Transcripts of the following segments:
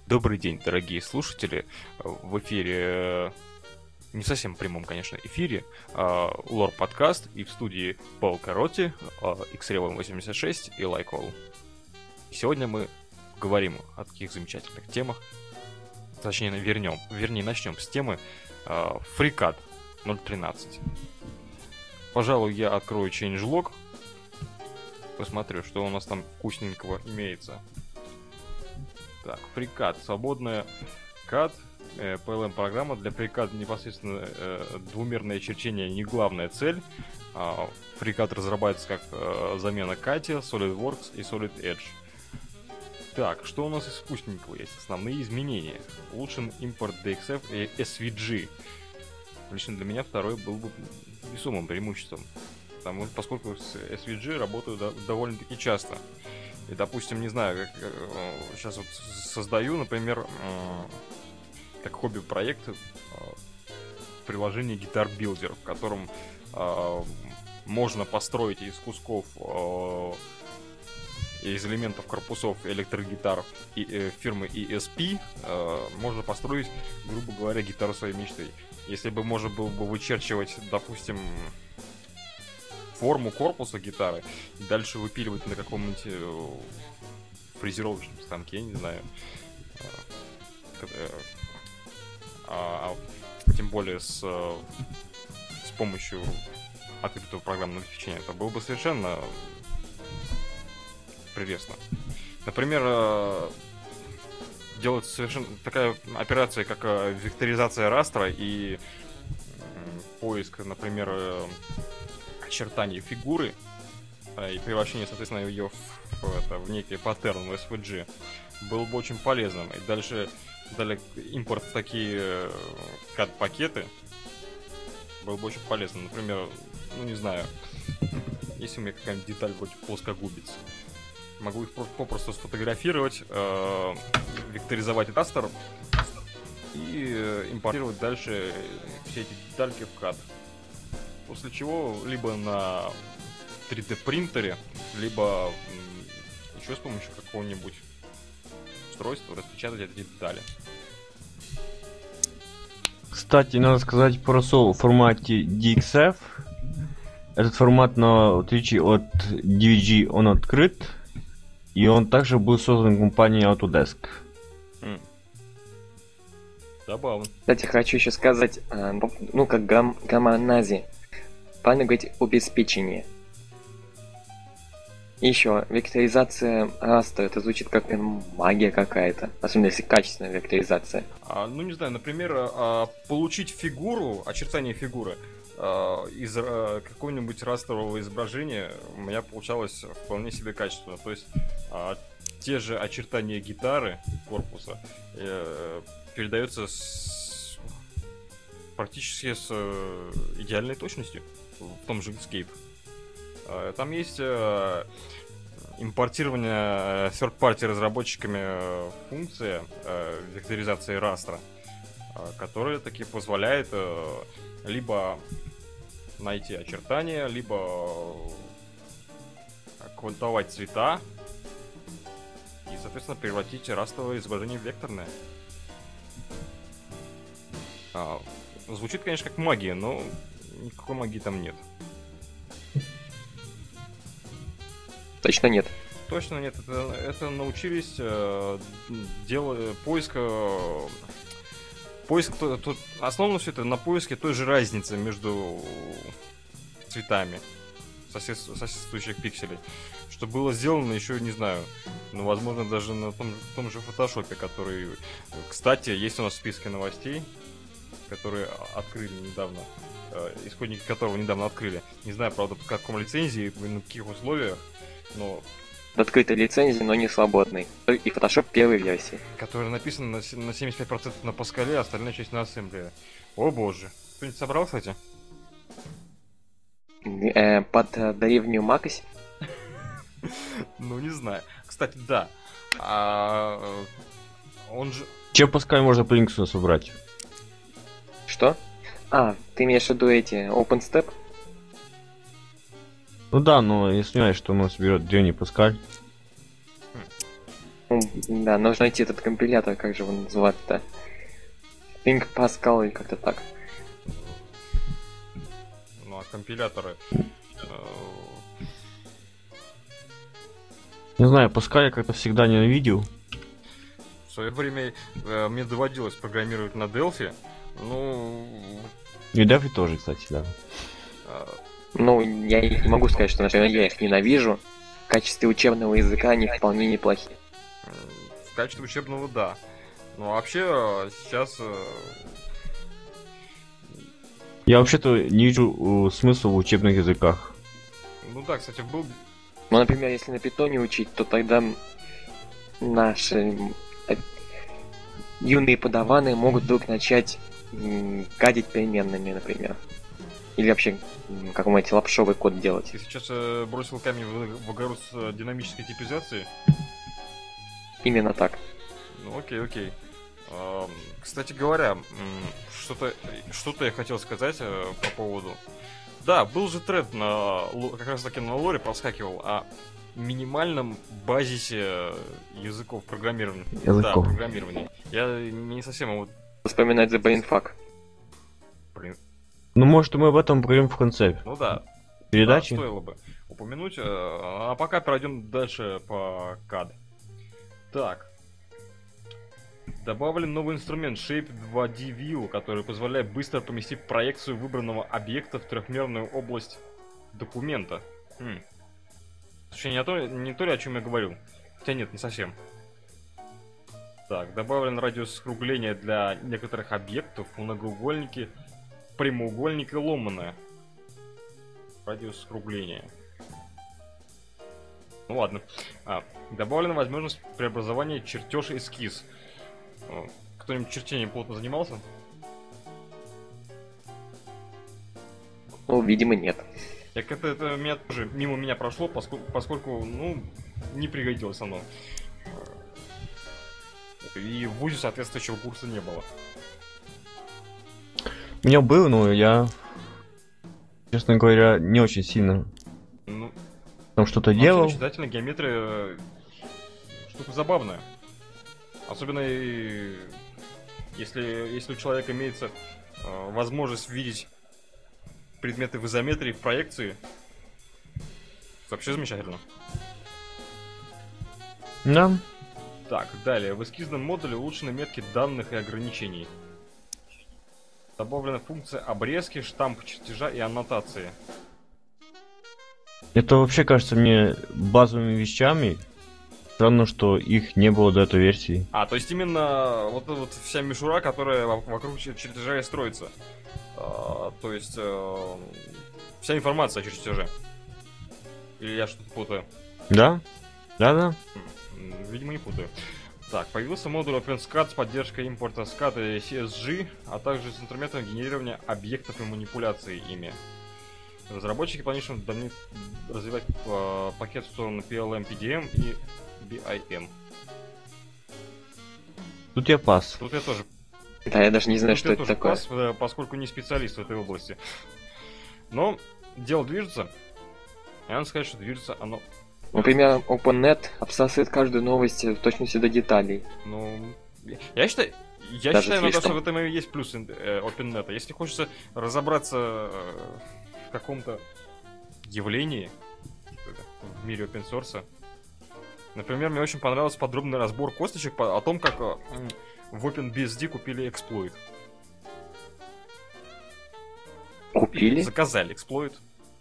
Добрый день, дорогие слушатели. В эфире, не совсем прямом, конечно, эфире, Лор подкаст, и в студии Пол Коротти, X86 и Лайкол. Сегодня мы говорим о таких замечательных темах. Точнее, начнем с темы FreeCAD 0.13. Пожалуй, я открою changelog, посмотрю, что у нас там вкусненького имеется. Так, FreeCAD, свободная CAD, PLM-программа для FreeCAD непосредственно двумерное черчение не главная цель. FreeCAD разрабатывается как замена CATIA, SolidWorks и Solid Edge. Так, что у нас из вкусненького есть? Основные изменения. Улучшен импорт DXF и SVG. Лично для меня второй был бы весомым преимуществом, поскольку с SVG работаю довольно-таки часто. И, допустим, не знаю, сейчас вот создаю, например, как хобби-проект приложение Guitar Builder, в котором можно построить из кусков, из элементов корпусов электрогитар фирмы ESP, можно построить, грубо говоря, гитару своей мечты. Если бы можно было бы вычерчивать, допустим, форму корпуса гитары и дальше выпиливать на каком-нибудь фрезеровочном станке, я не знаю. Тем более с помощью открытого программного обеспечения, это было бы совершенно прелестно. Например, делается совершенно такая операция, как векторизация растра и поиск, например, очертаний фигуры и превращение, соответственно, ее в некий паттерн в SVG было бы очень полезным. И дальше импорт в такие CAD-пакеты было бы очень полезно. Например, не знаю, если у меня какая-нибудь деталь вроде плоскогубицы, могу их попросту сфотографировать, векторизовать растер и импортировать дальше все эти детальки в CAD. После чего либо на 3D принтере, либо еще с помощью какого-нибудь устройства распечатать эти детали. Кстати, надо сказать про в формате DXF. Этот формат, в отличие от DVG, он открыт. И он также был создан компанией Autodesk. Забавно. Кстати, хочу еще сказать, как гамма-анази. Правильно говорить обеспечение. И еще, векторизация растра, это звучит как магия какая-то. Особенно если качественная векторизация. Не знаю, например, получить фигуру, очертание фигуры из какого-нибудь растрового изображения у меня получалось вполне себе качественно. То есть те же очертания гитары, корпуса, передаются практически с идеальной точностью в том же Inkscape. Там есть импортирование third-party разработчиками функция векторизации растра, которая таки позволяет либо найти очертания, либо квантовать цвета и, соответственно, превратить растровое изображение в векторное. Звучит, конечно, как магия, но никакой магии там нет. Точно нет. Точно нет. Это научились поиск. Основано все это на поиске той же разницы между цветами соседствующих пикселей. Что было сделано еще, не знаю, возможно, даже на том же фотошопе, который, кстати, есть у нас в списке новостей, которые открыли недавно, исходники которого недавно открыли. Не знаю, правда, по каком лицензии, на каких условиях, но... В открытой лицензии, но не свободной. И Photoshop первой версии. Который написан на 75% на Паскале, а остальная часть на ассемблере. О боже. Кто-нибудь собрал, кстати? Под древнюю макось? Не знаю. Кстати, да. Он же... Чем Паскаль можно по Linux собрать? Что? Ты имеешь в виду эти OpenStep? Ну да, но я сомневаюсь, что он соберет древний Паскаль. Да, нужно найти этот компилятор, как же его называть-то? Think Pascal или как-то так. Ну, а компиляторы... Не знаю, Паскаль я как-то всегда ненавидел. В свое время мне доводилось программировать на Delphi. Ну... И Дефи тоже, кстати, да. Ну, я не могу сказать, что, например, я их ненавижу. В качестве учебного языка они вполне неплохие. В качестве учебного, да. Но вообще сейчас... Я вообще-то не вижу смысла в учебных языках. Ну да, кстати, был... Ну, например, если на питоне учить, то тогда наши юные подаваны могут вдруг начать гадить переменными, например. Или вообще какой-нибудь лапшовый код делать. Ты сейчас бросил камень в огород с динамической типизацией? Именно так. Ну окей. Кстати говоря, что-то я хотел сказать по поводу... Да, был же тред как раз таки на лоре проскакивал о минимальном базисе языков программирования. Да, программирования. Я не совсем его... Вспоминать The Brainfuck. Блин. Ну, может, мы об этом поговорим в конце Ну да. передачи. Да, стоило бы упомянуть. А пока пройдем дальше по CAD. Так. Добавлен новый инструмент Shape 2D View, который позволяет быстро поместить проекцию выбранного объекта в трехмерную область документа. Слушай, не то ли, о чем я говорил. Хотя нет, не совсем. Так, добавлен радиус скругления для некоторых объектов, многоугольники, прямоугольник и ломаное. Радиус скругления. Ну ладно. Добавлена возможность преобразования чертеж-эскиз. Кто-нибудь чертением плотно занимался? Ну, видимо, нет. Так это меня тоже мимо меня прошло, поскольку ну, не пригодилось оно. И в ВУЗе соответствующего курса не было. У меня был, но я, честно говоря, не очень сильно Ну, там что-то делал. Читательная геометрия штука забавная. Особенно если у человека имеется возможность видеть предметы в изометрии, в проекции. Вообще замечательно. Да. Так, далее. В эскизном модуле улучшены метки данных и ограничений. Добавлена функция обрезки, штамп чертежа и аннотации. Это вообще кажется мне базовыми вещами. Странно, что их не было до этой версии. То есть именно вот эта вот вся мишура, которая вокруг чертежа и строится. То есть вся информация о чертеже. Или я что-то путаю? Да? Да. Видимо, не путаю. Так, появился модуль OpenSCAD с поддержкой импорта SCAD и CSG, а также с инструментом генерирования объектов и манипуляции ими. Разработчики планируют развивать пакет в сторону PLM, PDM и BIM. Тут я пас. Тут я тоже. Да, я даже не знаю, что это такое. Пас, поскольку не специалист в этой области. Но дело движется. Я надо сказать, что движется оно. Например, OpenNet обсасывает каждую новость в точности до деталей. Ну, я считаю, иногда, что в этом и есть плюс OpenNet. Если хочется разобраться в каком-то явлении в мире open source. Например, мне очень понравился подробный разбор косточек о том, как в OpenBSD купили эксплойт. Купили? Заказали эксплойт.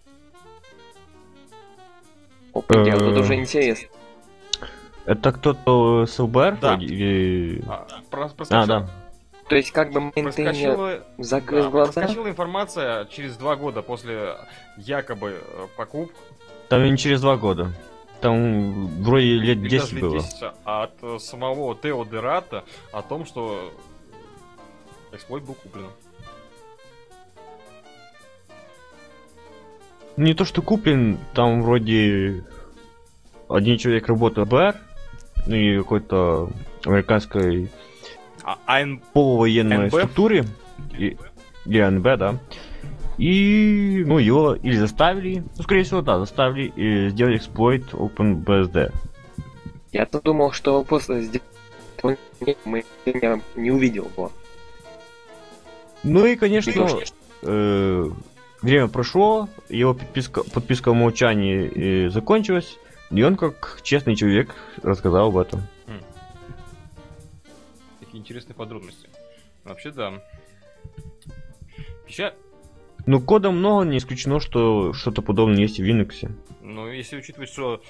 Тут уже интересно. Это кто-то с ЛБР? Да. Или... Да. То есть как бы мейнтейнер закрыл глаза? Проскочила информация через 2 года после якобы покупки. Там и не через 2 года. Там вроде лет 10 было. 10, от самого Тео Дерата о том, что эксплойт был куплен. Не то что куплен, там вроде один человек работает в БР, ну и какой-то американской полувоенной структуре, или АНБ, да. И, ну, его или заставили, ну, скорее всего, да, заставили и сделать эксплойт OpenBSD. Я-то думал, что после мы не увидел его. Ну и, конечно, Не то, время прошло, его подписка умолчания закончилась, и он, как честный человек, рассказал об этом. Такие интересные подробности. Вообще, да. Ну, кода много, не исключено, что что-то подобное есть и в Linux. Ну, если учитывать, что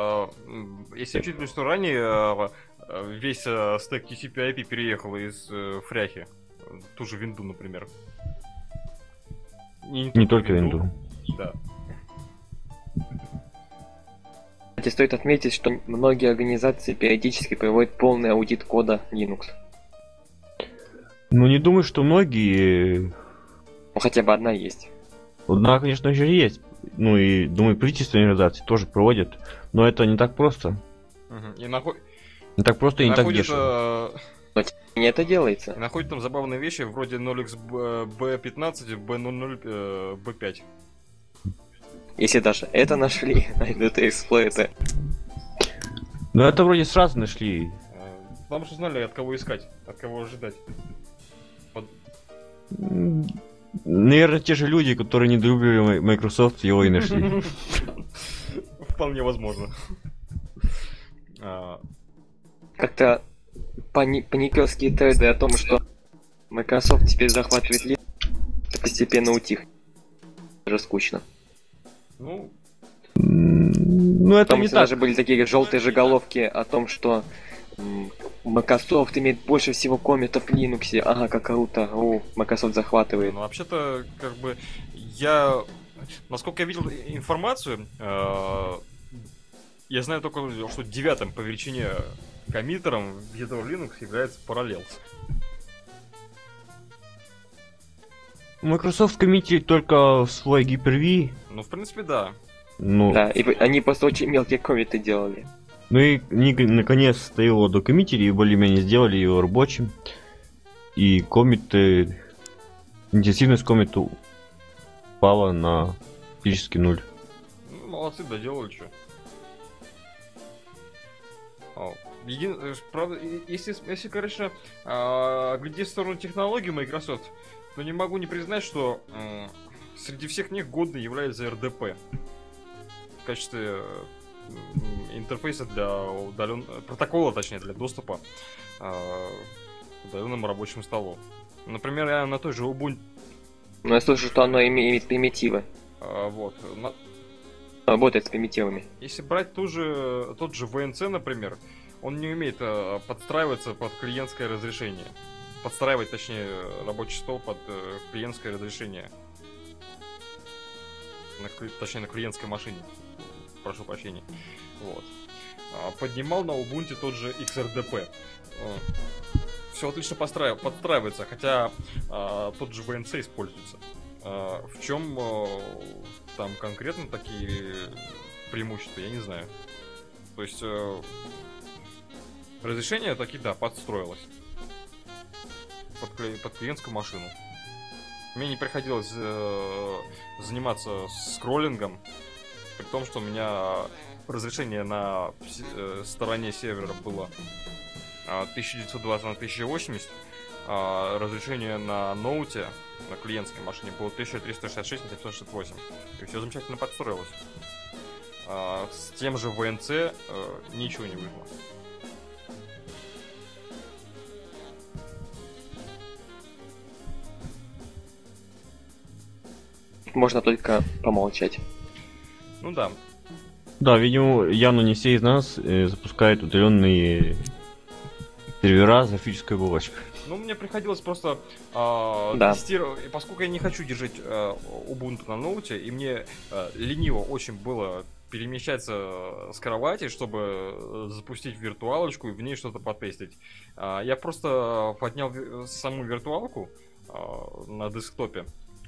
ранее весь стек TCP/IP переехал из фряхи, ту же винду, например. И Не только винду. Да. Кстати, стоит отметить, что многие организации периодически проводят полный аудит кода Linux. Ну, не думаю, что многие... Ну, хотя бы одна есть. Одна, конечно же, есть. Ну и, думаю, правительственные организации тоже проводят. Но это не так просто. Угу. Не так просто и не так дешево. Но не это делается. И находят там забавные вещи вроде 0xB15, B00, B5. Если даже это нашли, найдут эксплойты. Ну это вроде сразу нашли. Потому что знали, от кого искать, от кого ожидать. Наверное, те же люди, которые недолюбливали Microsoft, его и нашли. Вполне возможно. Как-то паникерские треды о том, что Microsoft теперь захватывает Linux, постепенно утих. Даже скучно. Ну это Потому не что так. даже были такие желтые заголовки о том, что Microsoft имеет больше всего комментов в Linux. Ага, как круто. Microsoft захватывает. Ну, вообще-то, как бы, насколько я видел информацию, я знаю только, что 9-м по величине коммитером в ядро Linux является Parallels. Microsoft коммитит только в свой Hyper-V. Ну, в принципе, да. Ну, Да, и они просто очень мелкие комменты делали. ну и они наконец-то его докоммитили и более-менее сделали его рабочим. И коммиты... Интенсивность коммита упала на фактически 0. Ну, молодцы, доделали, что. Правда, если, конечно, глядеть в сторону технологий Microsoft, то не могу не признать, что среди всех них годной является RDP в качестве интерфейса для протокола, точнее, для доступа к удаленному рабочему столу. Например, я на той же Ubuntu... Но я слышу, что оно имеет примитивы. Вот. Работает с примитивами. Если брать тот же VNC, например, он не умеет подстраиваться под клиентское разрешение. Подстраивать, точнее, рабочий стол под клиентское разрешение. Точнее, на клиентской машине. Прошу прощения. Вот. Поднимал на Ubuntu тот же XRDP. Все отлично подстраивается, хотя тот же VNC используется. В чем там конкретно такие преимущества, я не знаю. То есть разрешение таки, да, подстроилось под клиентскую машину. Мне не приходилось заниматься скроллингом, при том, что у меня разрешение на стороне сервера было 1920 на 1080, а разрешение на ноуте, на клиентской машине было 1366 на 768. И все замечательно подстроилось. С тем же VNC ничего не вышло. Можно только помолчать. Ну да. Да, видимо, явно не все из нас запускают удаленные сервера за физической булочкой. Ну, мне приходилось просто тестировать, поскольку я не хочу держать Ubuntu на ноуте, и мне лениво очень было перемещаться с кровати, чтобы запустить виртуалочку и в ней что-то потестить. Я просто поднял саму виртуалку на десктопе,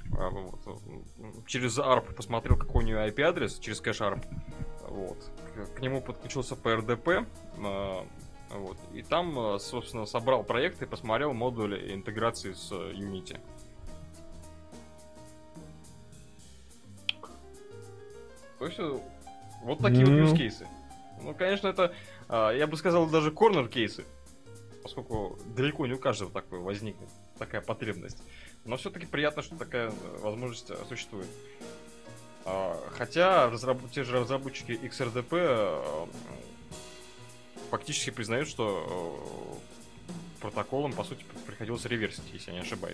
через ARP посмотрел, какой у нее IP-адрес, через кэш ARP. Вот. К нему подключился PRDP. Вот. И там, собственно, собрал проект и посмотрел модуль интеграции с Unity. То есть, вот такие вот юзкейсы. Ну, конечно, это, я бы сказал, даже корнер-кейсы, поскольку далеко не у каждого такое возникнет, такая потребность. Но все-таки приятно, что такая возможность существует. Хотя те же разработчики XRDP фактически признают, что протоколом, по сути, приходилось реверсить, если я не ошибаюсь.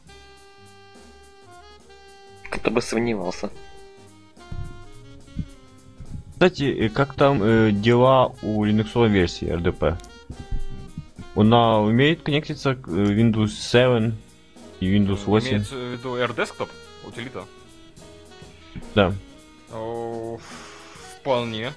Кто бы сомневался. Кстати, как там дела у линуксовой версии RDP? Она умеет коннектиться к Windows 7 и Windows 8? Имеется в виду AirDesktop, утилита? Да. Вполне.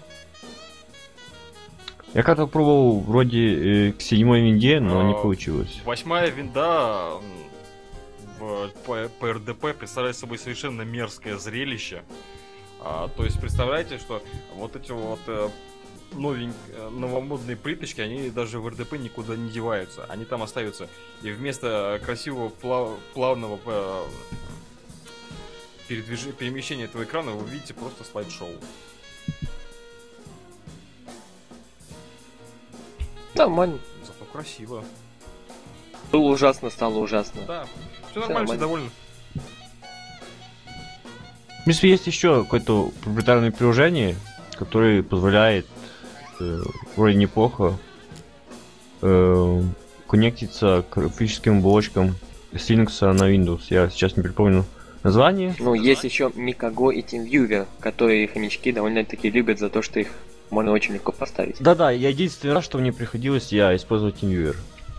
Я как-то пробовал вроде к 7-й винде, но не получилось. 8-я винда по RDP представляет собой совершенно мерзкое зрелище. То есть представляете, что вот эти вот новомодные плиточки, они даже в RDP никуда не деваются. Они там остаются. И вместо красивого плавного перемещения этого экрана вы видите просто слайд-шоу. Нормально. Зато красиво. Было ужасно, стало ужасно. Да. Все нормально, все довольны. В принципе, есть еще какое-то проприетарное приложение, которое позволяет вроде неплохо коннектиться к физическим оболочкам с Linux на Windows. Я сейчас не припомню название. Ну, есть еще Mikago и TeamViewer, которые хомячки довольно-таки любят за то, что их можно очень легко поставить. Да-да, я единственный раз, что мне приходилось, я использовал TeamViewer.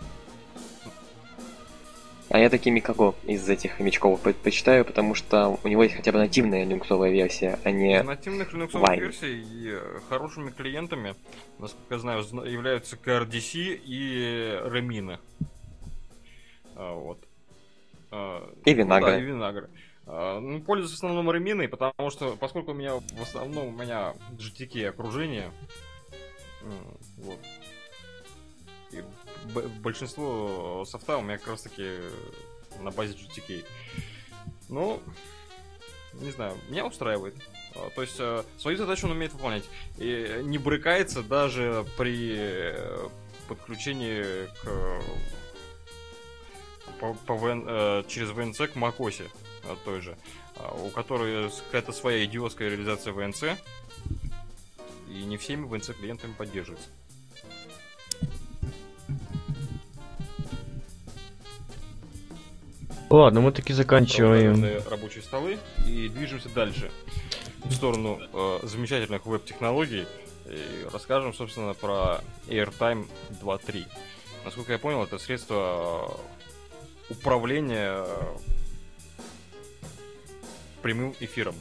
А я таки Mikago из этих хомячков предпочитаю, потому что у него есть хотя бы нативная линуксовая версия, а не Из нативных линуксовых Wine. версий хорошими клиентами, насколько я знаю, являются KRDC и Remina. Вот. И Vinagre. Да, и Vinagre. Пользуюсь в основном Remina, потому что, поскольку у меня в основном GTK окружение, вот. И большинство софта у меня как раз таки на базе GTK. Ну, не знаю, меня устраивает. То есть свою задачу он умеет выполнять. И не брыкается даже при подключении через VNC к macOS той же, у которой какая-то своя идиотская реализация VNC, и не всеми VNC клиентами поддерживается. Ладно, мы таки заканчиваем. Рабочие столы и движемся дальше в сторону замечательных веб-технологий и расскажем, собственно, про AirTime 2.3. Насколько я понял, это средство управления прямым эфиром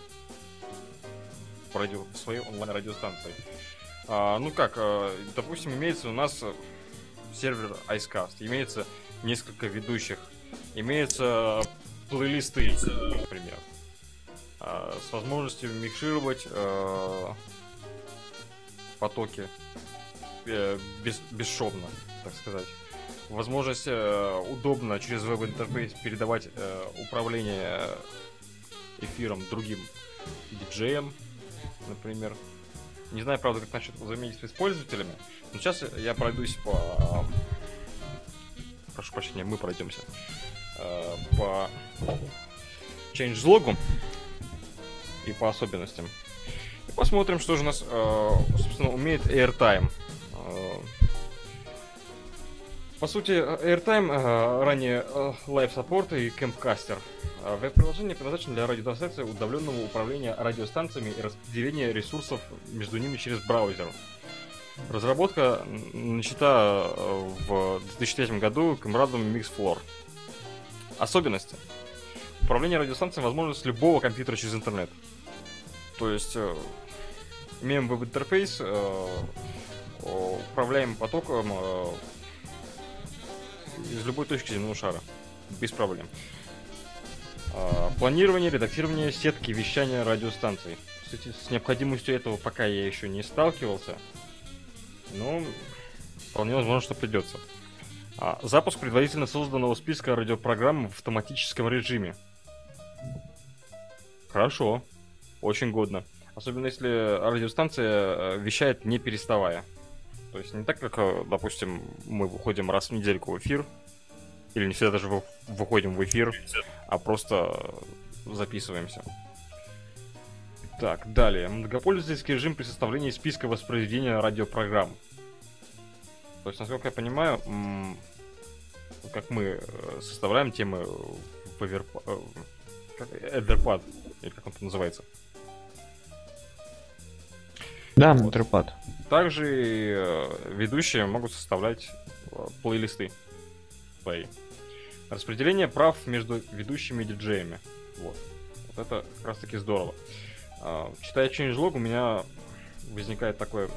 в своей онлайн-радиостанции. Допустим, имеется у нас сервер Icecast, имеется несколько ведущих, имеются плейлисты, например, с возможностью микшировать потоки бесшовно, так сказать. Возможность удобно через веб-интерфейс передавать управление эфиром другим диджеям, например. Не знаю, правда, как насчет взаимодействия с пользователями, но сейчас я пройдусь по... Прошу прощения, мы пройдемся по changelog и по особенностям. И посмотрим, что же у нас, собственно, умеет AirTime. По сути, AirTime ранее Live Support и Campcaster. Веб-приложение предназначено для радиотрансляции удаленного управления радиостанциями и распределения ресурсов между ними через браузер. Разработка начата в 2003 году комрадом Mixfloor. Особенности. Управление радиостанцией возможно с любого компьютера через интернет. То есть, имеем веб-интерфейс, управляем потоком из любой точки земного шара. Без проблем. Планирование, редактирование сетки вещания радиостанций. Кстати, с необходимостью этого пока я еще не сталкивался. Но вполне возможно, что придется. Запуск предварительно созданного списка радиопрограмм в автоматическом режиме. Хорошо. Очень годно. Особенно если радиостанция вещает не переставая. То есть не так, как, допустим, мы выходим раз в недельку в эфир, или не всегда даже выходим в эфир, а просто записываемся. Так, далее. Многопользовательский режим при составлении списка воспроизведения радиопрограмм. То есть, насколько я понимаю, как мы составляем темы в Etherpad, или как он там называется. Да, Вот. Etherpad. Также ведущие могут составлять плейлисты свои. Распределение прав между ведущими и диджеями. Вот это как раз таки здорово. Читая changelog, у меня возникает такое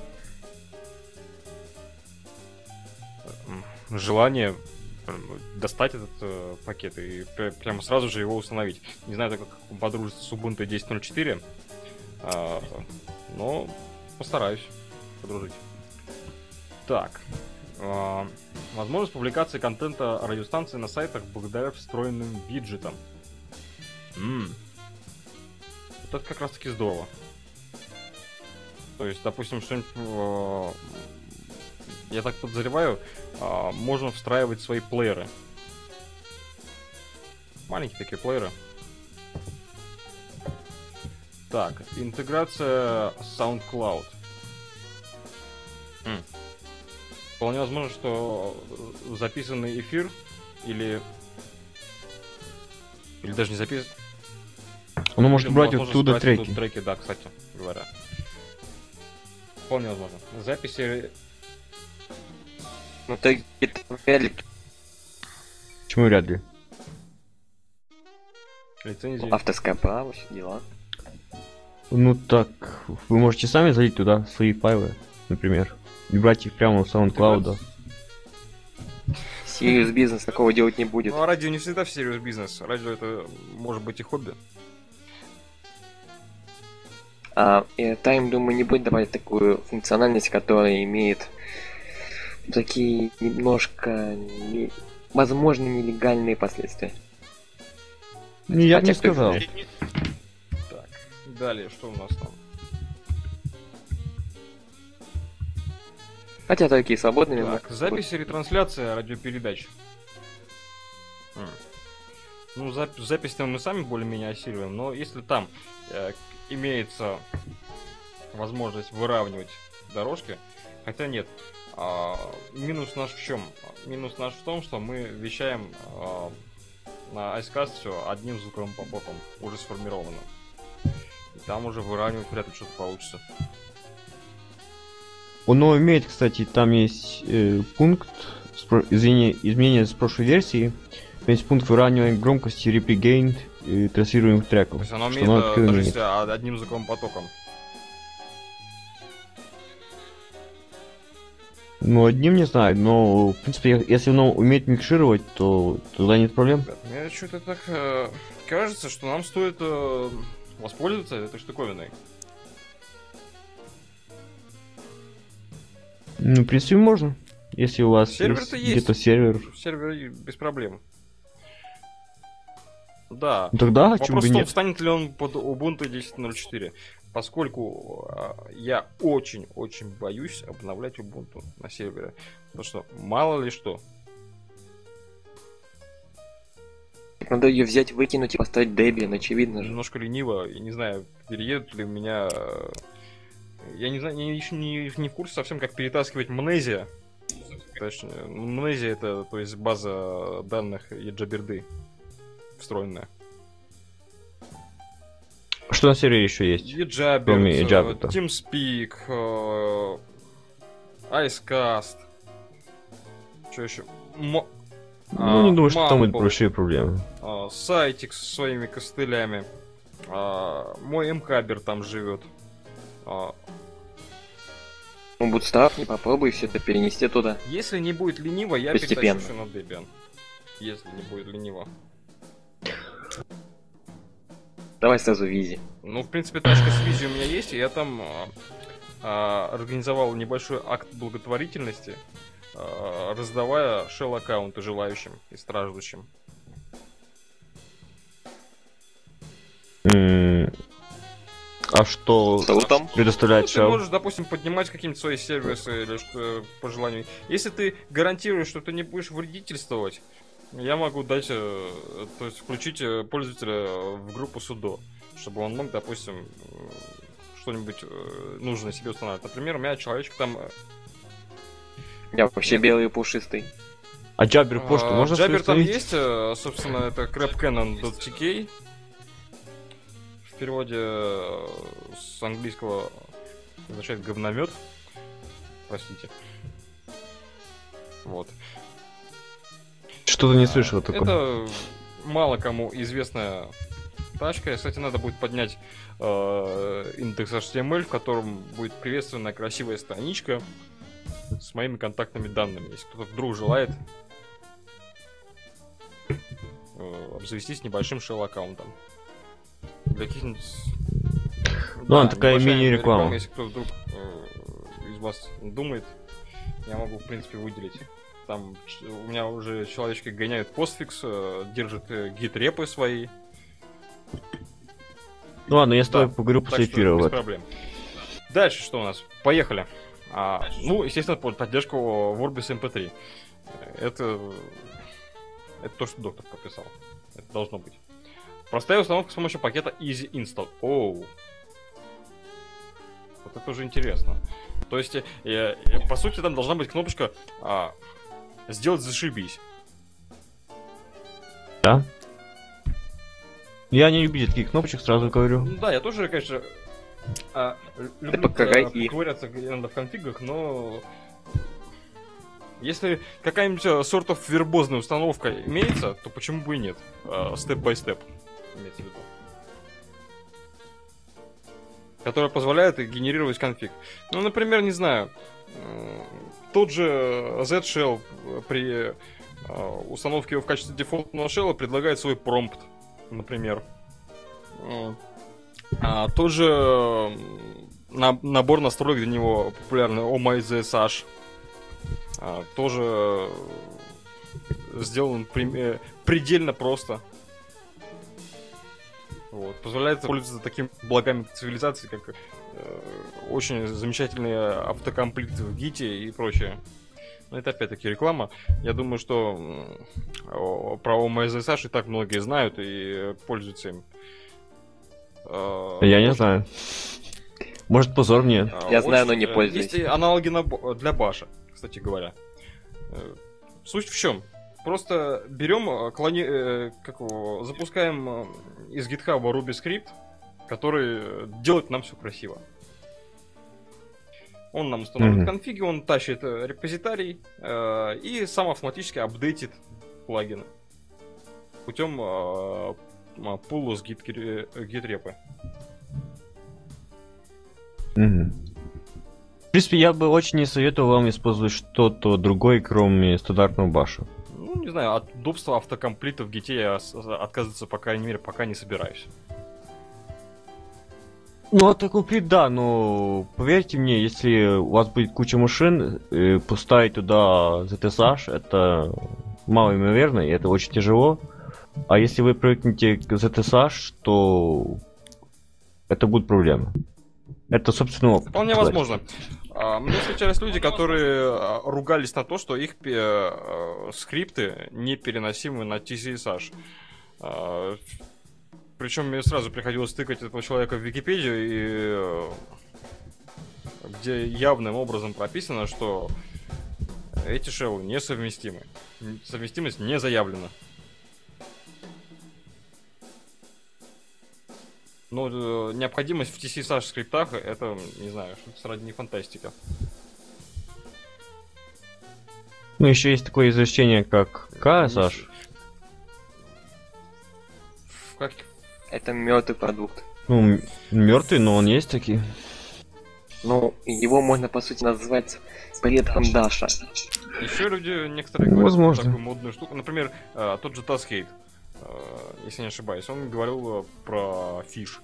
желание достать этот пакет и прямо сразу же его установить. Не знаю, как подружиться с Ubuntu 10.04, но постараюсь подружить. Так. Возможность публикации контента радиостанции на сайтах благодаря встроенным виджетам. Вот это как раз таки здорово. То есть, допустим, что-нибудь... Я так подозреваю, можно встраивать свои плееры. Маленькие такие плееры. Так, интеграция SoundCloud. Вполне возможно, что записанный эфир или даже не записан. Он может Или брать возможно оттуда собрать треки. оттуда треки, да, кстати говоря. Вполне возможно. Записи... Ну так это вряд ли. Почему вряд ли? Лицензии. Авторское право, все дела. Ну так, вы можете сами залить туда свои файлы, например. И брать их прямо в SoundCloud. Serious бизнес такого делать не будет. Ну, а радио не всегда в serious бизнес. Радио это может быть и хобби. Time, думаю, не будет давать такую функциональность, которая имеет такие немножко, возможно, нелегальные последствия. Я не Хотя кто сказал. знает. Так, далее, что у нас там? Хотя такие свободными. Так, запись и ретрансляция радиопередач. Ну, запись-то мы сами более-менее осиливаем, но если там имеется возможность выравнивать дорожки, хотя нет, минус наш в чем? Минус наш в том, что мы вещаем на Icecast все одним звуковым потоком, уже сформировано. И там уже выравнивать вряд ли что-то получится. Оно имеет, кстати, там есть пункт изменения с прошлой версии. Есть пункт выравнивания громкости, replay и трассируемых треков. То есть оно что умеет оно открыто даже имеет. если одним звуковым потоком. Ну, одним не знаю, но, в принципе, если оно умеет микшировать, то туда нет проблем. Ребят, мне что-то так кажется, что нам стоит воспользоваться этой штуковиной. Ну, в принципе, можно. Если у вас Сервер-то есть. где-то сервер. Сервер без проблем. Да. Ну, тогда почему Вопрос бы в том, нет? станет ли он под Ubuntu 10.04. Поскольку я очень-очень боюсь обновлять Ubuntu на сервере. Потому что мало ли что. Надо ее взять, выкинуть и поставить Debian, очевидно же. Немножко лениво. Я не знаю, переедут ли у меня... Я не знаю, не в курсе совсем, как перетаскивать Мнезия. Точнее, Мнезия это, то есть, база данных Еджаберды встроенная. Что на сервере еще есть? Кроме Еджаберд, Jabber-то. TeamSpeak, Icecast. Что еще? Ну, не думаю, что там будут Mumble, большие проблемы. Сайтик со своими костылями. Мой мкабер там живет. Ну, Bootstrap, не попробуй все это перенести туда. Если не будет лениво, я Постепенно. перетащу все на Debian. Если не будет лениво. Давай сразу Визи. Ну, в принципе, тачка с визией у меня есть, и я там организовал небольшой акт благотворительности, раздавая шелл-аккаунты желающим и страждущим. А что Что там? предоставляет Ты Shell? можешь, допустим, поднимать какие-нибудь свои сервисы или что по желанию. Если ты гарантируешь, что ты не будешь вредительствовать, я могу дать, то есть включить пользователя в группу судо, чтобы он мог, допустим, что-нибудь нужное себе устанавливать. Например, у меня человечек там... Я вообще белый и пушистый. А Jabber почту можно Jabber там установить? есть, собственно, это crapcannon.tk. В переводе с английского означает говномет. Простите. Вот. Что-то не слышал о таком. Это мало кому известная тачка. Кстати, надо будет поднять индекс HTML, в котором будет приветственная красивая страничка с моими контактными данными. Если кто-то вдруг желает обзавестись небольшим shell-аккаунтом. Для каких-нибудь... Ну, она такая небольшая мини-реклама. Если кто вдруг из вас думает, я могу, в принципе, выделить. Там у меня уже человечки гоняют постфикс, держат гид-репы свои. Ну ладно, я с тобой Да, поговорю так после что эфира. без Вот. проблем. Дальше что у нас? Поехали. Ну, естественно, поддержку Vorbis MP3. Это то, что доктор прописал. Это должно быть. Простая установка с помощью пакета Easy Install. Оу. Вот это уже интересно. То есть, по сути, там должна быть кнопочка «Сделать зашибись». Да? Я не люблю таких кнопочек, сразу говорю. Ну да, я тоже, конечно, люблю покакай ковыряться иногда в конфигах, но если какая-нибудь сортов вербозная установка имеется, то почему бы и нет? Степ-бай-степ имеется в виду. Которая позволяет генерировать конфиг. Ну, например, не знаю, тот же Z-Shell при установке его в качестве дефолтного shell предлагает свой промпт, например. Тот же набор настроек для него популярный OMyZSH тоже сделан предельно просто. Вот. Позволяет пользоваться такими благами цивилизации, как очень замечательные автокомплиты в гите и прочее. Но это опять-таки реклама. Я думаю, что про OMyZSH и так многие знают и пользуются им. Я не знаю. Может, позор мне. Я знаю, но не пользуюсь. Есть аналоги для баша, кстати говоря. Суть в чем? Просто берем, запускаем из GitHub Ruby скрипт, который делает нам все красиво. Он нам устанавливает конфиги, он тащит репозитарий и сам автоматически апдейтит плагины путем пула с гит-репы. В принципе, я бы очень не советовал вам использовать что-то другое, кроме стандартного баша. Ну, не знаю, от удобства автокомплита в гите я отказываться, по крайней мере, пока не собираюсь. Ну, автокомплит, да, но поверьте мне, если у вас будет куча машин, поставить туда ZSH, это малоимоверно, и это очень тяжело. А если вы привыкнете к ZSH, то это будет проблема. Это, собственно, опыт. Вполне возможно. Мне встречались люди, которые ругались на то, что их скрипты непереносимы на TCSH. Причем мне сразу приходилось тыкать этого человека в Википедию, где явным образом прописано, что эти шеллы несовместимы. Совместимость не заявлена. Но необходимость в TCSH скриптах, это, не знаю, что-то сродни фантастика. Ну, еще есть такое извращение, как KSH. Как... Это мертвый продукт. Ну, мертвый, но он есть такие. Ну, его можно, по сути, назвать предком Даша. Еще люди некоторые говорят Возможно. такую модную штуку. Например, тот же Taskade, если не ошибаюсь, он говорил про фиш.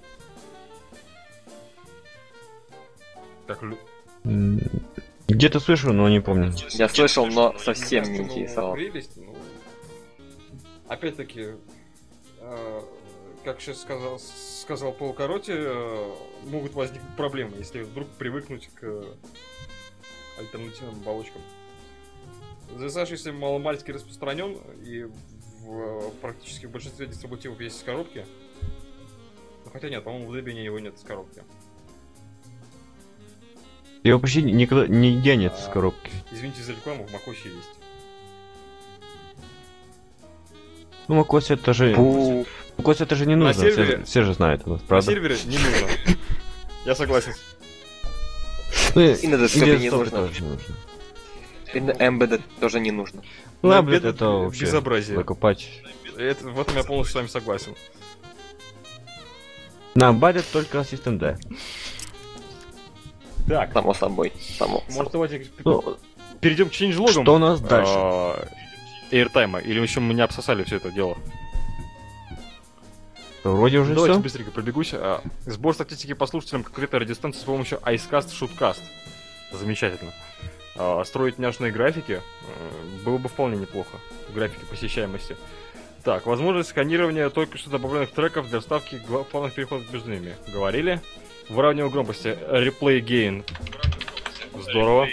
Как Где-то слышал, но не помню. Я слышал, но совсем не интересовал. Прелесть, ну, опять-таки, как сейчас сказал Пол Короти, могут возникнуть проблемы, если вдруг привыкнуть к альтернативным оболочкам. ZSH, если маломальски распространен, и практически в большинстве дистрибутивов есть из коробки. Ну, хотя нет, по-моему, в Debian его нет из коробки. Его почти никогда нигде нет с коробки. Извините за рекламу, в macOS есть. Ну, macOS это же... macOS это же не нужно, сервере... все же знают у нас, правда? На сервере не нужно. Я согласен. Ну, И на десктопе не тоже нужно. не нужно. И на Embedded тоже не нужно. Ну, Ну, Embedded это вообще безобразие. закупать. В этом я полностью с вами согласен. На Embedded только System D. Так, Само собой. может, давайте Ну, перейдем к changelog'ам. что у нас дальше? Airtime, или еще мы не обсосали все это дело. Вроде уже Давайте все. быстренько пробегусь. Сбор статистики по слушателям конкретной радиостанции с помощью Icecast, Shootcast. Замечательно. Строить няшные графики было бы вполне неплохо. Графики посещаемости. Так, возможность сканирования только что добавленных треков для вставки плавных переходов между ними. Говорили. Выравнивание громкости. Replay gain. Здорово.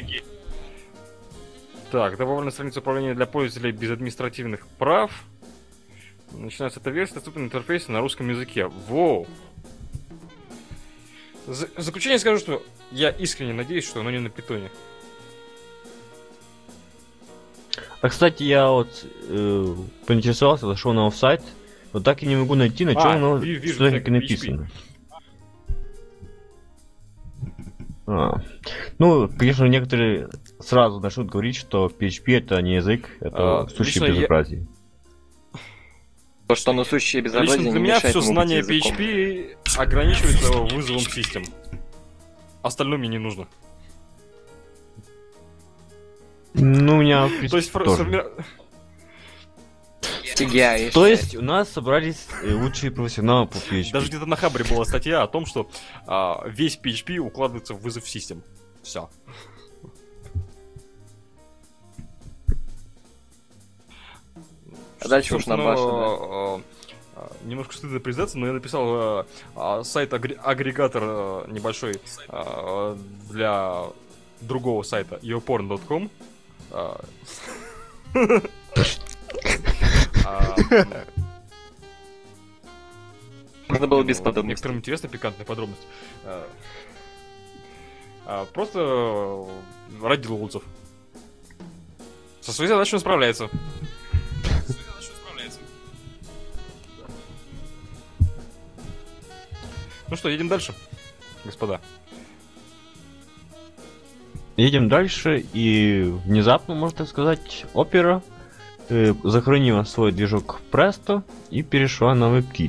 Так, добавлена страница управления для пользователей без административных прав. Начинается эта версия, доступна на интерфейсе на русском языке. Воу! В заключение скажу, что я искренне надеюсь, что оно не на питоне. А кстати, я вот поинтересовался, зашел на офсайт, но так и не могу найти, на чем оно вижу, что-то всякое написано. Ну, конечно, некоторые сразу начнут говорить, что PHP это не язык, это сущее лично безобразие. То, что оно сущее безобразие, Лично для не меня мешает все ему быть знание языком. PHP ограничивается вызовом систем. Остальное мне не нужно. Ну, у меня, в принципе, То есть, тоже. CGI, То есть у нас собрались лучшие профессионалы по PHP. даже где-то на Хабре была статья о том, что весь PHP укладывается в вызов систем. Все. А дальше уж на башу, Немножко стыдно признаться, но я написал сайт-агрегатор небольшой для другого сайта yourporn.com. Можно было без подобных. Некоторым интересна пикантная подробность. Просто ради лоудзов. Со своей задачей он справляется. Ну что, едем дальше, господа. Едем дальше, и внезапно, можно так сказать, Opera захоронила свой движок Presto и перешла на WebKit.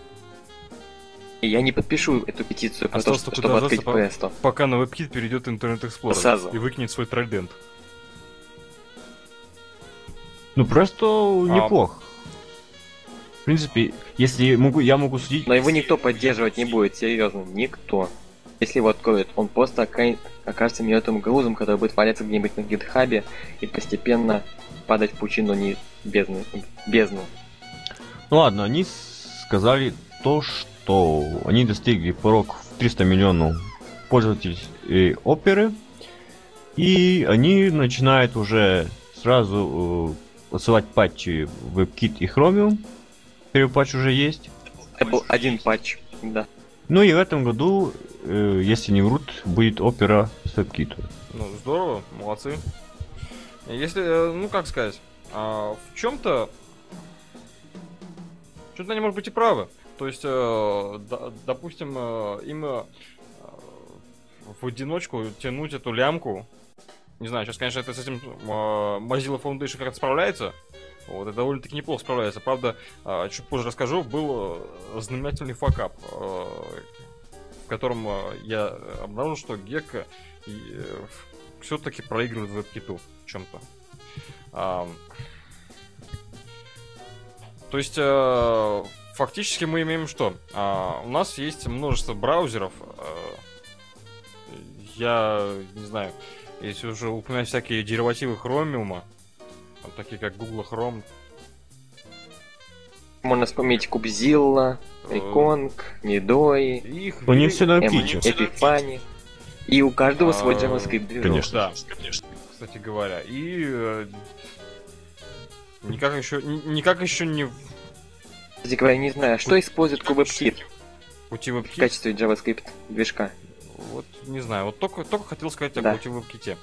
Я не подпишу эту петицию, Осталось чтобы только открыть дождаться, Presto. пока на WebKit перейдет Internet Explorer Сразу. и выкинет свой Trident. Ну, Presto неплох. В принципе, если я могу судить... Но его никто поддерживать не будет, серьезно, никто. Если его откроют, он просто окажется мертвым грузом, который будет валяться где-нибудь на гитхабе и постепенно падать в пучину не бездну. Ну ладно, они сказали то, что они достигли порог в 300 миллионов пользователей Оперы, и они начинают уже сразу посылать патчи в WebKit и Chromium. Первый патч уже есть. Это один патч, да. Ну и в этом году, если не врут, будет Opera с WebKit. Ну, здорово, молодцы. Если, ну как сказать, в чем-то они, может быть, и правы. То есть, допустим, им в одиночку тянуть эту лямку. Не знаю, сейчас, конечно, это с этим Mozilla Foundation как-то справляется. Вот, и довольно-таки неплохо справляется. Правда, чуть позже расскажу, был знаменательный факап, в котором я обнаружил, что Gecko все-таки проигрывает WebKit в чем-то. То есть, фактически мы имеем что? У нас есть множество браузеров. Я не знаю, если уже упоминать всякие деривативы Chromium, такие как Google Chrome. Можно вспомнить Кубзилла, Реконг, Нидои, Их У них ввели- все на фиче. Эпифани. И у каждого свой А, JavaScript движок. конечно. Да, кстати говоря. И никак еще не Кстати говоря, не знаю, что использует CubeKit пути в WebKit. качестве JavaScript движка. Вот не знаю, вот только хотел сказать о Да. Qt WebKit.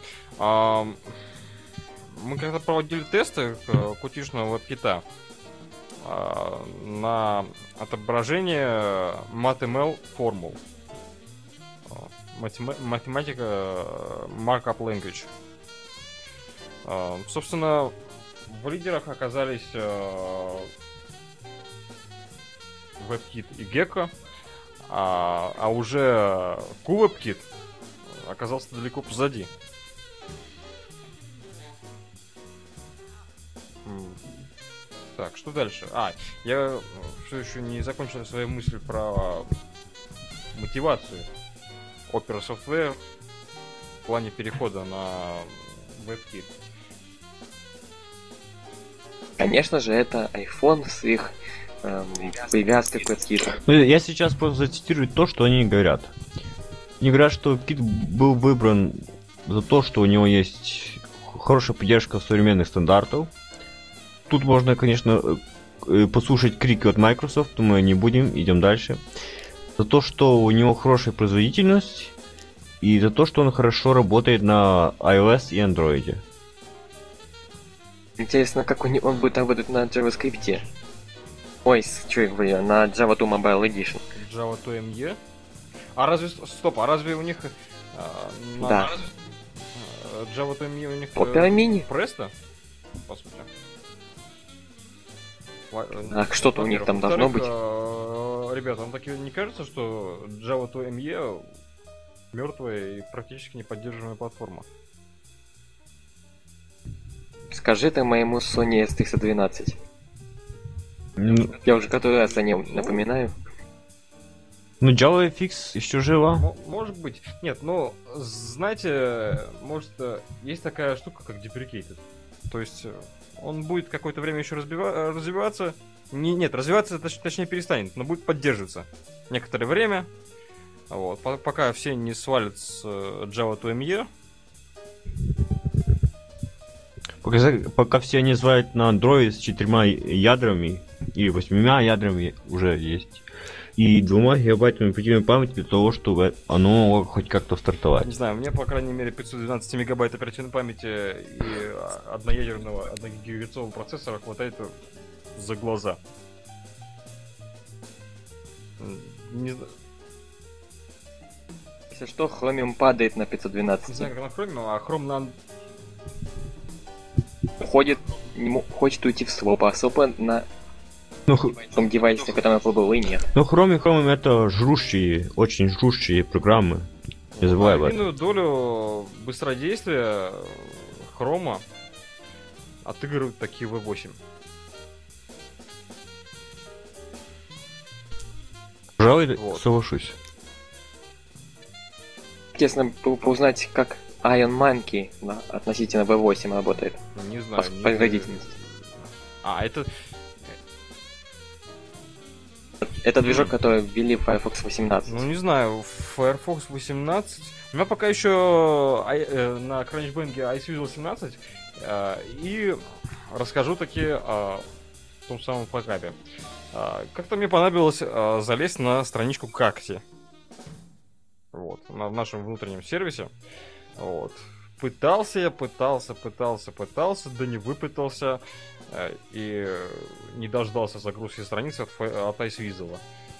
Мы когда проводили тесты кутишного WebKit на отображение MathML формул. Математика Markup Language. Собственно, в лидерах оказались WebKit и Gecko, а уже QWebKit оказался далеко позади. Так, что дальше? Я все еще не закончил свою мысль про мотивацию Opera Software в плане перехода на WebKit. Конечно же, это iPhone с их привязкой к WebKit. Ну, я сейчас просто зацитирую то, что они говорят. Они говорят, что Kit был выбран за то, что у него есть хорошая поддержка современных стандартов. Тут можно, конечно, послушать крики от Microsoft, но мы не будем, идем дальше. За то, что у него хорошая производительность, и за то, что он хорошо работает на iOS и Android. Интересно, как он будет работать на JavaScript. Ой, что я говорю, на Java 2 Mobile Edition. Java 2 ME. А разве у них на Да. Java 2 ME у них Opera Mini? Presto, по сути. А что-то у них там должно быть. Ребята, вам таки не кажется, что Java 2 ME мертвая и практически неподдерживаемая платформа? Скажи это моему Sony S312. Ну, Я уже который раз о нем напоминаю. JavaFX еще жива. Может быть. Нет, но, знаете, может, есть такая штука, как deprecated. То есть, он будет какое-то время еще развиваться. Нет, развиваться точнее перестанет, но будет поддерживаться некоторое время. Вот, пока все не свалят с Java 2 ME. Пока все они звают на Android с 4 ядрами, или 8 ядрами уже есть. И 2 гигабайтами оперативной памяти для того, чтобы оно могло хоть как-то стартовать. Не знаю, мне, по крайней мере, 512 мегабайт оперативной памяти и одноядерного 1 гигагерцового процессора хватает за глаза. Не знаю, Если что, Chromium падает на 512. не знаю, как на Chrome, а Chrome на... Хочет уйти в своп, а свопа на Ну, том девайсе, на котором я пробовал, и нет. Chrome это жрущие, очень жрущие программы. Не забывай об этом. Львиную долю быстродействия Chrome отыгрывают такие V8. Пожалуй, Вот. соглашусь. Интересно было бы узнать, как Iron Monkey относительно V8 работает. Не знаю. По производительности. Это... Это движок, который ввели в Firefox 18. Ну, не знаю, Firefox 18... У меня пока еще на CrunchBang iSvisual 17, и расскажу таки о том самом факапе. Как-то мне понадобилось залезть на страничку Какти. Вот, в нашем внутреннем сервисе. Вот. Пытался, да не выпытался. И не дождался загрузки страницы от iSvisual.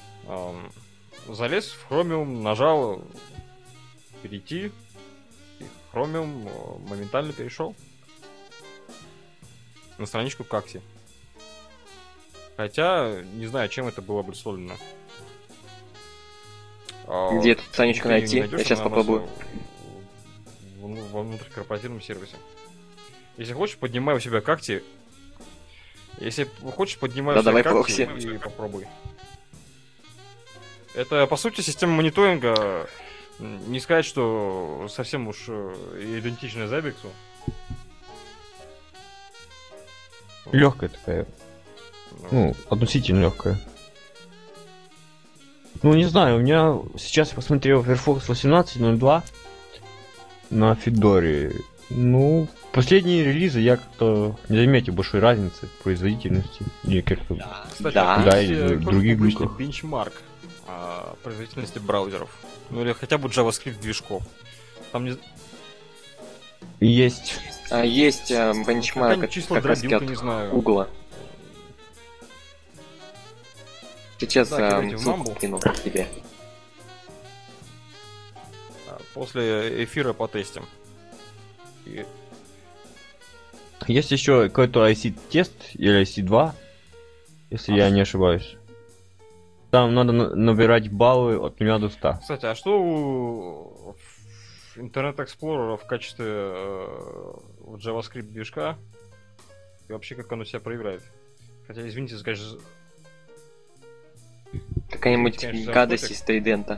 Залез в Chromium, нажал перейти, и Chromium моментально перешел на страничку Какти. Хотя, не знаю, чем это было обусловлено. Где эту страничку Ты её найти? не найдёшь, Я сейчас она у нас попробую. Во внутрикорпоративном сервисе. Если хочешь, поднимай у себя Какти. Если хочешь, поднимай Да, у себя давай Какти прокси. и попробуй. Это, по сути, система мониторинга. Не сказать, что совсем уж идентичная Zabbix. Легкая такая. Ну, относительно легкая. Ну, не знаю, у меня сейчас я посмотрел Firefox 18.02 на Федоре. Ну, последние релизы я как-то не заметил большой разницы в производительности. Или как-то... Кстати, Да, есть, или в какой-то других публичный глюках. бенчмарк производительности браузеров. Ну или хотя бы JavaScript движков. Там не... Есть какая-нибудь бенчмарк числа как раз дробилка, от не знаю. Гугла. Сейчас Да, кидайте в ссылку Мамбу. кину тебе. После эфира потестим. И... Есть еще какой-то IC-тест или IC2, если я не ошибаюсь. Там надо набирать баллы от 0 до 100. Кстати, а что у Internet Explorer в качестве JavaScript движка? И вообще как оно себя проиграет? Хотя, извините, скажешь... Какая-нибудь Конечно, гадость охотик. из Тридента.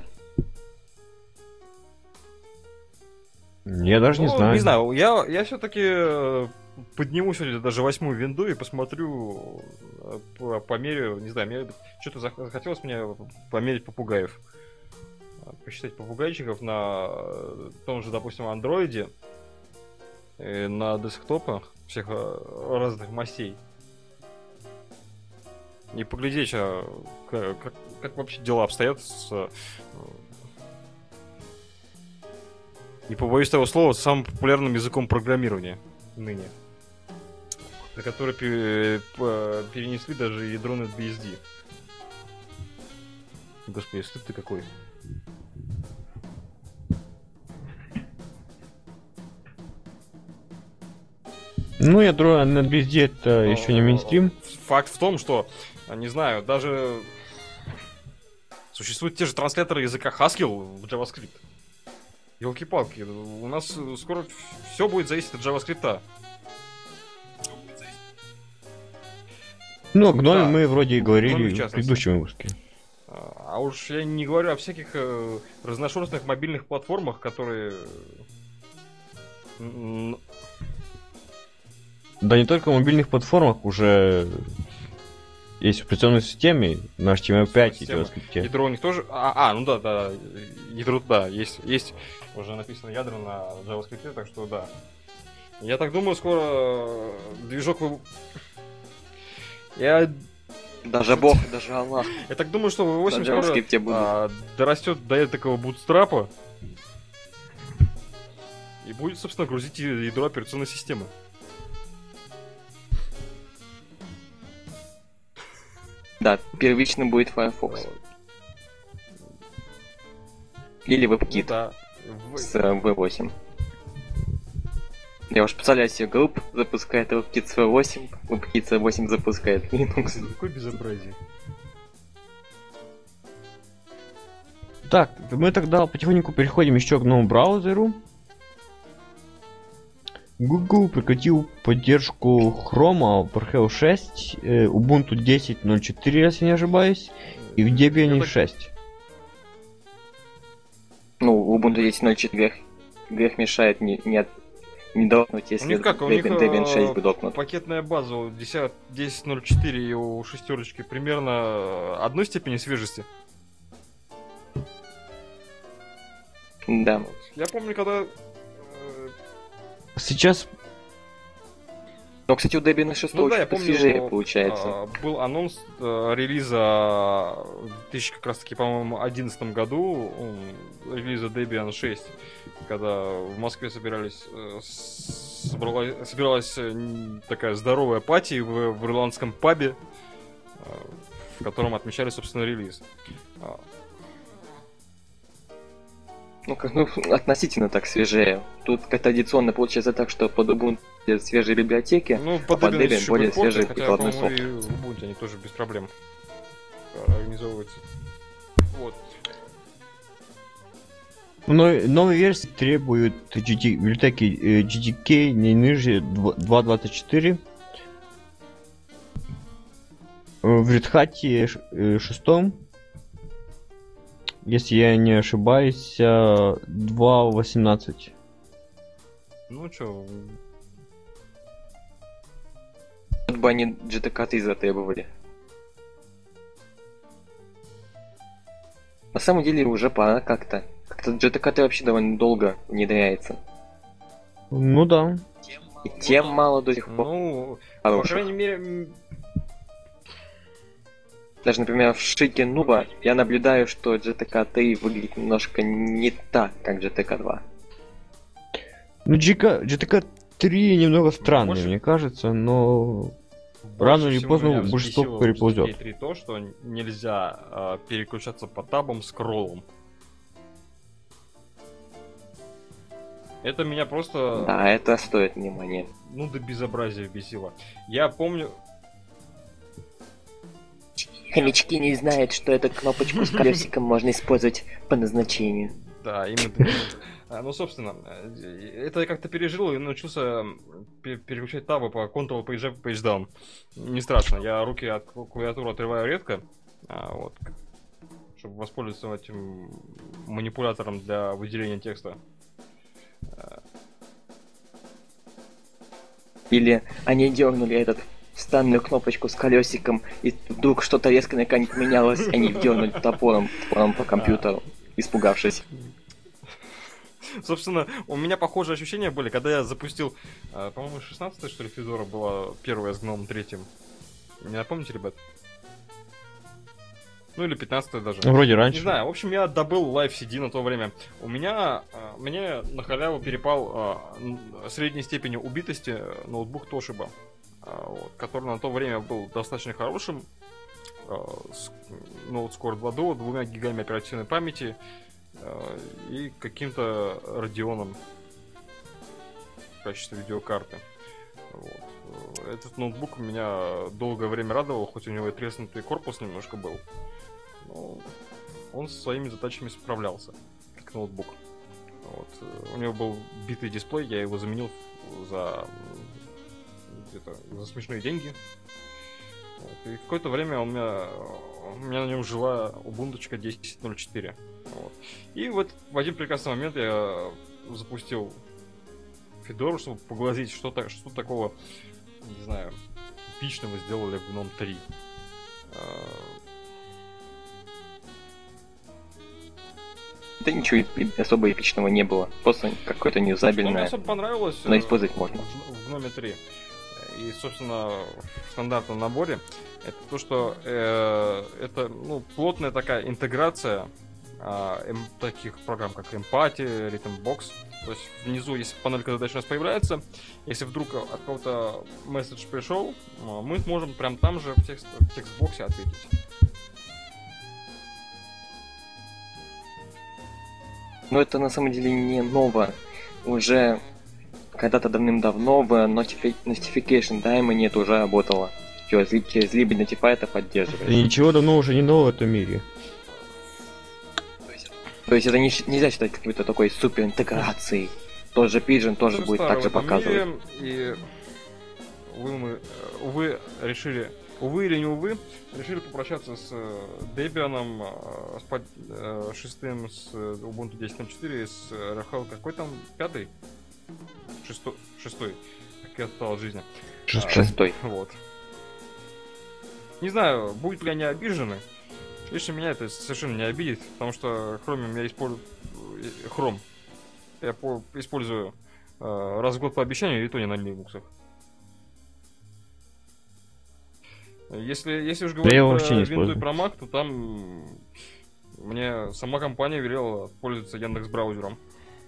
Я даже не Ну, знаю. Не знаю, я все-таки подниму сегодня даже 8-ю винду и посмотрю, померю, не знаю, мне что-то захотелось мне померить попугаев. Посчитать попугайчиков на том же, допустим, андроиде, на десктопах всех разных мастей. И поглядеть, как вообще дела обстоят с... Не побоюсь того слова, самым популярным языком программирования ныне. На который перенесли даже ядро NetBSD. Господи, стыд ты какой. Ну, ядро NetBSD это еще не мейнстрим. Факт в том, что, не знаю, даже существуют те же трансляторы языка Haskell в JavaScript. Ёлки-палки, у нас скоро все будет зависеть от JavaScript. Ну, о Гноме Да. мы вроде и Гноме, в говорили в частности. предыдущем выпуске. А уж я не говорю о всяких разношерстных мобильных платформах, которые... Да не только в мобильных платформах уже есть в операционной системе на HTML5 и Система. JavaScript. Ядро у них тоже... ну да, ядро, да, есть уже написано ядра на JavaScript, так что да. Я так думаю, скоро движок... Даже Бог, даже Аллах. Я так думаю, что V8 На скоро JavaScript будут. дорастет до такого бутстрапа и будет, собственно, грузить ядро операционной системы. Да, первичным будет Firefox. Или WebKit Ну да. с V8. Я уж представляю себе, групп запускает WebKit с V8, WebKit с V8 запускает Linux. Какое безобразие. Так, мы тогда потихоньку переходим еще к новому браузеру. Google прекратил поддержку Chrome, PowerShell 6, Ubuntu 10.04, если не ошибаюсь, и в Debian 6. Ну, Ubuntu 10.04 грех мешает не докнуть, У если них как, у них Debian 6 бы докнут. пакетная база у 10.04 и у шестерочки примерно одной степени свежести. Да. Я помню, когда... Сейчас, Но, кстати, у Debian 6 Ну да, я очень помню, посвежее получается. был анонс релиза в 2000, как раз таки, по-моему, 2011 году, релиза Debian 6, когда в Москве собиралась такая здоровая пати в ирландском пабе, в котором отмечали, собственно, релиз. Ну, относительно так свежее. Тут как традиционно получается так, что под Ubuntu свежие библиотеки, Ну, а под под Debian Debian еще более бэкпорты, свежий хотя, прикладной по-моему, софт. и в Ubuntu они тоже без проблем организовываются. Вот. новые версии требуют библиотеки GTK не ниже 2.24. В Red Hat 6, если я не ошибаюсь, 2.18. Ну чё, Вот бы они GTK 3 затребовали. На самом деле уже пора как-то. Как-то GTK вообще довольно долго внедряется. Ну да. И тем мало до сих пор Ну, по хороших. крайней мере, Даже, например, в Шике Нуба я наблюдаю, что GTK 3 выглядит немножко не так, как GTK 2. Ну, GTK 3 немного странный, Больше- мне кажется, но рано или поздно большинство переползет. То, что нельзя переключаться по табам скроллом. Это меня просто, Да, это стоит внимания. ну, до безобразия бесило. Я помню... Хомячки не знают, что эту кнопочку с колесиком можно использовать по назначению. Да, именно. Ну, собственно, это я как-то пережил и научился переключать табы по Ctrl, Page Up, Page Down. Не страшно, я руки от клавиатуры отрываю редко, вот, чтобы воспользоваться этим манипулятором для выделения текста. Или они дернули этот странную кнопочку с колесиком, и вдруг что-то резко на экране поменялось, они дернули топором по компьютеру, испугавшись. Собственно, у меня похожие ощущения были, когда я запустил, по-моему, 16-я, что ли, Федора была первая с Гном 3. Не напомните, ребят? Ну или 15-я даже. Ну, вроде раньше. Не знаю, в общем, я добыл Live CD на то время. У меня, мне на халяву перепал средней степени убитости ноутбук Toshiba, вот, который на то время был достаточно хорошим. Note Core 2 Duo, 2 гигами оперативной памяти и каким-то Radeon в качестве видеокарты. Вот. Этот ноутбук меня долгое время радовал, хоть у него и треснутый корпус немножко был. Но он со своими задачами справлялся, как ноутбук. Вот. У него был битый дисплей, я его заменил за где-то за смешные деньги. Вот. И какое-то время у меня на нем жила Ubuntu 10.04. Вот. И вот в один прекрасный момент я запустил Федору, чтобы поглазеть, что такого, не знаю, эпичного сделали в GNOME 3. Да ничего особо эпичного не было. Просто какое-то Что мне неюзабельное, особо понравилось но использовать можно. в GNOME 3 и, собственно, в стандартном наборе, это то, что это, ну, плотная такая интеграция таких программ, как Empathy, Rhythmbox. То есть внизу, если панелька задач у нас появляется, если вдруг от кого-то месседж пришел, мы можем прям там же в текстбоксе ответить. Но это на самом деле не ново. Уже когда-то давным-давно в Notification Time это уже работало. Через Libby Notify это поддерживает. И ничего давно уже не нового в этом мире. То есть это нельзя считать какой-то такой супер интеграцией. Тот же Pigeon тоже Всё будет старое так же в этом показывать. мире, и увы, решили, увы или не увы, решили попрощаться с Debian, с 6, с Ubuntu 10.04, с RHEL, какой там, 5? 6, как я осталось жизни. Шестой. Вот. Не знаю, будут ли они обижены. Лично меня это совершенно не обидит, потому что Chromium я использую... Chrome я использую раз в год по обещанию, и то не на Linux. Если уж говорить я про вообще не Windows и использую. про Mac, то там мне сама компания велела пользоваться Яндекс браузером.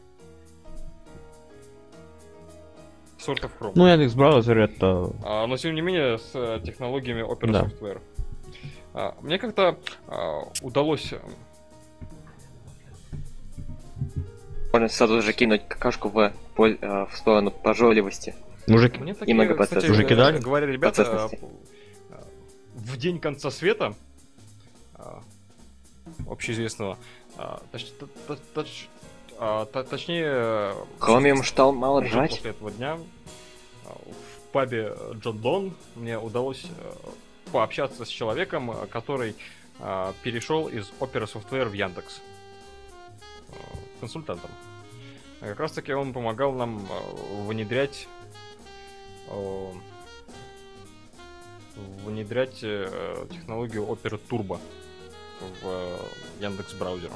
Sort of Chrome. Ну, Яндекс браузер это... Но тем не менее с технологиями Opera Да. Software. Мне как-то удалось... Можно сразу же кинуть какашку в сторону прожорливости. Мужики, Мне И многопроцессоры. кстати, Уже кидали? говорили ребята, Процессности. в день конца света, общеизвестного, точнее... Chromium стал мало уже брать. после этого дня в пабе Джон Дон мне удалось пообщаться с человеком, который перешел из Opera Software в Яндекс. Консультантом. Как раз таки он помогал нам внедрять технологию Opera Turbo. в Яндекс браузер.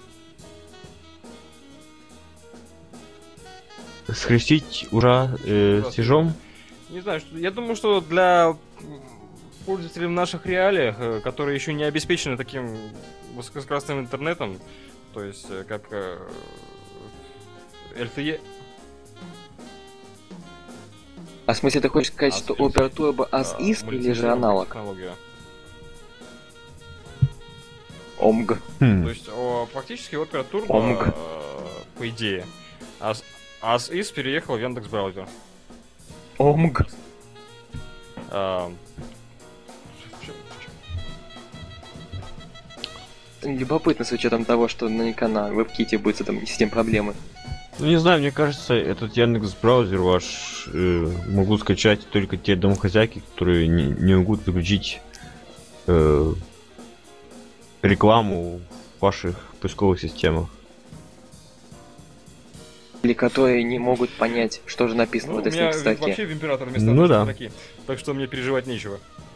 Скрестить ура с ежом? Не знаю, я думаю, что для пользователей в наших реалиях, которые еще не обеспечены таким высокоскоростным интернетом, то есть как LTE. А в смысле ты хочешь сказать, что Opera Turbo ASIS или же аналог? Технология. ОМГ. То есть фактически Opera Turbo, по идее, ASIS переехал в Яндекс браузер. ОМГ. Любопытно, с учетом того, что наверняка на WebKit будет с этим проблемы. Ну не знаю, мне кажется, этот Яндекс браузер ваш могут скачать только те домохозяйки, которые не могут выключить рекламу в ваших поисковых системах. Или которые не могут понять, что же написано в этой у меня статье. вообще в император места Ну да. такие, так что мне переживать нечего.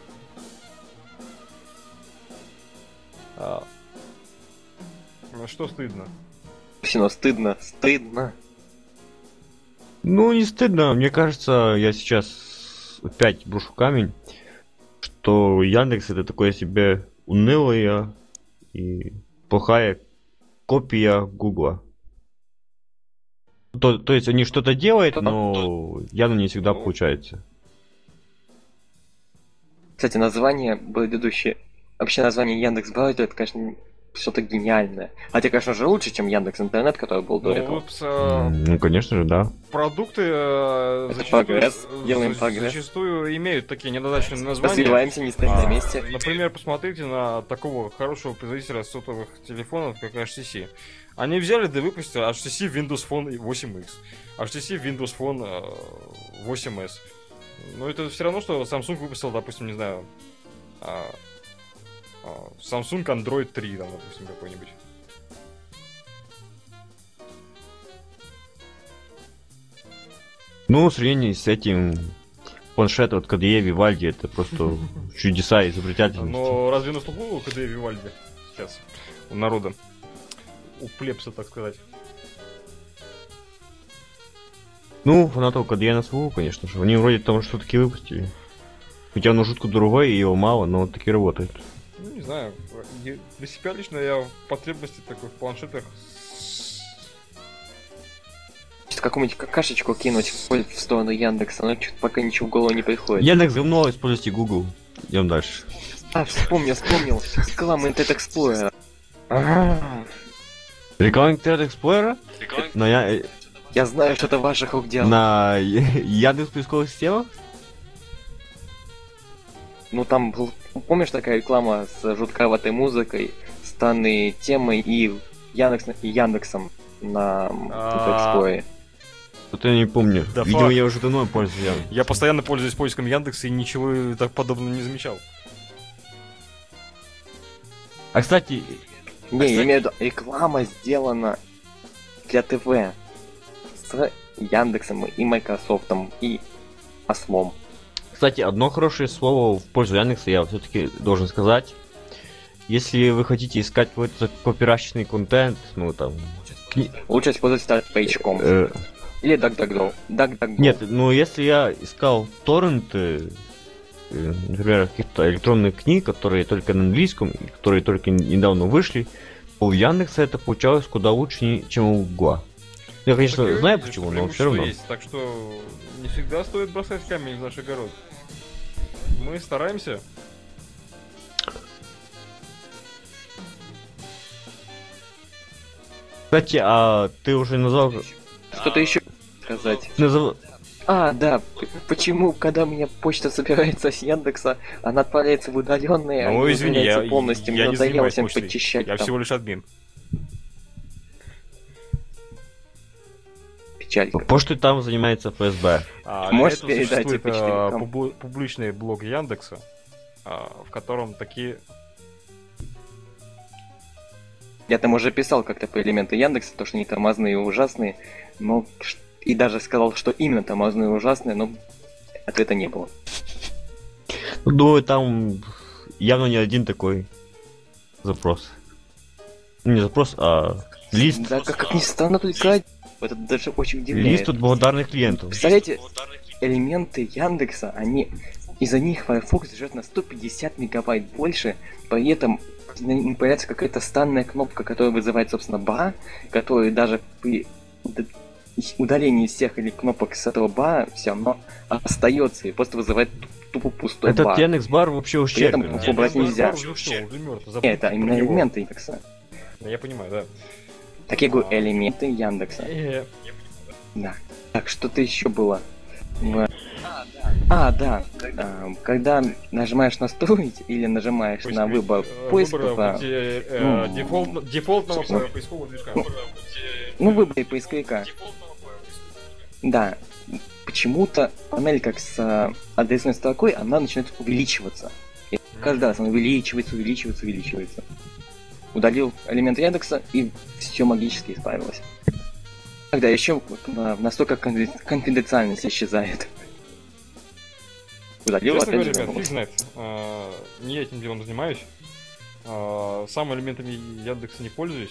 Что стыдно? Все, стыдно, стыдно. Ну, не стыдно. Мне кажется, я сейчас опять брошу камень, что Яндекс это такое себе унылая и плохая копия Гугла. То есть они что-то делают, но явно не всегда получается. Кстати, название предыдущее... Вообще название Яндекс Браузер, это, конечно, что-то гениальное. Хотя, конечно же, лучше, чем Яндекс Интернет, который был до этого. Ну, конечно же, да. Продукты прогресс. Делаем прогресс. Зачастую имеют такие недозначные названия. Развиваемся, не стоим на месте. Например, посмотрите на такого хорошего производителя сотовых телефонов, как HTC. Они взяли да выпустили HTC Windows Phone 8X, HTC Windows Phone 8S. Но это все равно, что Samsung выпустил, допустим, не знаю, Samsung Android 3, там, допустим, какой-нибудь. Ну, в сравнении с этим планшетом от KDE Vivaldi это просто чудеса изобретательности. Но разве наступил KDE Vivaldi сейчас у народа? У плебса, так сказать. Ну, фанатов KDE на СВУ, конечно же. Они вроде там что-то таки выпустили. Хотя оно жутко дорогое, и его мало, но таки работает. Ну, не знаю. Для себя лично я в потребности такой в планшетах. Какую-нибудь какашечку кинуть в сторону Яндекса, но что-то пока ничего в голову не приходит. Яндекс говно, используйте Google. Идем дальше. Вспомнил. Реклама Internet Explorer. Реклама Internet Explorer? Но Я знаю, что это ваших рук дело. На Яндекс поисковых системах? Ну там был, помнишь, такая реклама с жутковатой музыкой, странной темой и Яндексом на Explorer. Вот я не помню. Да видимо, факт. я уже давно пользуюсь. Я постоянно пользуюсь поиском Яндекса и ничего так подобного не замечал. А кстати, Не, я имею в виду, реклама сделана для ТВ с Яндексом и Майкрософтом и Ослом. Кстати, одно хорошее слово в пользу Яндекса я все-таки должен сказать. Если вы хотите искать какой-то копирачный контент, ну там... Лучше использовать Page.com. Или DuckDuckGo. Нет, ну если я искал торренты, например, каких-то электронных книг, которые только на английском, и которые только недавно вышли, у Яндекса это получалось куда лучше, чем у Гугла. Я, конечно, Так, знаю видишь, почему, что но все равно. есть, так что не всегда стоит бросать камень в наш огород. Мы стараемся. Кстати, а ты уже назвал... Что-то еще сказать. Да, почему, когда у меня почта собирается с Яндекса, она отправляется в удаленные, Ну, извини, я полностью, не мне надоело занимаюсь всем почтой. подчищать Я там. всего лишь админ. Печалька. Почтой там занимается ФСБ. Можешь Для этого передать существует почтовикам? публичный блог Яндекса, в котором такие... Я там уже писал как-то по элементы Яндекса, то, что они тормозные и ужасные, но и даже сказал, что именно тормозные и ужасные, но ответа не было. Думаю, там явно не один такой. запрос. Не запрос, а лист. Да, как ни странно, только это даже очень удивляет. Лист от благодарных клиентов. Представляете, элементы Яндекса, они из-за них Firefox жрет на 150 мегабайт больше, при этом появляется какая-то странная кнопка, которая вызывает, собственно, бар, который даже при удалении всех или кнопок с этого бара все равно остается и просто вызывает тупо пустой Этот бар. Яндекс.Бар вообще При этом ущербен. его убрать нельзя. Нет, Это именно элементы Яндекса. Я понимаю, да. Так я говорю, элементы Яндекса. Да. Так, что-то еще было. Да. Когда нажимаешь настроить или нажимаешь на выбор поиска, дефолтного поискового движка. выбор поисковика. Да. Почему-то панель как с адресной строкой, она начинает увеличиваться. И каждый раз она увеличивается. Удалил элемент Яндекса, и все магически исправилось. Когда еще настолько конфиденциальность исчезает. Удалил, Честно опять говоря, же, ребят, фиг знает. Не я этим делом занимаюсь. Сам элементами Яндекса не пользуюсь.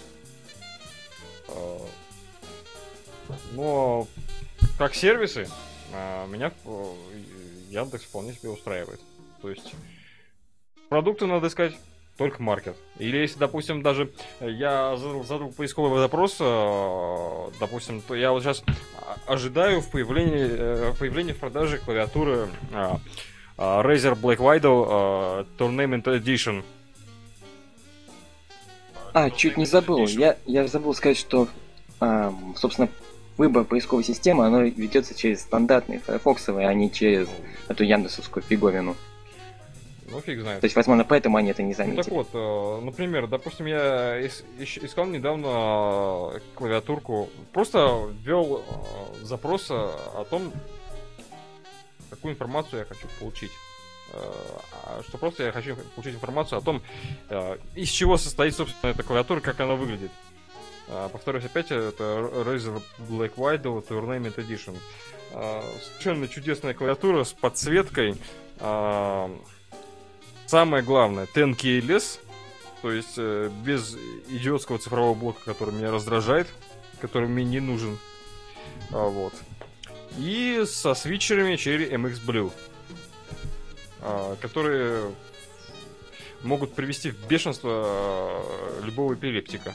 Но как сервисы меня Яндекс вполне себе устраивает. То есть продукты надо искать только маркет. Или если, допустим, даже я задал поисковый запрос, допустим, то я вот сейчас ожидаю появления в продаже клавиатуры Razer Black Widow Tournament Edition. Чуть не забыл. Я забыл сказать, что, собственно, выбор поисковой системы, оно ведется через стандартные файрфоксовые, а не через эту яндексовскую фиговину. Ну, фиг знает. То есть, возможно, поэтому они это не заметили. Ну, так вот, например, допустим, я искал недавно клавиатурку, просто ввел запрос о том, какую информацию я хочу получить. Что просто я хочу получить информацию о том, из чего состоит, собственно, эта клавиатура, как она выглядит. Повторюсь опять, это Razer Black Widow Tournament Edition. Совершенно чудесная клавиатура с подсветкой. Самое главное, 10 keyless, то есть без идиотского цифрового блока, который меня раздражает, который мне не нужен. Вот. И со свитчерами Cherry MX Blue, которые могут привести в бешенство любого эпилептика.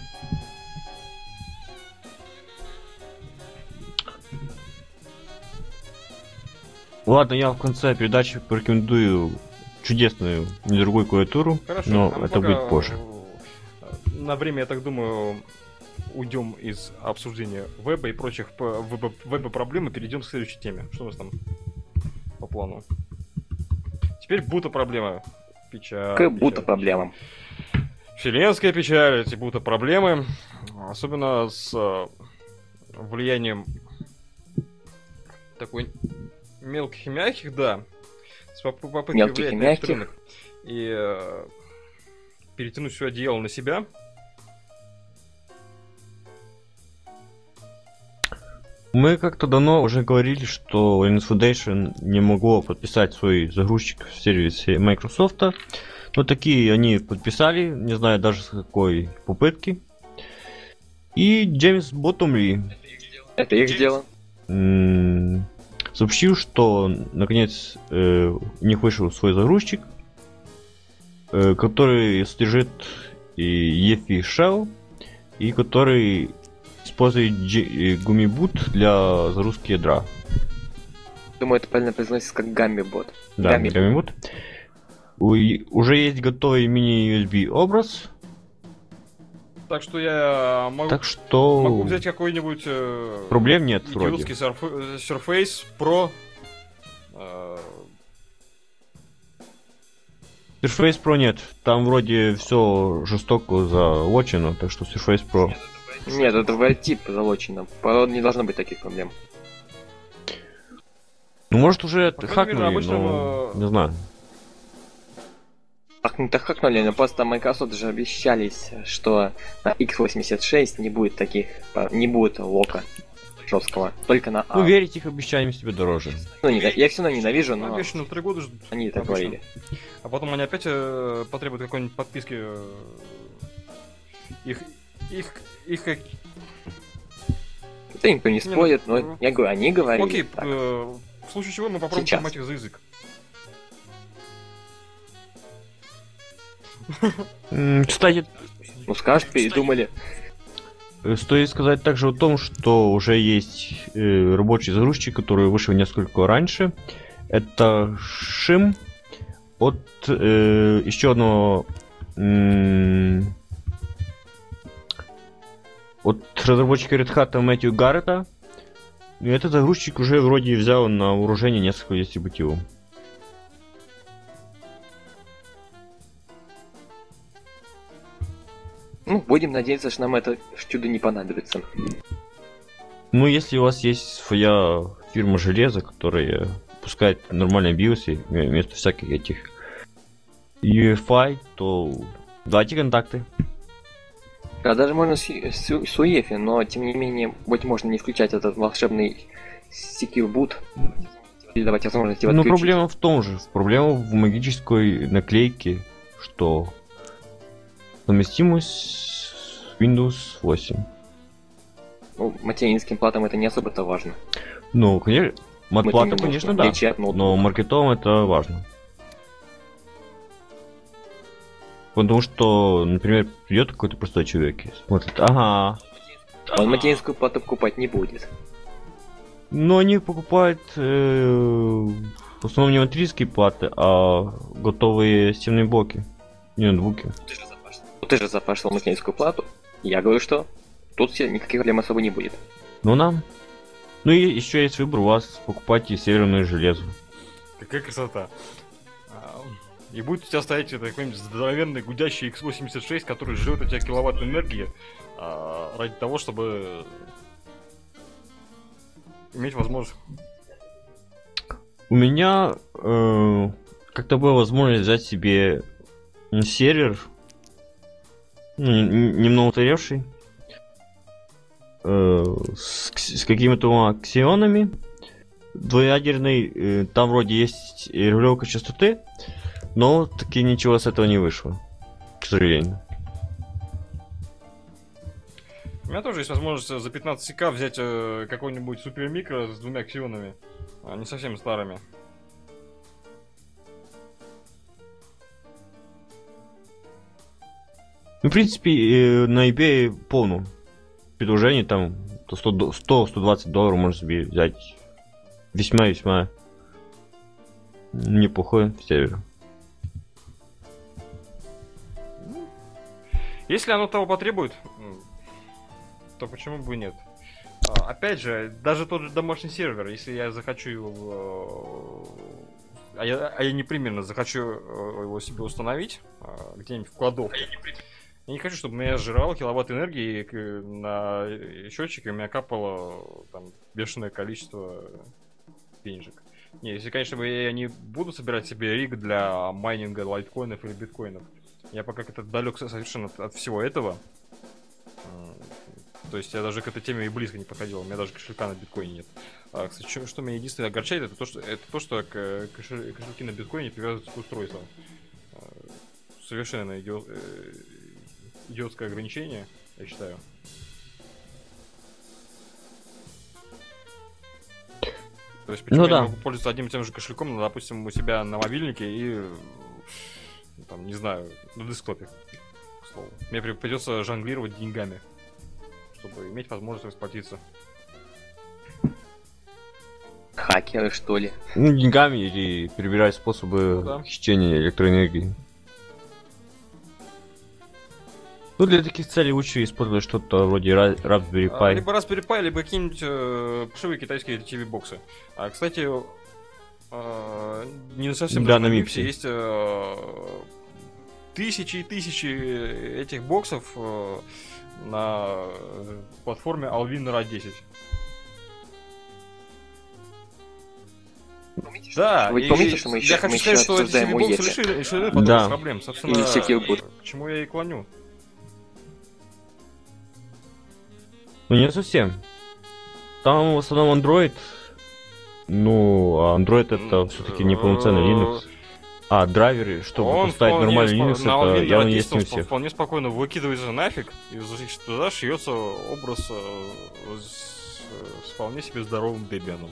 Ладно, я в конце передачи порекомендую чудесную недорогую клавиатуру, Хорошо, но это будет позже. На время, я так думаю, уйдем из обсуждения веба и прочих веба-проблем и перейдем к следующей теме. Что у нас там по плану? Теперь бута-проблема. К бута-проблемам. Вселенская печаль, эти бута-проблемы. Особенно с влиянием такой мелких и мягких, да. С попыткой мелких и влиять на мягких. рынок и перетянуть все одеяло на себя. Мы как-то давно уже говорили, что Linux Foundation не могло подписать свой загрузчик в сервисе Microsoft. Но такие они подписали, не знаю даже с какой попытки. И Джеймс Боттомли Это их дело. Сообщил, что наконец у них вышел свой загрузчик, который содержит EFI Shell и который использует Gumibot для загрузки ядра. Думаю, это правильно произносится как Gumibot. Да, Gumibot. Уже есть готовый мини-USB образ. Так что я могу взять какой-нибудь проблем нет идиотский вроде. Surface Pro. Surface Pro нет. Там вроде все жестоко залочено, так что Surface Pro. Нет, это в-тип залочено. Не должно быть таких проблем. Ну может уже По крайней хакнули, мере, обычно, но не знаю. Хакнули, но просто Microsoft же обещались, что на x86 не будет лока. жесткого. Только на А. Ну, верить их обещаниям себе дороже. Ну, я их все равно ненавижу, но Обещано 3 года ждут. они так обычно. говорили. А потом они опять потребуют какой-нибудь подписки. Их как... Это никто не спорит, ну, но я говорю, они говорили. Окей, так. в случае чего мы попробуем Сейчас. поймать их за язык. Кстати, Ну, скажешь, передумали. стоит сказать также о том, что уже есть рабочий загрузчик, который вышел несколько раньше. Это Shim от еще одного от разработчика Red Hat Мэтью Гаррета. И этот загрузчик уже вроде взял на вооружение несколько дистрибутивов. Ну, будем надеяться, что нам это чудо не понадобится. Ну, если у вас есть своя фирма железа, которая пускает нормальные биосы вместо всяких этих UEFI, то дайте контакты. Да, даже можно с UEFI, но тем не менее, быть можно не включать этот волшебный Secure Boot. Или давать возможность его Но отключить. проблема в том же. Проблема в магической наклейке, что совместимость с Windows 8. Ну, материнским платам это не особо-то важно. Ну, конечно, матплата, Мы-то не конечно, можем да. отличить от ноутбука. Но маркетовым это важно. Потому что, например, придет какой-то простой человек и смотрит, ага. Он материнскую плату покупать не будет. Но они покупают в основном не материнские платы, а готовые стенные блоки. Не ноутбуки. Ты же запрашивал материнскую плату. Я говорю, что тут никаких проблем особо не будет. Ну нам. Ну и еще есть выбор у вас, покупайте северное железо. Какая красота. И будет у тебя стоять какой-нибудь здоровенный гудящий X86, который жрет у тебя киловатт энергии ради того, чтобы иметь возможность. У меня как-то была возможность взять себе сервер, немного устаревший, с какими-то ксионами, двуядерный, там вроде есть регулировка частоты, но таки ничего с этого не вышло, к сожалению. У меня тоже есть возможность за 15к взять какой-нибудь супермикро с 2 ксионами, не совсем старыми. Ну, в принципе, на eBay полно предложений, там 100-120 долларов можно себе взять весьма-весьма неплохой сервер. Если оно того потребует, то почему бы и нет? Опять же, даже тот же домашний сервер, если я захочу его... А я непременно захочу его себе установить где-нибудь в кладовке. Я не хочу, чтобы меня сжирало киловатт энергии на счетчике, у меня капало там бешеное количество денежек. Не, если, конечно, я не буду собирать себе риг для майнинга лайткоинов или биткоинов. Я пока как-то далек совершенно от всего этого. То есть я даже к этой теме и близко не подходил. У меня даже кошелька на биткоине нет. Кстати, что меня единственное огорчает, это то, что кошельки на биткоине привязываются к устройству. Совершенно идиотское ограничение, я считаю. То есть почему я могу пользоваться одним и тем же кошельком, допустим, у себя на мобильнике и там, не знаю, на десктопе, к слову. Мне придется жонглировать деньгами, чтобы иметь возможность расплатиться. Хакеры, что ли? Ну, деньгами или перебирать способы хищения электроэнергии. Ну, для таких целей лучше использовать что-то вроде Raspberry Pi. Либо Raspberry Pi, либо какие-нибудь пшивые китайские TV-боксы. Кстати, не совсем да, на Мипсе Мипсе есть тысячи и тысячи этих боксов на платформе Alvin RA10. Да, вы помните, что мы еще, я хочу сказать, что эти обсуждаем TV-боксы решили подобных проблем. Собственно, к чему я и клоню. Ну, не совсем. Там в основном Android. Ну, а Android это все-таки неполноценный Linux. А, драйверы, чтобы поставить нормальный Linux, это явно есть не у всех. Вполне спокойно выкидывается нафиг, и туда шьется образ с вполне себе здоровым Debian.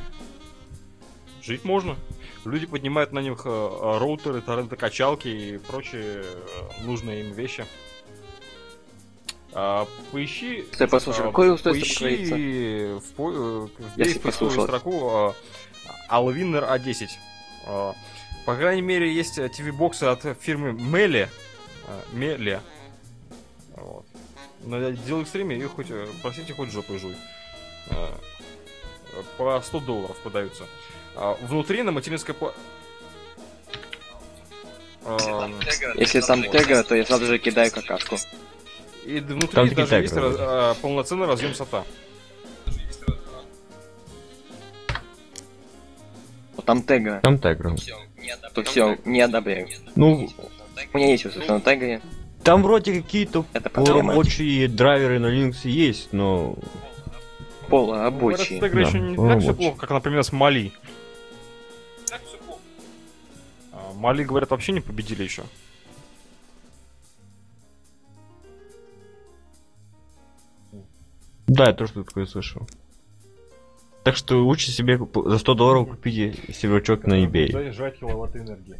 Жить можно. Люди поднимают на них роутеры, торрентокачалки и прочие нужные им вещи. Поищи... Послушай, какое устройство поищи в если поисковую строку Alwinner A10. По крайней мере, есть TV-боксы от фирмы Meli. Вот. На DLX-стриме их хоть, простите, хоть жопой жуй. По $100 продаются. Внутри на материнской плате... Если там тега, то я сразу же кидаю какашку. И внутри там даже есть полноценный разъем софта. Там тега. Там тегра. То все, не одобряю. Ну, У меня есть устройство на теге. там вроде какие-то Это проблема. рабочие драйверы на Linux есть, но... Полурабочие. С Тегра Да, еще не так все рабочий. плохо, как, например, с Мали. Мали, говорят, вообще не победили еще. Да, я тоже такое слышал. Так что лучше себе за $100 купите сервачок на eBay. Заряжать киловатт энергии.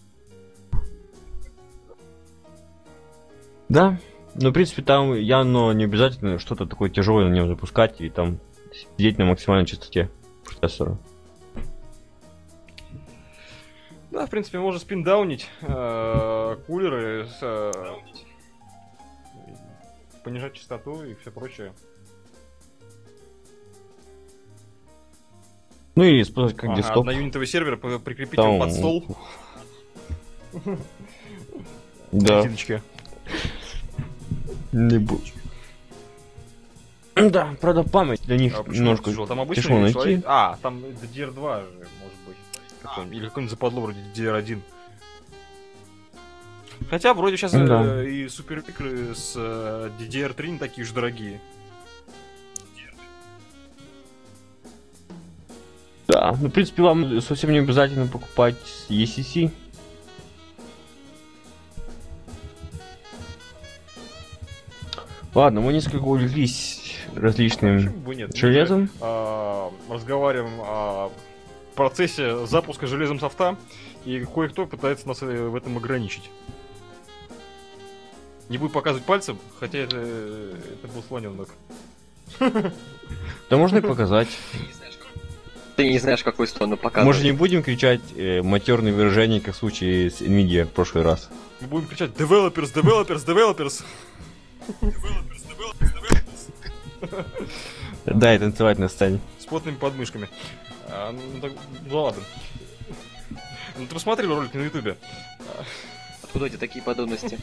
Да, но в принципе там явно не обязательно что-то такое тяжелое на нем запускать и там сидеть на максимальной частоте процессора. Да, в принципе, можно спиндаунить кулеры, понижать частоту и все прочее. Ну и использовать как десктоп. На юнитовый сервер прикрепить Там- его под стол. Да. Резиночки. Не буду. Да, правда, память для них Почему немножко тяжело? Там обычно тяжело найти. человек... Там DDR2 же, может быть. Или какой-нибудь западло вроде DDR1. Хотя вроде сейчас Да. и супермикры с DDR3 не такие уж дорогие. Да, ну в принципе вам совсем не обязательно покупать ECC. Ладно, мы несколько увлеклись различным Почему бы нет? Мы железом. же, разговариваем о процессе запуска железом софта, и кое-кто пытается нас в этом ограничить. Не буду показывать пальцем, хотя это был слоненок. Да можно и показать. Ты не знаешь, какую сторону показывать. Может не будем кричать матерные выражения, как в случае с Nvidia в прошлый раз. Мы будем кричать developers, developers, developers. Да, и танцевать на сцене. С потными подмышками. Ну ладно. Ну ты посмотри ролики на ютубе. Откуда эти такие подробности?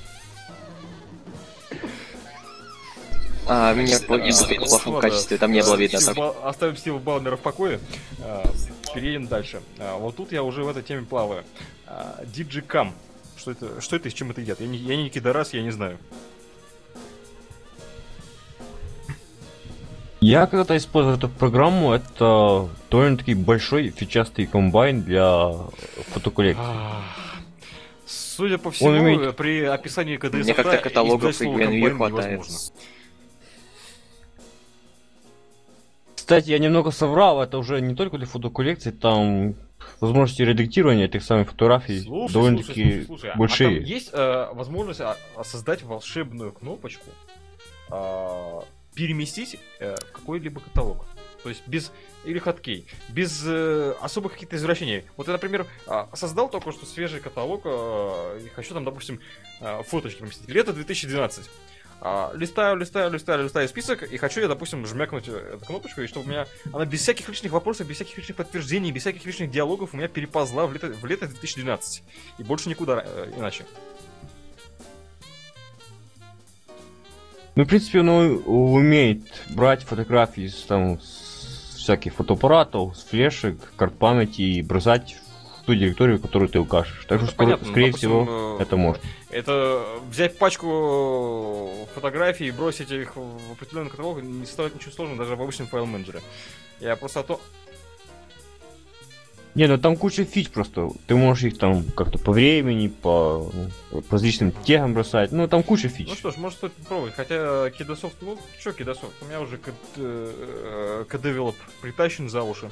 Меня в плохом качестве, там не было видно так. Оставим Стива Балмера в покое. Переедем дальше. Вот тут я уже в этой теме плаваю. Digicam. Что это и с чем это едят? Я не кидорас, я не знаю. Я когда-то использовал эту программу, это довольно-таки большой фичастый комбайн для фотоколлекции. Судя по всему, имеет- при описании КДС Мне как-то каталогов и GNU хватает. Кстати, я немного соврал, это уже не только для фотоколлекции, там возможности редактирования этих самых фотографий довольно-таки слушай, большие. А там есть возможность создать волшебную кнопочку, переместить какой-либо каталог. То есть без... Или хоткей. Без особых каких-то извращений. Вот я, например, создал только что свежий каталог, и хочу там, допустим, фоточки поместить. Лето 2012. Листаю список, и хочу я, допустим, жмякнуть эту кнопочку, и чтобы у меня она без всяких лишних вопросов, без всяких лишних подтверждений, без всяких лишних диалогов у меня переползла в лето 2012. И больше никуда иначе. Ну, в принципе, он умеет брать фотографии с всяких фотоаппаратов, с флешек, карт памяти и бросать ту директорию, которую ты укажешь. Так Ну, что, это понятно, скорее допустим, всего, это может. Это взять пачку фотографий и бросить их в определенный каталог не составит ничего сложного даже в обычном файл-менеджере. Я просто о том... Не, ну там куча фич просто. Ты можешь их там как-то по времени, по различным тегам бросать. Ну, там куча фич. Ну что ж, может стоит попробовать. Хотя Kidsoft, ну что Kidsoft, у меня уже Kdevelop притащен за уши.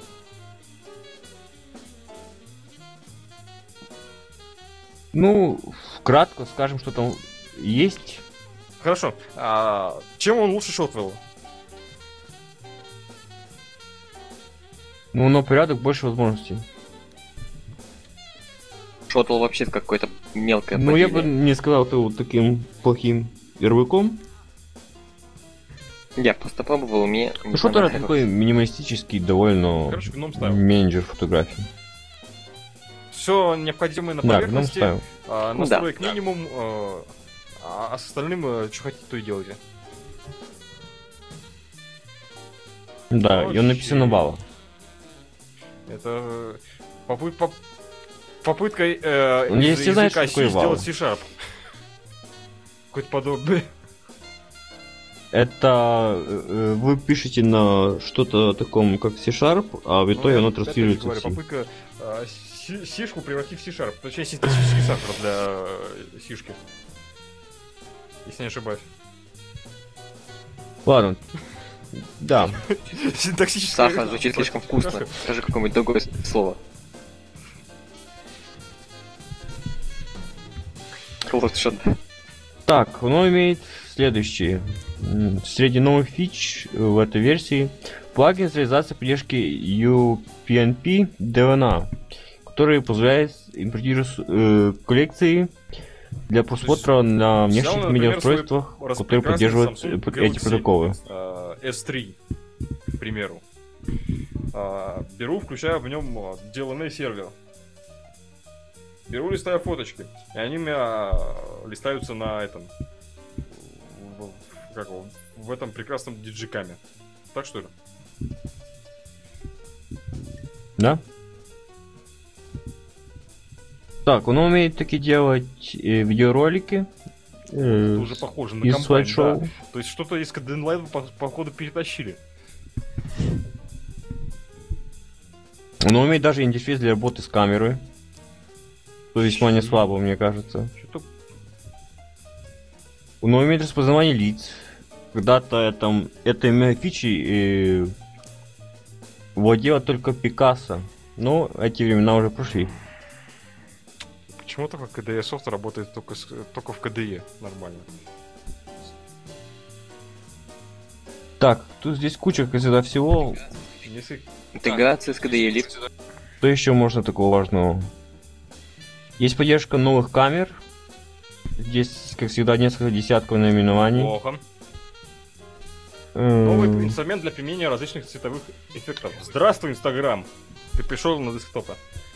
Ну, кратко скажем, что там есть. Хорошо. Чем он лучше Shotwell? Ну, но порядок, больше возможностей. Шоттл вообще какое-то мелкое Ну, я бы поделие. не сказал ты вот таким плохим ярлыком. Я просто пробовал, мне Ну, не что-то понравилось. такой минималистический, довольно Короче, гном ставил. менеджер фотографий. Все необходимое на Да, гном поверхности. ставил. Настроек Да. минимум. А с остальным, что хотите, то и делайте. Да, и он написан на баллах. Это попытка Ну, из если знаешь, языка что такое C сделать вал. C-Sharp. Какое-то подобное. Это вы пишете на что-то таком, как C-Sharp, а в итоге Ну, оно опять же транслируется говорю, в C. попытка сишку превратить в C-Sharp. Точнее, синтетический сахар для сишки. Если не ошибаюсь. Ладно. Да. Синтаксический Сахар звучит слишком вкусно. Скажи какое-нибудь другое слово. Лучше. Так, оно имеет следующие. Среди новых фич в этой версии плагин с реализацией поддержки UPnP DNA, который позволяет импортировать коллекции для просмотра на внешних взял, например, медиаустройствах, свой которые поддерживают Samsung эти Galaxy, протоколы. S3, к примеру. Беру, включаю в нем DLNA сервер. Беру, листаю фоточки, и они у меня листаются на этом, в этом прекрасном диджикаме. Так что ли? Да? Так, он умеет таки делать видеоролики Это уже похоже на из комбайн, слайд-шоу. да. То есть что-то из Kdenlight походу перетащили. Он умеет даже интерфейс для работы с камерой. Что весьма не слабо, мне кажется. Что-то Он умеет распознавание лиц. Когда-то этой фичей владела только Пикассо. Но эти времена уже прошли. Почему только KDE софт работает только в KDE нормально? Так, тут здесь куча, как всегда, всего. Если... Интеграция с KDE Live. Что еще можно такого важного? Есть поддержка новых камер. Здесь, как всегда, несколько десятков наименований. Плохо. Новый Эм, инструмент для применения различных цветовых эффектов. Здравствуй, Инстаграм! Ты пришел на десктопа.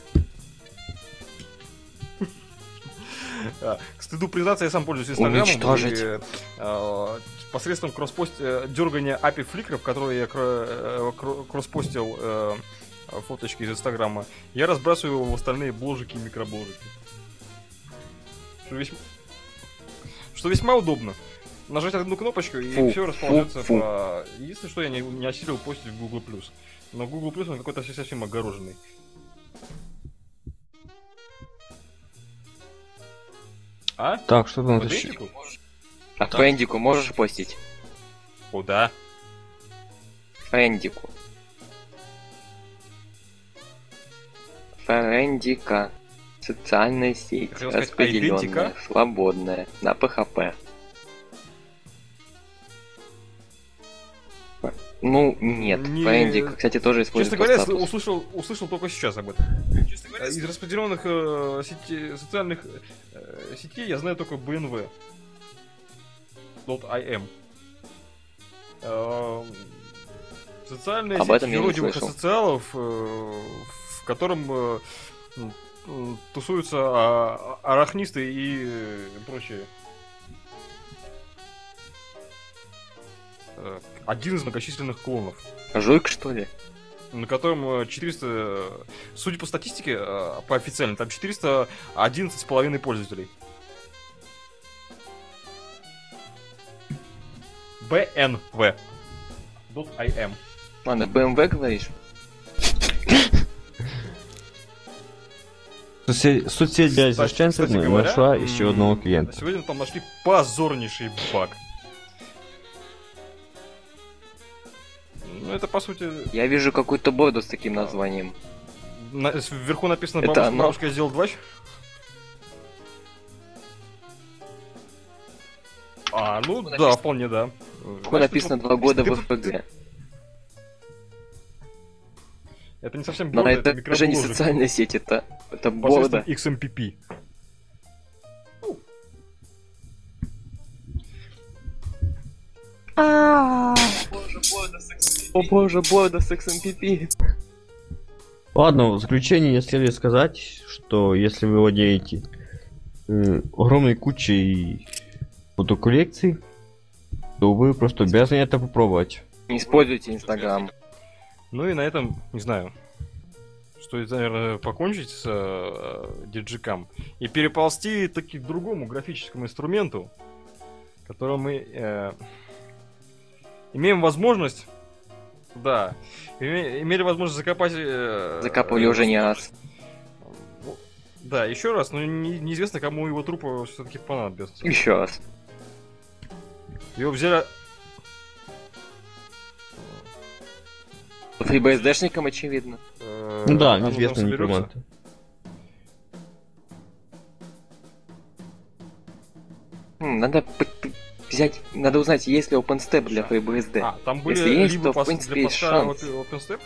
К стыду признаться, я сам пользуюсь Инстаграмом. Уничтожить. И, посредством дергания API фликеров, которые я кросспостил фоточки из Инстаграма, я разбрасываю его в остальные бложики и микробложики. Что весьма удобно. Нажать одну кнопочку, и все расположится по... Единственное, что я не осилил постить в Google+. Но Google+, он какой-то совсем огороженный. А? Так, что там По еще? Дэнтику? А Френдику можешь постить? Куда? Френдику. Френдика. Социальная сеть. Хотел сказать, Распределенная, идентика? свободная. На PHP. Ну, нет. Не- Френдик, кстати, тоже использует Честно говоря, статус. услышал только сейчас об этом. Из распределенных социальных сетей я знаю только BNV. .im. Социальная Об сеть этом я не юродивых слышал. асоциалов, в котором тусуются арахнисты и прочие. Один из многочисленных клонов. Жуйк, что ли? на котором 400... Судя по статистике, по официальной, там 411,5 пользователей. BNV. .im. Ладно, BMW говоришь? Соцсеть для извращенцев Кстати говоря, нашла еще одного клиента. Сегодня там нашли позорнейший баг. Ну, это по сути... Я вижу какую-то борду с таким названием. Вверху написано Это «Бабушка, оно? бабушка, я сделал 2». Ну да, вполне да. Вверху написано 2 года в ФПГ. Это не совсем Но борда, это это уже не микробложек. социальная сеть, это Посредством борда. XMPP. О боже, борда с XMPP. Ладно, в заключение я следует сказать, что если вы владеете огромной кучей фотоколлекций, то вы просто обязаны это попробовать. Не используйте Инстаграм. Ну и на этом, не знаю, стоит, наверное, покончить с Digicam и переползти таки к другому графическому инструменту, которым мы имеем возможность, да, имели возможность закопать... Закапывали уже не раз. Да, еще раз, но неизвестно, кому его труп все-таки понадобится. Еще раз. Его взяли... FreeBSD-шникам, очевидно. Ну да, оно там неизвестный соберется. некромант. Надо взять, надо узнать, есть ли OpenStep для FreeBSD. Там были Если есть, либо то, в принципе, для есть Pascal шанс. OpenStep.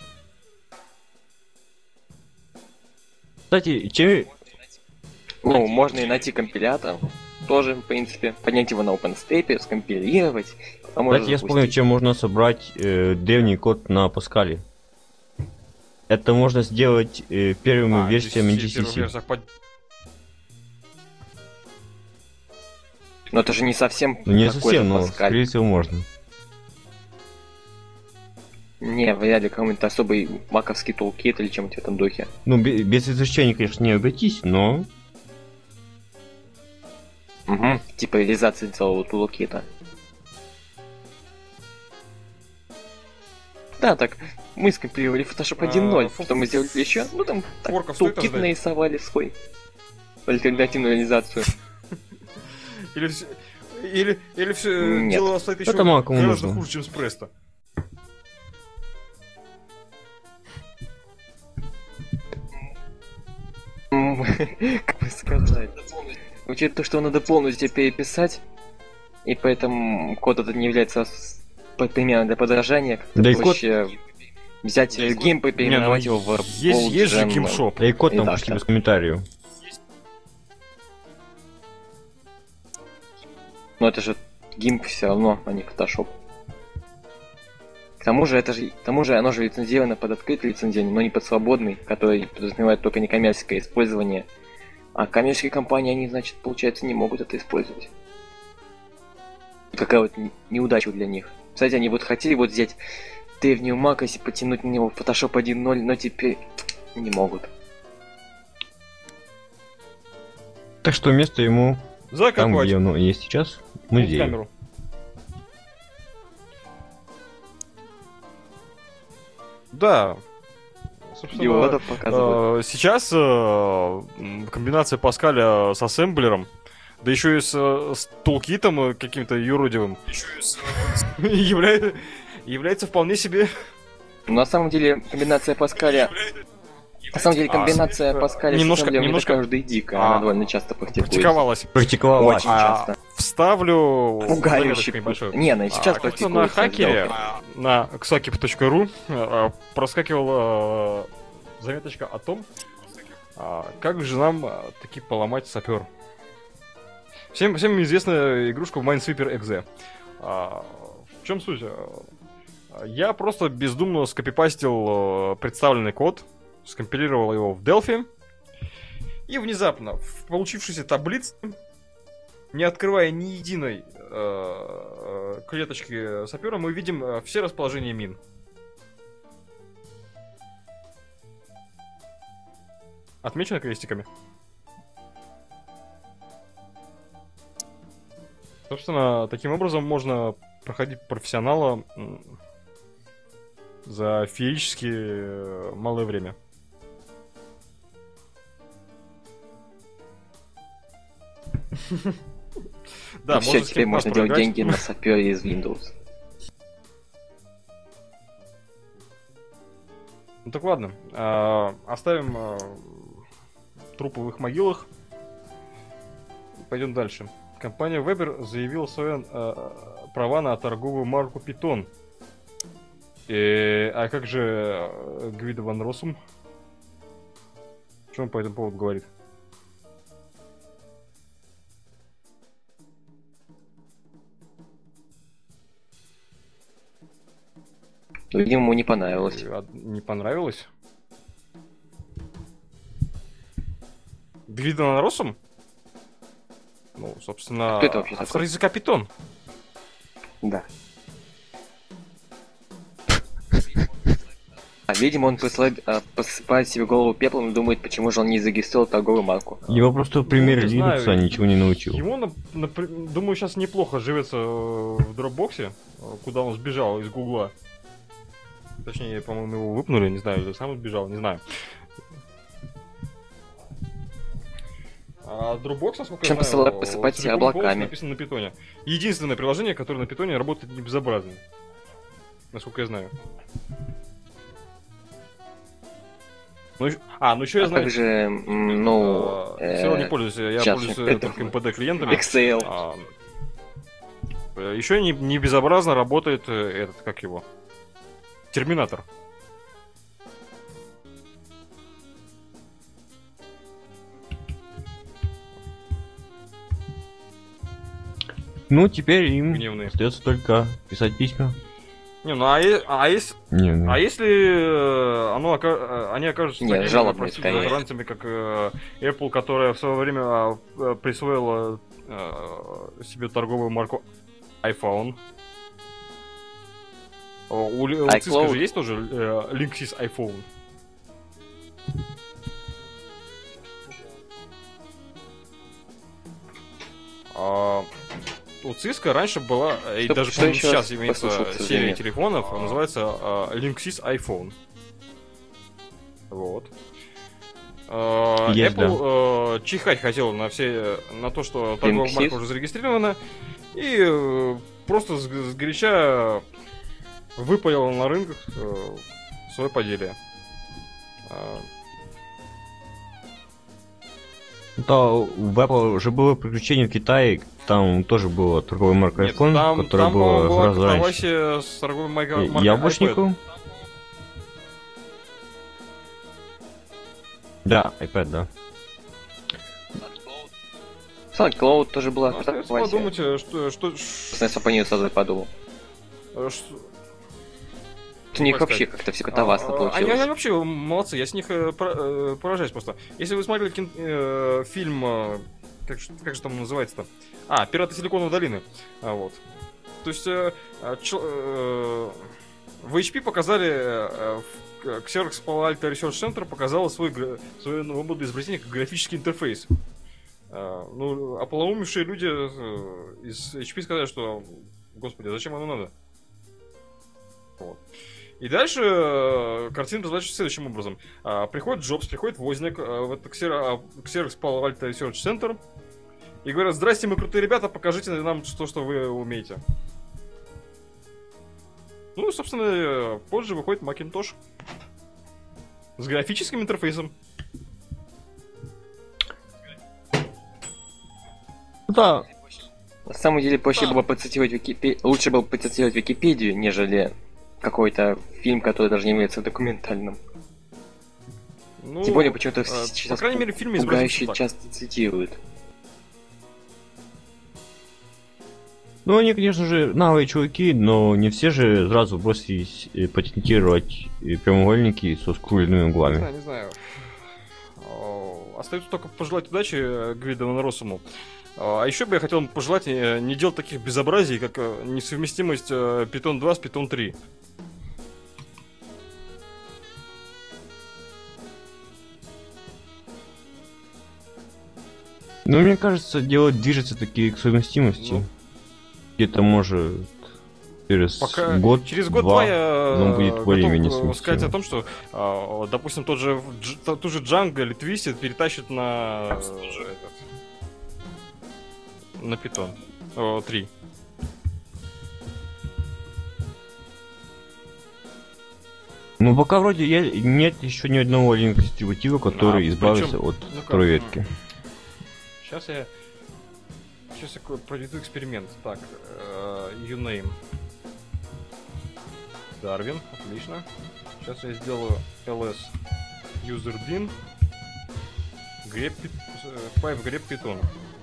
Кстати, чем... Ну, можно и найти компилятор. Тоже, в принципе, поднять его на OpenStep, скомпилировать. Потом уже Кстати, я вспомнил, запустить. чем можно собрать древний код на Паскале. Это можно сделать первыми версиями здесь в первых GCC. версиях Но это же не совсем Ну, не какой-то совсем, но, Паскаль. скорее всего, можно. Не, вряд ли какой-нибудь особый маковский тулкит или чем-то в этом духе. Ну, без изучения, конечно, не обойтись, но... Угу. Типа реализации целого тулкита. Да, так, мы скомпилировали Photoshop 1.0, что мы сделали еще? Ну там, так, Форков стоит тулкит ожидать? нарисовали свой. Альтернативную реализацию. Или все Нет. дело стоит еще Это мало кому гораздо нужно. хуже, чем с Presto. Как бы сказать. Учитывая то, что надо полностью переписать, и поэтому код этот не является примером для подражания, как-то Да и код- проще взять геймплей, переименовать Не, ну, его в есть же Bold Gen. геймшоп. Да и код там Редактор. почти без комментариев. Но это же гимп все равно, а не Photoshop. К тому же оно же лицензировано под открытый лицензирование, но не под свободный, который подразумевает только некоммерческое использование. А коммерческие компании, они, значит, получается, не могут это использовать. Какая вот неудача для них. Кстати, они вот хотели вот взять древнюю macOS и потянуть на него Photoshop 1.0, но теперь не могут. Так что место ему там, Закопать. где оно есть сейчас, в В музее. камеру. Да. Собственно, Диодов показывают. сейчас комбинация Паскаля с ассемблером, да еще и с тулкитом каким-то юродивым, является вполне себе... Но на самом деле комбинация Паскаля... На самом деле комбинация Паскаля немножко- с ассемблером не немножко- такая уж да и дикая, она довольно часто практикуется. практиковалась. Практиковалась. Очень А, часто. Вставлю Пугающе. заметочку небольшую. Не, она и сейчас Кажется, на практикуется. хакере, сделка. на xakip.ru проскакивала заметочка о том, как же нам таки поломать сапер. Всем известна игрушка Minesweeper .exe. В чем суть? Я просто бездумно скопипастил представленный код, скомпилировал его в Delphi, и внезапно в получившейся таблице, не открывая ни единой клеточки сапера, мы видим все расположения мин. отмечено крестиками. Собственно, таким образом можно проходить профессионала за феерически малое время. Да, все, теперь можно делать деньги на сапере из Windows. Ну так ладно, оставим трупы в их могилах. Пойдем дальше. Компания Weber заявила свои права на торговую марку Python. А как же Гвидо ван Россум? Что он по этому поводу говорит? Видимо, ему не понравилось. Не понравилось? Гвидо ван Россум? Ну, собственно, кто это вообще автор такой? языка Python. Да. Видимо, он посыпает себе голову пеплом и думает, почему же он не зарегистрировал торговую марку. Его просто пример не знаю, Linux ничего не научил. Ему, думаю, сейчас неплохо живется в дропбоксе, куда он сбежал из Гугла. Точнее, по-моему, его выпнули, не знаю, или сам сбежал, не знаю. А Dropbox, насколько я знаю, посыпать целиком облаками. полностью написано на питоне. Единственное приложение, которое на питоне работает не безобразно. Насколько я знаю. Ну еще я знаю. Также, все равно не пользуюсь, я пользуюсь только MPD клиентами. Excel. Еще не безобразно работает этот, как его? Терминатор. Ну, теперь им Гневные. остается только писать письма. Не, ну если они окажутся такими жалобные, скорее. иностранцами, как Apple, которая в свое время присвоила себе торговую марку iPhone. У Cisco же есть тоже Linksys iPhone. У Cisco раньше была, и даже по-моему, сейчас имеется серия телефонов, называется Linksys iPhone. Вот. Apple чихать хотел на то, что торговая марка уже зарегистрирована, и просто сгоряча выпалила на рынках свое поделие. Да, в Apple уже было приключение в Китае, там тоже была торговая марка iPhone, которая была в раз раньше. С торговой маркой Яблочнику? Да, iPad, да. SoundCloud тоже была. Подумать, что... Я по ней сразу подумал. У них вообще как-то все катавасно получилось. Они вообще молодцы, я с них поражаюсь просто. Если вы смотрели фильм, как же там называется-то? «Пираты Силиконовой долины». Вот. То есть в HP показали, Xerox Palo Alto Research Center показала свое новое изобретение как графический интерфейс. Ополоумевшие люди из HP сказали, что, господи, зачем оно надо? Вот. И дальше картина разворачивается следующим образом. Приходит Джобс, приходит Возняк в этот Xerox Palo Alto Research Center и говорят: здрасте, мы крутые ребята, покажите нам то, что вы умеете. Ну, собственно, позже выходит Macintosh с графическим интерфейсом. Да. На самом деле, лучше было процитировать Википедию, нежели какой-то фильм, который даже не является документальным. Тем более, почему-то сейчас по крайней мере, в фильме пугающе часто цитируют. Ну, они, конечно же, наглые чуваки, но не все же сразу бросились патентировать прямоугольники со скругленными углами. Не знаю. Остается только пожелать удачи Гвидо ван Россуму. А еще бы я хотел пожелать не делать таких безобразий, как несовместимость Python 2 с Python 3. Ну, мне кажется, дело движется таки к совместимости. Ну. Где-то может через Пока год, через год-два я он будет более-менее готов сказать совместим. о том, что, допустим, ту же Django или Twisted перетащит на на Python 3. Ну, пока вроде нет еще ни одного Linux-дистрибутива, который избавился причем, от ну как, второй ветки. Сейчас я проведу эксперимент. Так, uname. Darwin, отлично. Сейчас я сделаю ls user_bin grep 5 grep Python.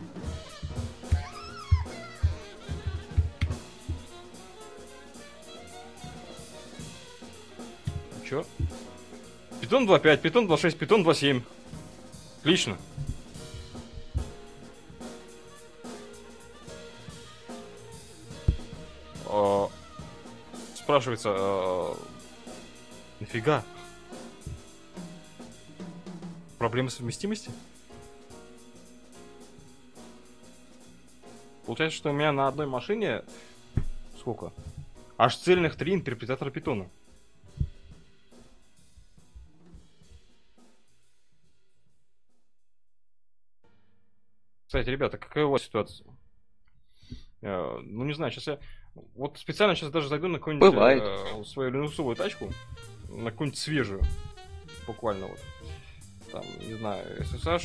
Чё? Python 2.5, Python 2.6, Python 2.7. Отлично. Спрашивается, нафига? Проблемы совместимости? Получается, что у меня на одной машине сколько? Аж цельных 3 интерпретатора питона. Кстати, ребята, какая у вас ситуация? Ну, не знаю, сейчас я... Вот специально сейчас даже зайду на какую-нибудь свою линуксовую тачку, на какую-нибудь свежую, буквально вот. Там, не знаю, SSH,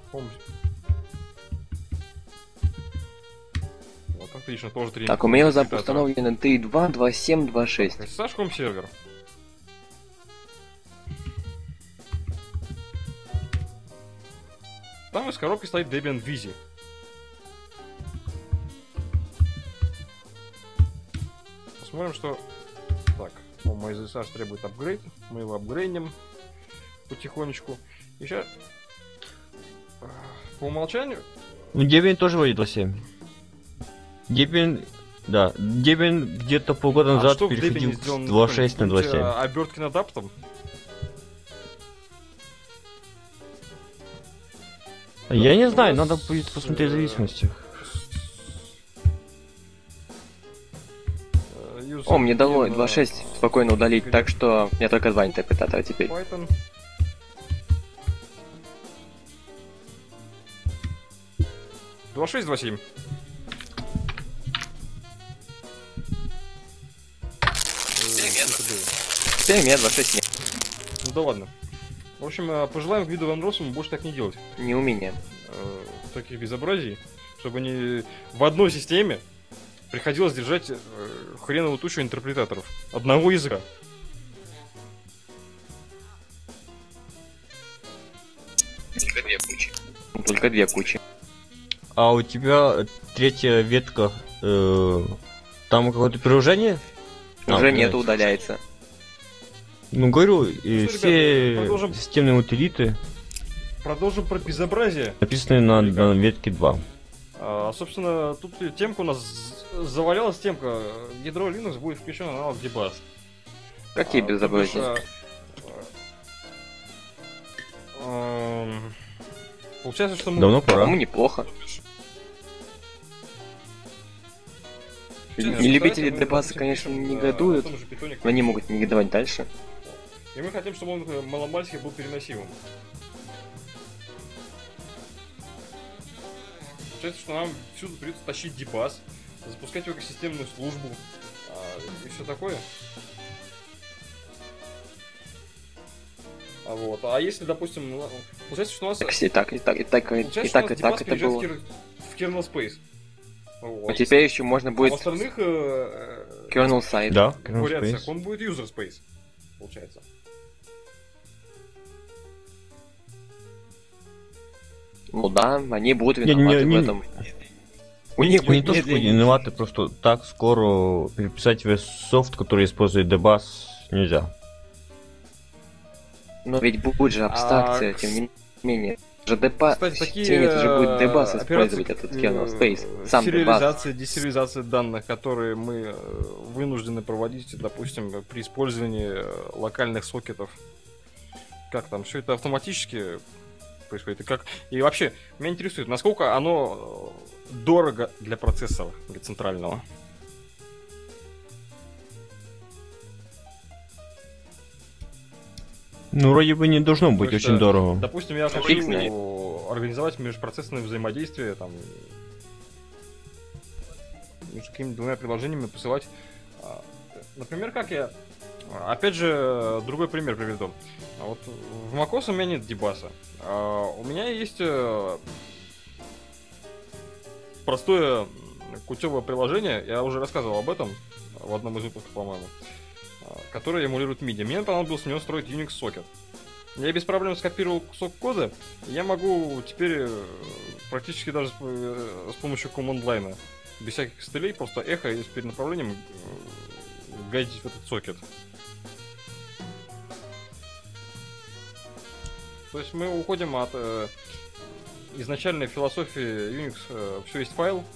вот, отлично, тоже 3. Так, у меня установлено 3.2, 2.7, 2.6. SSH Home сервер. Там из коробки стоит Debian Vizi. Посмотрим, что... Так, мой SSH требует апгрейд. Мы его апгрейдим потихонечку. И сейчас... По умолчанию... Debian тоже вроде 2.7. Debian... Да, Debian где-то полгода назад переходил с 2.6 на 2.7. Обертки над аптом? Я не знаю, надо будет посмотреть зависимости. О, мне дало 2.6 спокойно удалить, так что у меня только 2 интерпретатора теперь. Python. Два 2.7. Теперь у меня 2.6 нет. Ну да ладно. В общем, пожелаем Гвиду Ван Россуму больше так не делать. Не у меня. Таких безобразий, чтобы не в одной системе приходилось держать хреновую тучу интерпретаторов одного языка. Только две кучи. А у тебя третья ветка, там какое-то приложение? Уже нету, удаляется. Ну, говорю, и что, все ребята, продолжим. системные утилиты Продолжим про безобразие. написаны на ветке 2. Собственно, тут темка у нас завалялась темка. Ядро Linux будет включен аналог Debug. Какие безобразия? Получается, что мы... Давно пора. По-моему, неплохо. И любители дебаса, конечно, негодуют, но они могут негодовать дальше. И мы хотим, чтобы он маломальски был переносимым. Получается, что нам всюду придется тащить дебас, запускать его экосистемную службу и все такое. Вот. А если, допустим, получается, что у нас... И так это было. В kernel space. Вот. А теперь еще можно А в будет остальных kernel side. Да, вариациях он будет user space, получается. Ну да, они будут виноваты в этом. У них Не будет то, что медленнее. виноваты, просто так скоро переписать весь софт, который использует debug, нельзя. Но ведь будет же абстракция, тем не менее. Же дебас, Кстати, такие это же будет дебас операции, использовать этот kernel space. Сам дебас. сериализация, десериализация данных, которые мы вынуждены проводить, допустим, при использовании локальных сокетов. Как там, все это автоматически происходит. И вообще, меня интересует, насколько оно дорого для процессора, для центрального. Ну, вроде бы не должно быть Потому очень что, дорого. Допустим, я Фиг знает. хочу организовать межпроцессорное взаимодействие, там, между какими-то двумя приложениями посылать. Например, как я... Опять же, другой пример приведу. Вот в macOS у меня нет дебаса. У меня есть простое кутевое приложение, я уже рассказывал об этом в одном из выпусков, по-моему, которое эмулирует MIDI. Мне понадобилось в него строить Unix сокет. Я без проблем скопировал кусок кода, и я могу теперь практически даже с помощью команд-лайна, без всяких костылей, просто эхо и с перенаправлением гайдить в этот сокет. То есть мы уходим от изначальной философии Unix, все есть файл.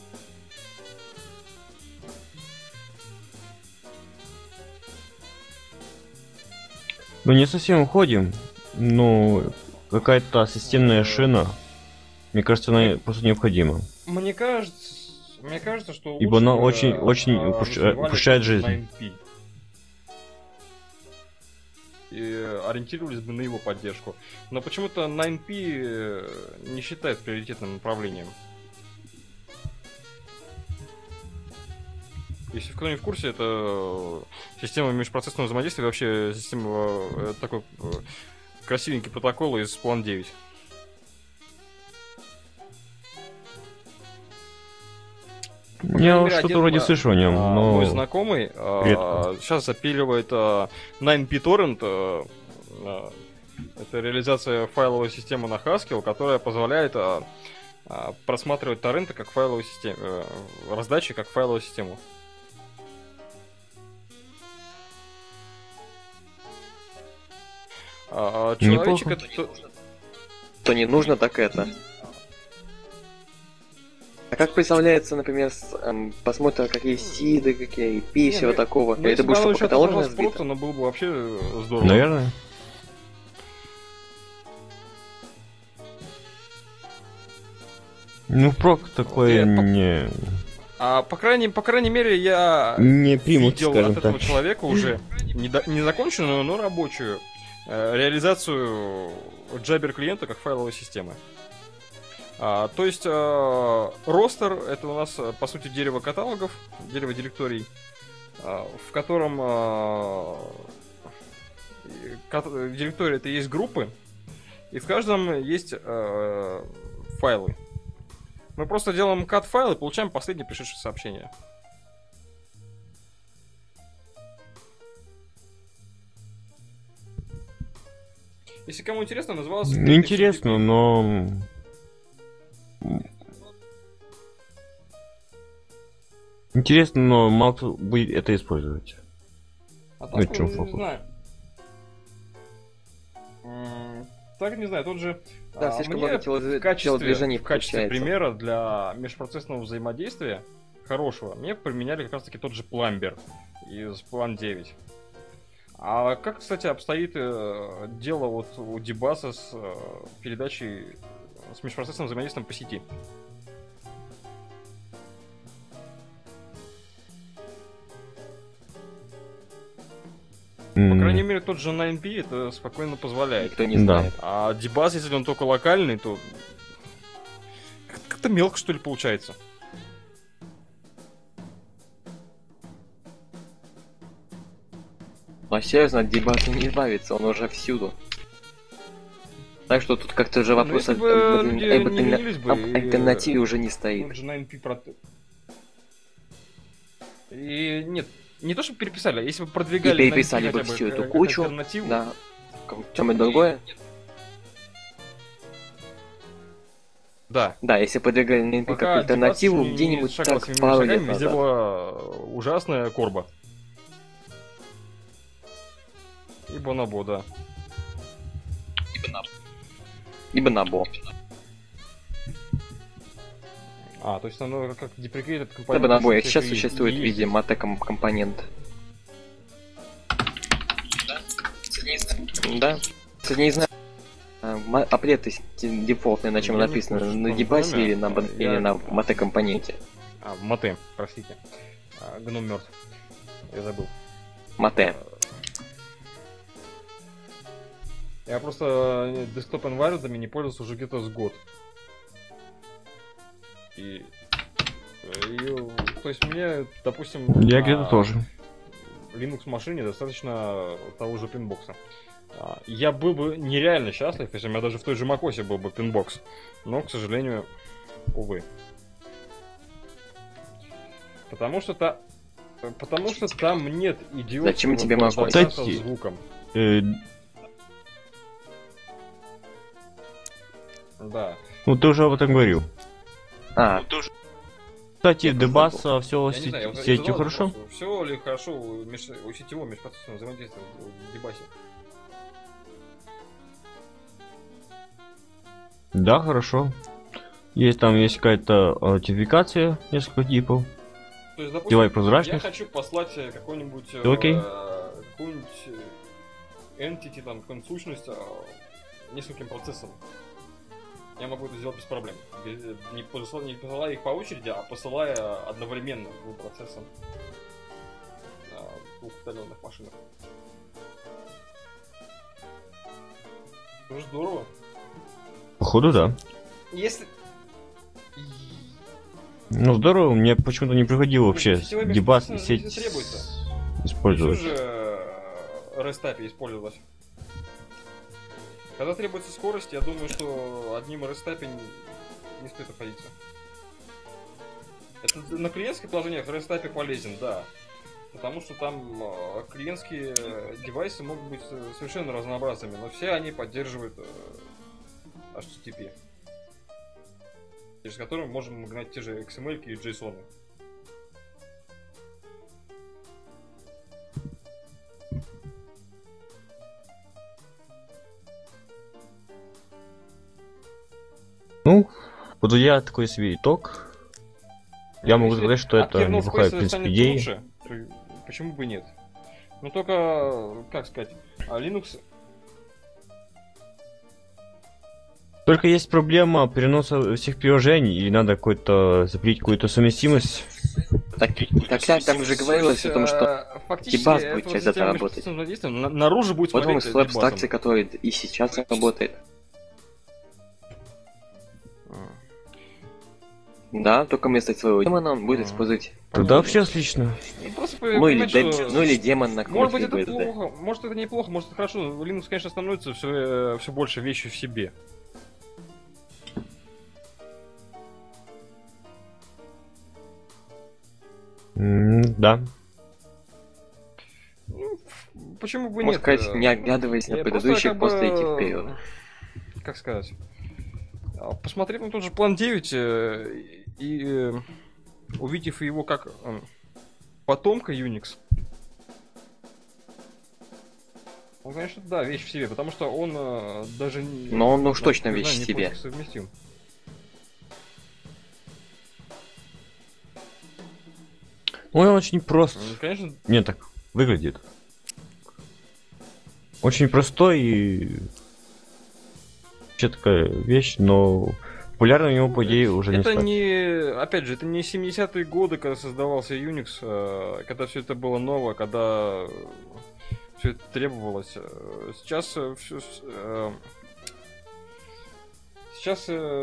Ну, не совсем уходим, но какая-то системная шина, мне кажется, она просто необходима. Мне кажется, что Ибо она лучше, очень развивали упрощает жизнь. 9P. И ориентировались бы на его поддержку. Но почему-то 9P не считает приоритетным направлением. Если кто не в курсе, это система межпроцессного взаимодействия, вообще система такой красивенький протокол из Plan 9. Я что-то вроде слышал о нем, но... Мой знакомый сейчас запиливает 9P Torrent. Это реализация файловой системы на Haskell, которая позволяет просматривать торренты как файловую систему, раздачи как файловую систему. Человечек это... То не нужно, так это. А как представляется, например, посмотрим, какие сиды, какие IP, всего такого. Ну, Это будет что, по каталогу разбито? Но было бы вообще здорово. Наверное. Ну, прок такое не... по крайней мере, я не примут, видел скажем от этого так. человека уже не законченную, но рабочую реализацию Jabber клиента как файловой системы. То есть ростер — это у нас по сути дерево каталогов, дерево директорий, в котором директория — это есть группы, и в каждом есть файлы. Мы просто делаем cut файл и получаем последнее пришедшее сообщение. Если кому интересно, называлось... Интересно, но... Интересно, но мало кто будет это использовать. А Ну, так, в чем не фокус? знаю. Так, не знаю, тот же... Да, слишком мне много в качестве телодвижений в качестве включается. примера для межпроцессного взаимодействия хорошего мне применяли как раз-таки тот же Plumber из Plan 9. А как, кстати, обстоит дело вот у Дебаса с передачей, с межпроцессным взаимодействием по сети? По крайней мере, тот же 9P это спокойно позволяет. Никто не Да. знает. А Дебас, если он только локальный, то как-то мелко, что ли, получается. Но серьезно, от дебата не избавиться, он уже всюду. Так что тут как-то уже вопрос если бы люди не ленились бы об и- альтернативе уже не Он стоит. же 9P И нет, не то, чтобы переписали, а если бы продвигали И переписали 9P бы хотя всю эту как кучу, альтернативу. Да. Чем-нибудь другое? Да. Да, если подвигали NP как Пока альтернативу, Дебас где-нибудь не шагал так своими пару шагами, лет везде назад. была ужасная корба. И Бонобо, да. И Бонобо. А, то есть оно как deprecated Да, компонент. Бонобо всех сейчас и существует в есть. виде мате-компонента. Да? Кстати, не знаю. Апрет дефолтный, на чем Я не написано, в курсе, на что дебасе он или на, знамя. или Я- на мате-компоненте? Мате, простите. Гном мертв. Я забыл. Мате. Я просто десктоп environment не пользовался уже где-то с год. И, то есть мне, допустим, Я на где-то тоже. Linux машине достаточно того же пинбокса. Я был бы нереально счастлив, если у меня даже в той же macOS был бы пинбокс. Но, к сожалению, увы. Потому что там нет идиотского Зачем тебе бардака macOS? со Кстати, звуком. Э, Да. ну ты уже об этом говорил. А, Кстати, Я дебаса все Я не знаю, с сетью хорошо? Все ли хорошо у сетевого межпроцессорного взаимодействия в дебасе? Да, хорошо. Есть какая-то аутентификация, несколько типов. То есть, допустим, Делай я прозрачность. хочу послать какой-нибудь Окей. какую-нибудь entity, там, какую-нибудь сущность нескольким процессорам. Я могу это сделать без проблем. Не посылая их по очереди, а посылая одновременно двум процессам на двух удаленных машинах. Это же здорово. Походу, да. Если... Ну здорово, мне почему-то не приходило вообще сетевой дебас и межпроцессор сеть требуется. использовать. Все же REST API использовать. Когда требуется скорость, я думаю, что одним REST API не стоит обходиться. Это на клиентских приложениях REST API полезен, да. Потому что там клиентские девайсы могут быть совершенно разнообразными, но все они поддерживают HTTP. Через которые мы можем гнать те же XML и JSON. Ну, подводя такой себе итог, я могу Если сказать, что от это kernel неплохая, в space принципе, станет идея. лучше, то почему бы нет? Ну только, как сказать, Linux... Только есть проблема переноса всех приложений, или надо запретить какую-то совместимость. так я там уже говорилось о том, что фактически дебаг будет этого через это система работать. межпроцессорного взаимодействия наружу будет потом смотреть из той абстракции, дебазом. которая и сейчас работает. Да, только вместо своего демона он будет использовать. Тогда вообще отлично. Ну, просто Ну или, понимать, что- ну или демон на Может быть какой-то это плохо, может это неплохо, может это хорошо. Linux, конечно, становится все больше вещью в себе. Да. Ну, почему бы Можно нет? сказать, не оглядываясь на Я предыдущий, как просто бы, идти вперед. Как сказать? Посмотрев на тот же план 9 и увидев его как потомка Unix, он, конечно, да, вещь в себе, потому что он даже не... Но он уж точно не вещь знаю, в не себе. пофиг совместим. Ой, он очень прост. Конечно, Мне так выглядит. Очень простой и... Вообще такая вещь, но популярной у него, по идее, уже не это стать. не, опять же, это не 70-е годы, когда создавался Unix, когда все это было ново, когда все это требовалось. Сейчас все... Сейчас...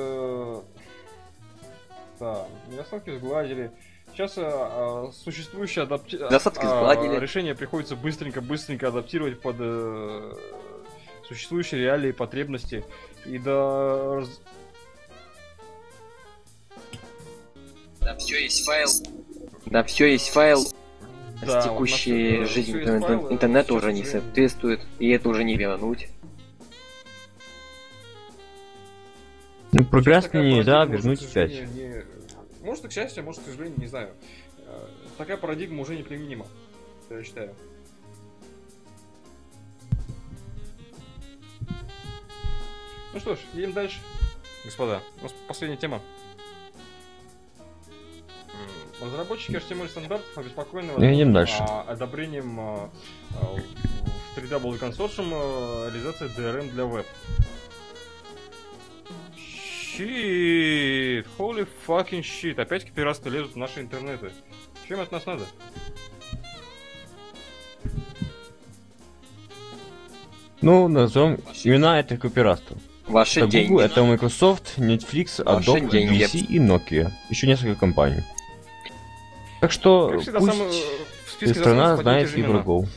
Да, недостатки сгладили. Сейчас существующие Недостатки сгладили. решения приходится быстренько адаптировать под существующие реалии, потребности. И до... Да, все есть файл. Да, все есть файл. Да, с текущей у нас, жизнью всё есть файлы, интернету сейчас уже не уже- соответствует, и это уже не вернуть. Ну, Сейчас прогресс такая нельзя парадигма уже, вернуть к опять. сожалению, может, и к счастью, может, к сожалению, не знаю. Такая парадигма уже неприменима, я считаю. Ну что ж, едем дальше. Господа, у нас последняя тема. Разработчики HTML стандартов обеспокоены Едем дальше. одобрением в 3W консорциум реализации DRM для веб. Щит! Holy fucking shit! Опять пиратство лезут в наши интернеты. Чем от нас надо? Ну, назовем имена это копирастов. Ваши Это деньги. Google, это Microsoft, Netflix, Ваши Adobe, деньги. BBC и Nokia. Еще несколько компаний. Так что Как всегда, пусть в списке страна заставок знает одни и те же и имена. врагов.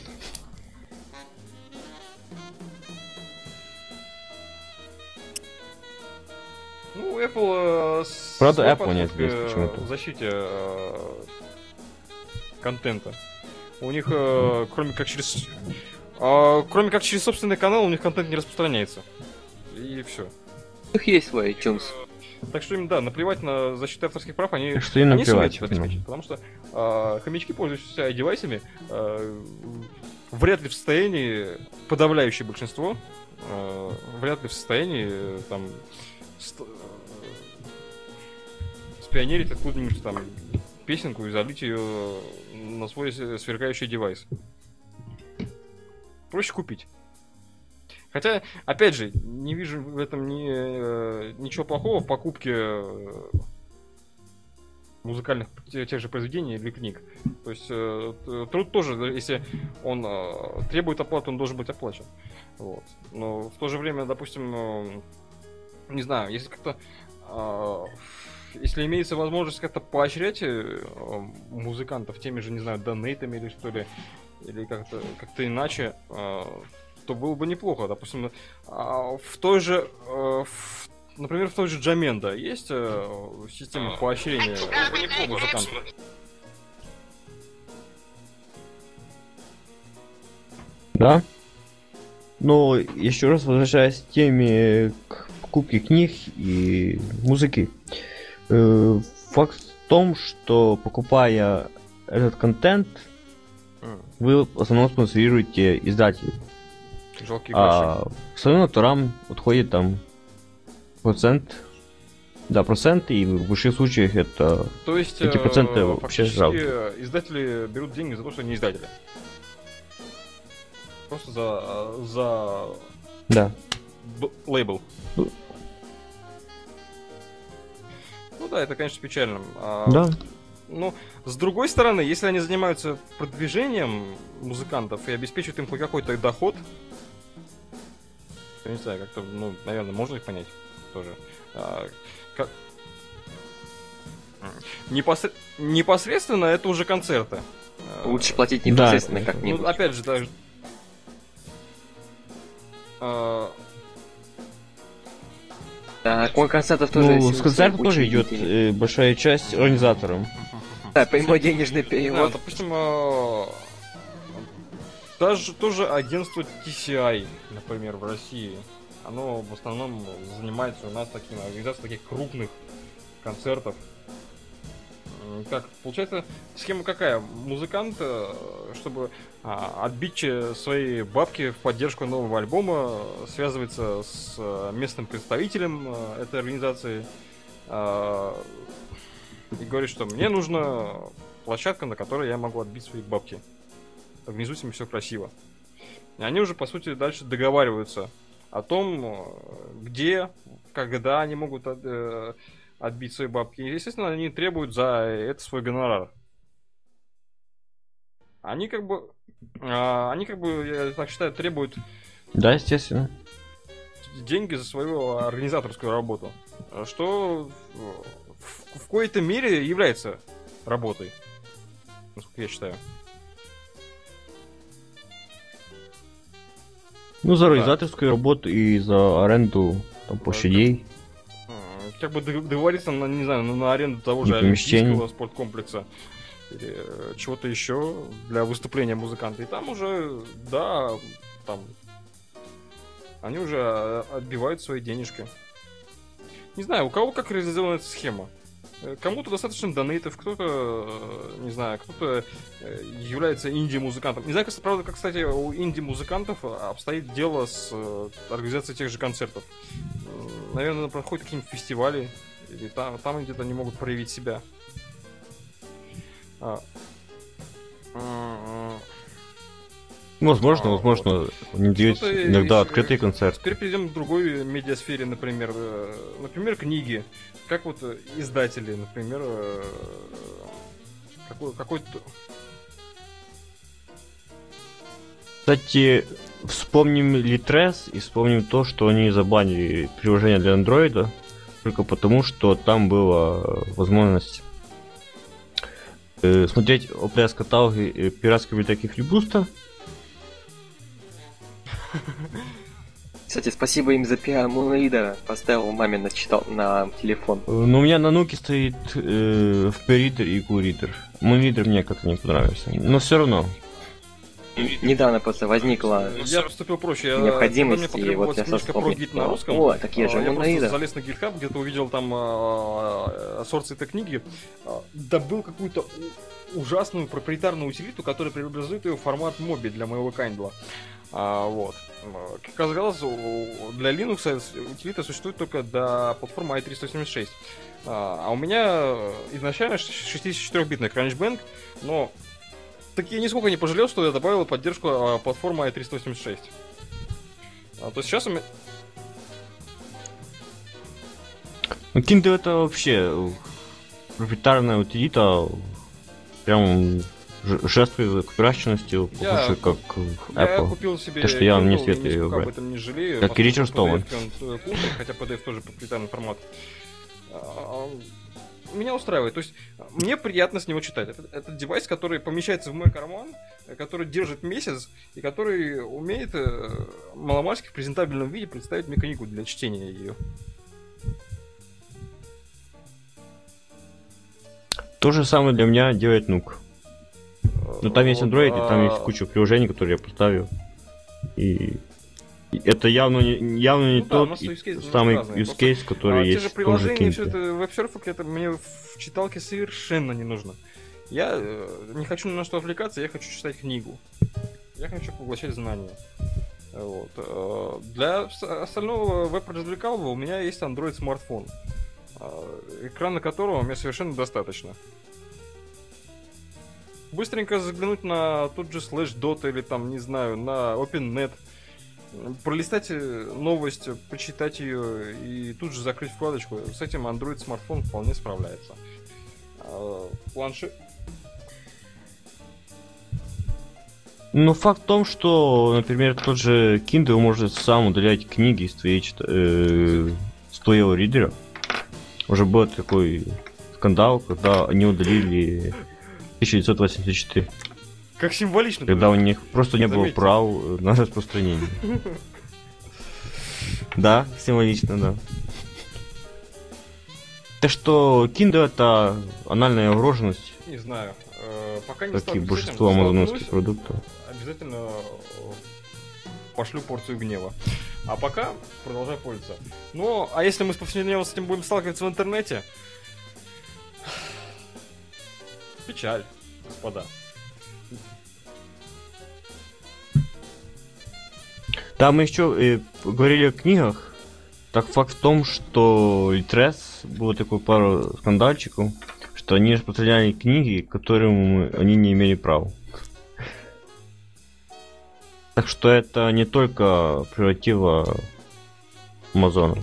Ну, Apple... Правда, свой Apple не подход ответил почему-то. в защите контента. У них, кроме как через собственный канал, у них контент не распространяется. И все. У них есть свой iTunes. Так что им, да, наплевать на защиту авторских прав, они, Так что им они сумеют наплевать, это обеспечить. Потому что хомячки, пользующиеся девайсами, вряд ли в состоянии, подавляющее большинство, вряд ли в состоянии там спионерить откуда-нибудь там песенку и залить ее на свой сверкающий девайс. Проще купить. Хотя, опять же, не вижу в этом ничего плохого в покупке музыкальных тех же произведений или книг. То есть труд тоже, если он требует оплаты, он должен быть оплачен. Вот. Но в то же время, допустим, не знаю, если как-то если имеется возможность как-то поощрять музыкантов теми же, не знаю, донейтами или что ли, или как-то иначе, то было бы неплохо. Допустим, в той же, например, в той же Jamendo есть система поощрения музыкантов. Да? Но еще раз возвращаясь к теме к покупке книг и музыки. Факт в том, что покупая этот контент, вы в основном спонсорируете издателей. Жалкие А своим авторам отходит там процент. Да, проценты, и в больших случаях это... То есть эти проценты вообще жалко. издатели берут деньги за то, что они издатели. Просто за Да. лейбл. Ну да, это, конечно, печально. Да. Ну, с другой стороны, если они занимаются продвижением музыкантов и обеспечивают им хоть какой-то доход, я не знаю, как-то, ну, наверное, можно их понять тоже. Непосредственно это уже концерты. Лучше платить Да, непосредственно это- как-нибудь. Ну, опять же, даже... Да, концертов тоже... Ну, есть с концерта очень тоже идет длительный. большая часть организаторам. Да, прямой денежный Да, перевод. допустим, даже тоже агентство TCI, например, в России, оно в основном занимается у нас таким организацией таких крупных концертов. Как получается, схема какая? Музыкант, чтобы отбить свои бабки в поддержку нового альбома, связывается с местным представителем этой организации и говорит, что мне нужна площадка, на которой я могу отбить свои бабки. Организуйте мне все красиво. И они уже, по сути, дальше договариваются о том, где, когда они могут отбить свои бабки. И, естественно, они требуют за это свой гонорар. Они как бы, я так считаю, требуют Да, естественно. деньги за свою организаторскую работу. Что в какой-то мере является работой. Насколько я считаю. Ну, за организаторскую работу и за аренду там, площадей. Как бы договориться, не знаю, на аренду того же И помещений. олимпийского спорткомплекса или чего-то еще для выступления музыканта. И там уже, да, там они уже отбивают свои денежки. Не знаю, у кого как реализована эта схема. Кому-то достаточно донейтов, кто-то, не знаю, кто-то является инди-музыкантом. Не знаю, правда, как, кстати, у инди-музыкантов обстоит дело с организацией тех же концертов. Наверное, проходят какие-нибудь фестивали, или там где-то они могут проявить себя. Возможно, Вот. возможно, они дают Что-то иногда из- открытые концерты. Теперь перейдем к другой медиасфере, например. Например, книги. Как вот издатели, например, какой-то... Кстати, вспомним Litres и вспомним то, что они забанили приложение для андроида только потому, что там была возможность смотреть OPS-каталоги пиратской библиотеки Флибуста. Кстати, спасибо им за пиар Мунлидера. Поставил маме на телефон. Но у меня на нуке стоит FP-Reader и Q-Reader. Moonreader мне как-то не понравился. Но все равно. Недавно просто возникла Я поступил проще. необходимость, Когда мне и вот потребовалась я книжка про вспомнил. гид на русском, О, такие же я просто Moonreader. залез на GitHub, где-то увидел там сорс этой книги, добыл какую-то ужасную проприетарную утилиту, которая преобразует ее в формат моби для моего Kindle. Вот. Как оказалось, для Linux утилита существует только до платформы i376. А у меня изначально 64-битный CrunchBank, но так я нисколько не пожалел, что я добавил поддержку платформы i386. То есть сейчас у меня... Ну, Kindle это вообще проприетарная утилита, прям жертвует копиращенностью, Я больше как Я Apple. купил себе Так что я вам не Kindle, советую нисколько брать. об этом не жалею. Как и поскольку Ричард Столман. PDF он крутый, хотя PDF тоже проприетарный формат. Меня устраивает. То есть мне приятно с него читать. Это девайс, который помещается в мой карман, который держит месяц и который умеет маломальски в презентабельном виде представить мне книгу для чтения ее. То же самое для меня делает Нук. Ну там есть Android, и там есть куча приложений, которые я поставил. И это явно не Ну да, у тот нас use case самый разные. use case, который Те есть же в том же приложения, все Kindle. это веб-серфинг, это мне в читалке совершенно не нужно. Я не хочу ни на что отвлекаться, я хочу читать книгу. Я хочу поглощать знания. Вот. Для остального веб-развлекалого у меня есть Android смартфон, экрана которого мне совершенно достаточно. Быстренько заглянуть на тот же Slashdot или там, не знаю, на OpenNet, пролистать новость, почитать ее и тут же закрыть вкладочку. С этим Android смартфон вполне справляется. Планшет. Но факт в том, что, например, тот же Kindle может сам удалять книги из с твоего ридера. Уже был такой скандал, когда они удалили 1984, Как символично. когда у них просто не было Заметьте. прав на распространение. Да, символично, да. Так что Kindle это анальная огроженность, Не знаю. Пока не как и сталкиваюсь с большинство этим, амазоновских столкнусь, продуктов. обязательно пошлю порцию гнева. А пока продолжаю пользоваться. Ну, а если мы повседневно с этим будем сталкиваться в интернете... Печаль, господа. Да, мы еще говорили о книгах. Так факт в том, что Litres было такой пару скандальчиков, что они распространяли книги, которым они не имели права. Так что это не только прерогатива Амазона.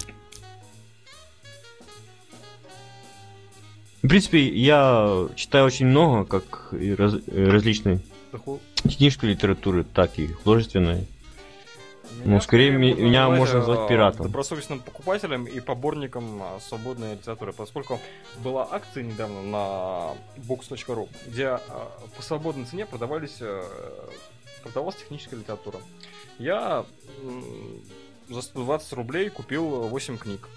В принципе, я читаю очень много, как и различной технической литературы, так и художественной. Ну, скорее, меня можно назвать пиратом. Добросовестным покупателем и поборником свободной литературы, поскольку была акция недавно на books.ru, где по свободной цене продавалась техническая литература. Я за 120 рублей купил 8 книг.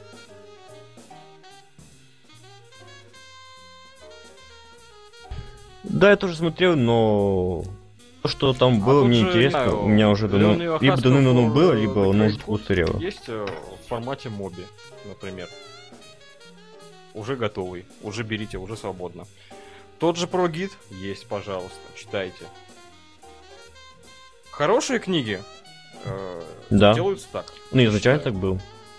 Да, я тоже смотрел, но то, что там было, тут мне же, интересно, не знаю, у меня уже давно, Леонид либо Ахасков, давно было, либо The оно Great уже Food устарело. Есть в формате моби, например. Уже готовый, уже берите, уже свободно. Тот же ProGit есть, пожалуйста, читайте. Хорошие книги Да. делаются так. Ну, изначально считаю. так было.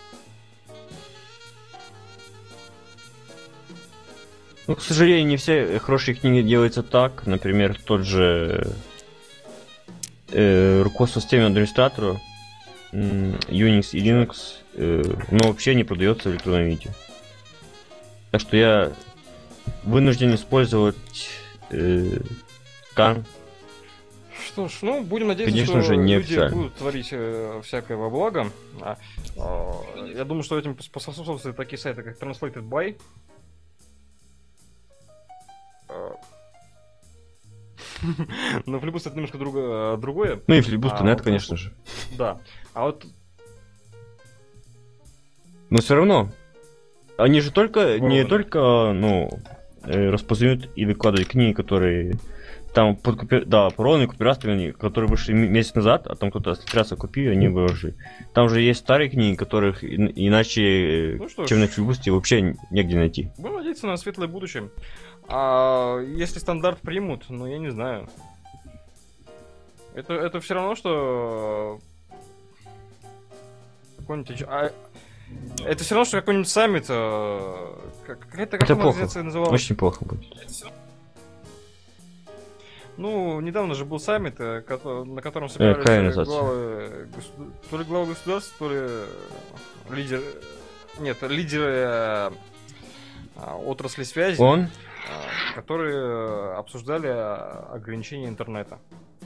Ну, к сожалению, не все хорошие книги делаются так. Например, тот же руководство системы администратора Unix и Linux, но вообще не продается в электронном виде. Так что я вынужден использовать скан. Что ж, ну, будем надеяться, Конечно что же, не люди официально. будут творить всякое во благо. Я думаю, что этим способствуют такие сайты, как Translated by. Но Флибуст это немножко другое. Ну и Flibuster.net, вот конечно же. Да. А вот Но все равно, они же не Вороны. только, распознают и выкладывают книги, которые там порванные копирастами, которые вышли месяц назад, а там кто-то отряса купил, они выложили. Там же есть старые книги, которых иначе, Ну что ж. чем на Флибусте, вообще негде найти. будем надеяться на светлое будущее. А если стандарт примут, ну я не знаю. Это все равно, что какой-нибудь... это все равно, что какой-нибудь саммит. Какая-то Это плохо. организация называлась. Очень плохо будет. Ну, недавно же был саммит, на котором Какая собирались организация? то ли главы государств, то ли лидеры отрасли связи, Он? которые обсуждали ограничения интернета.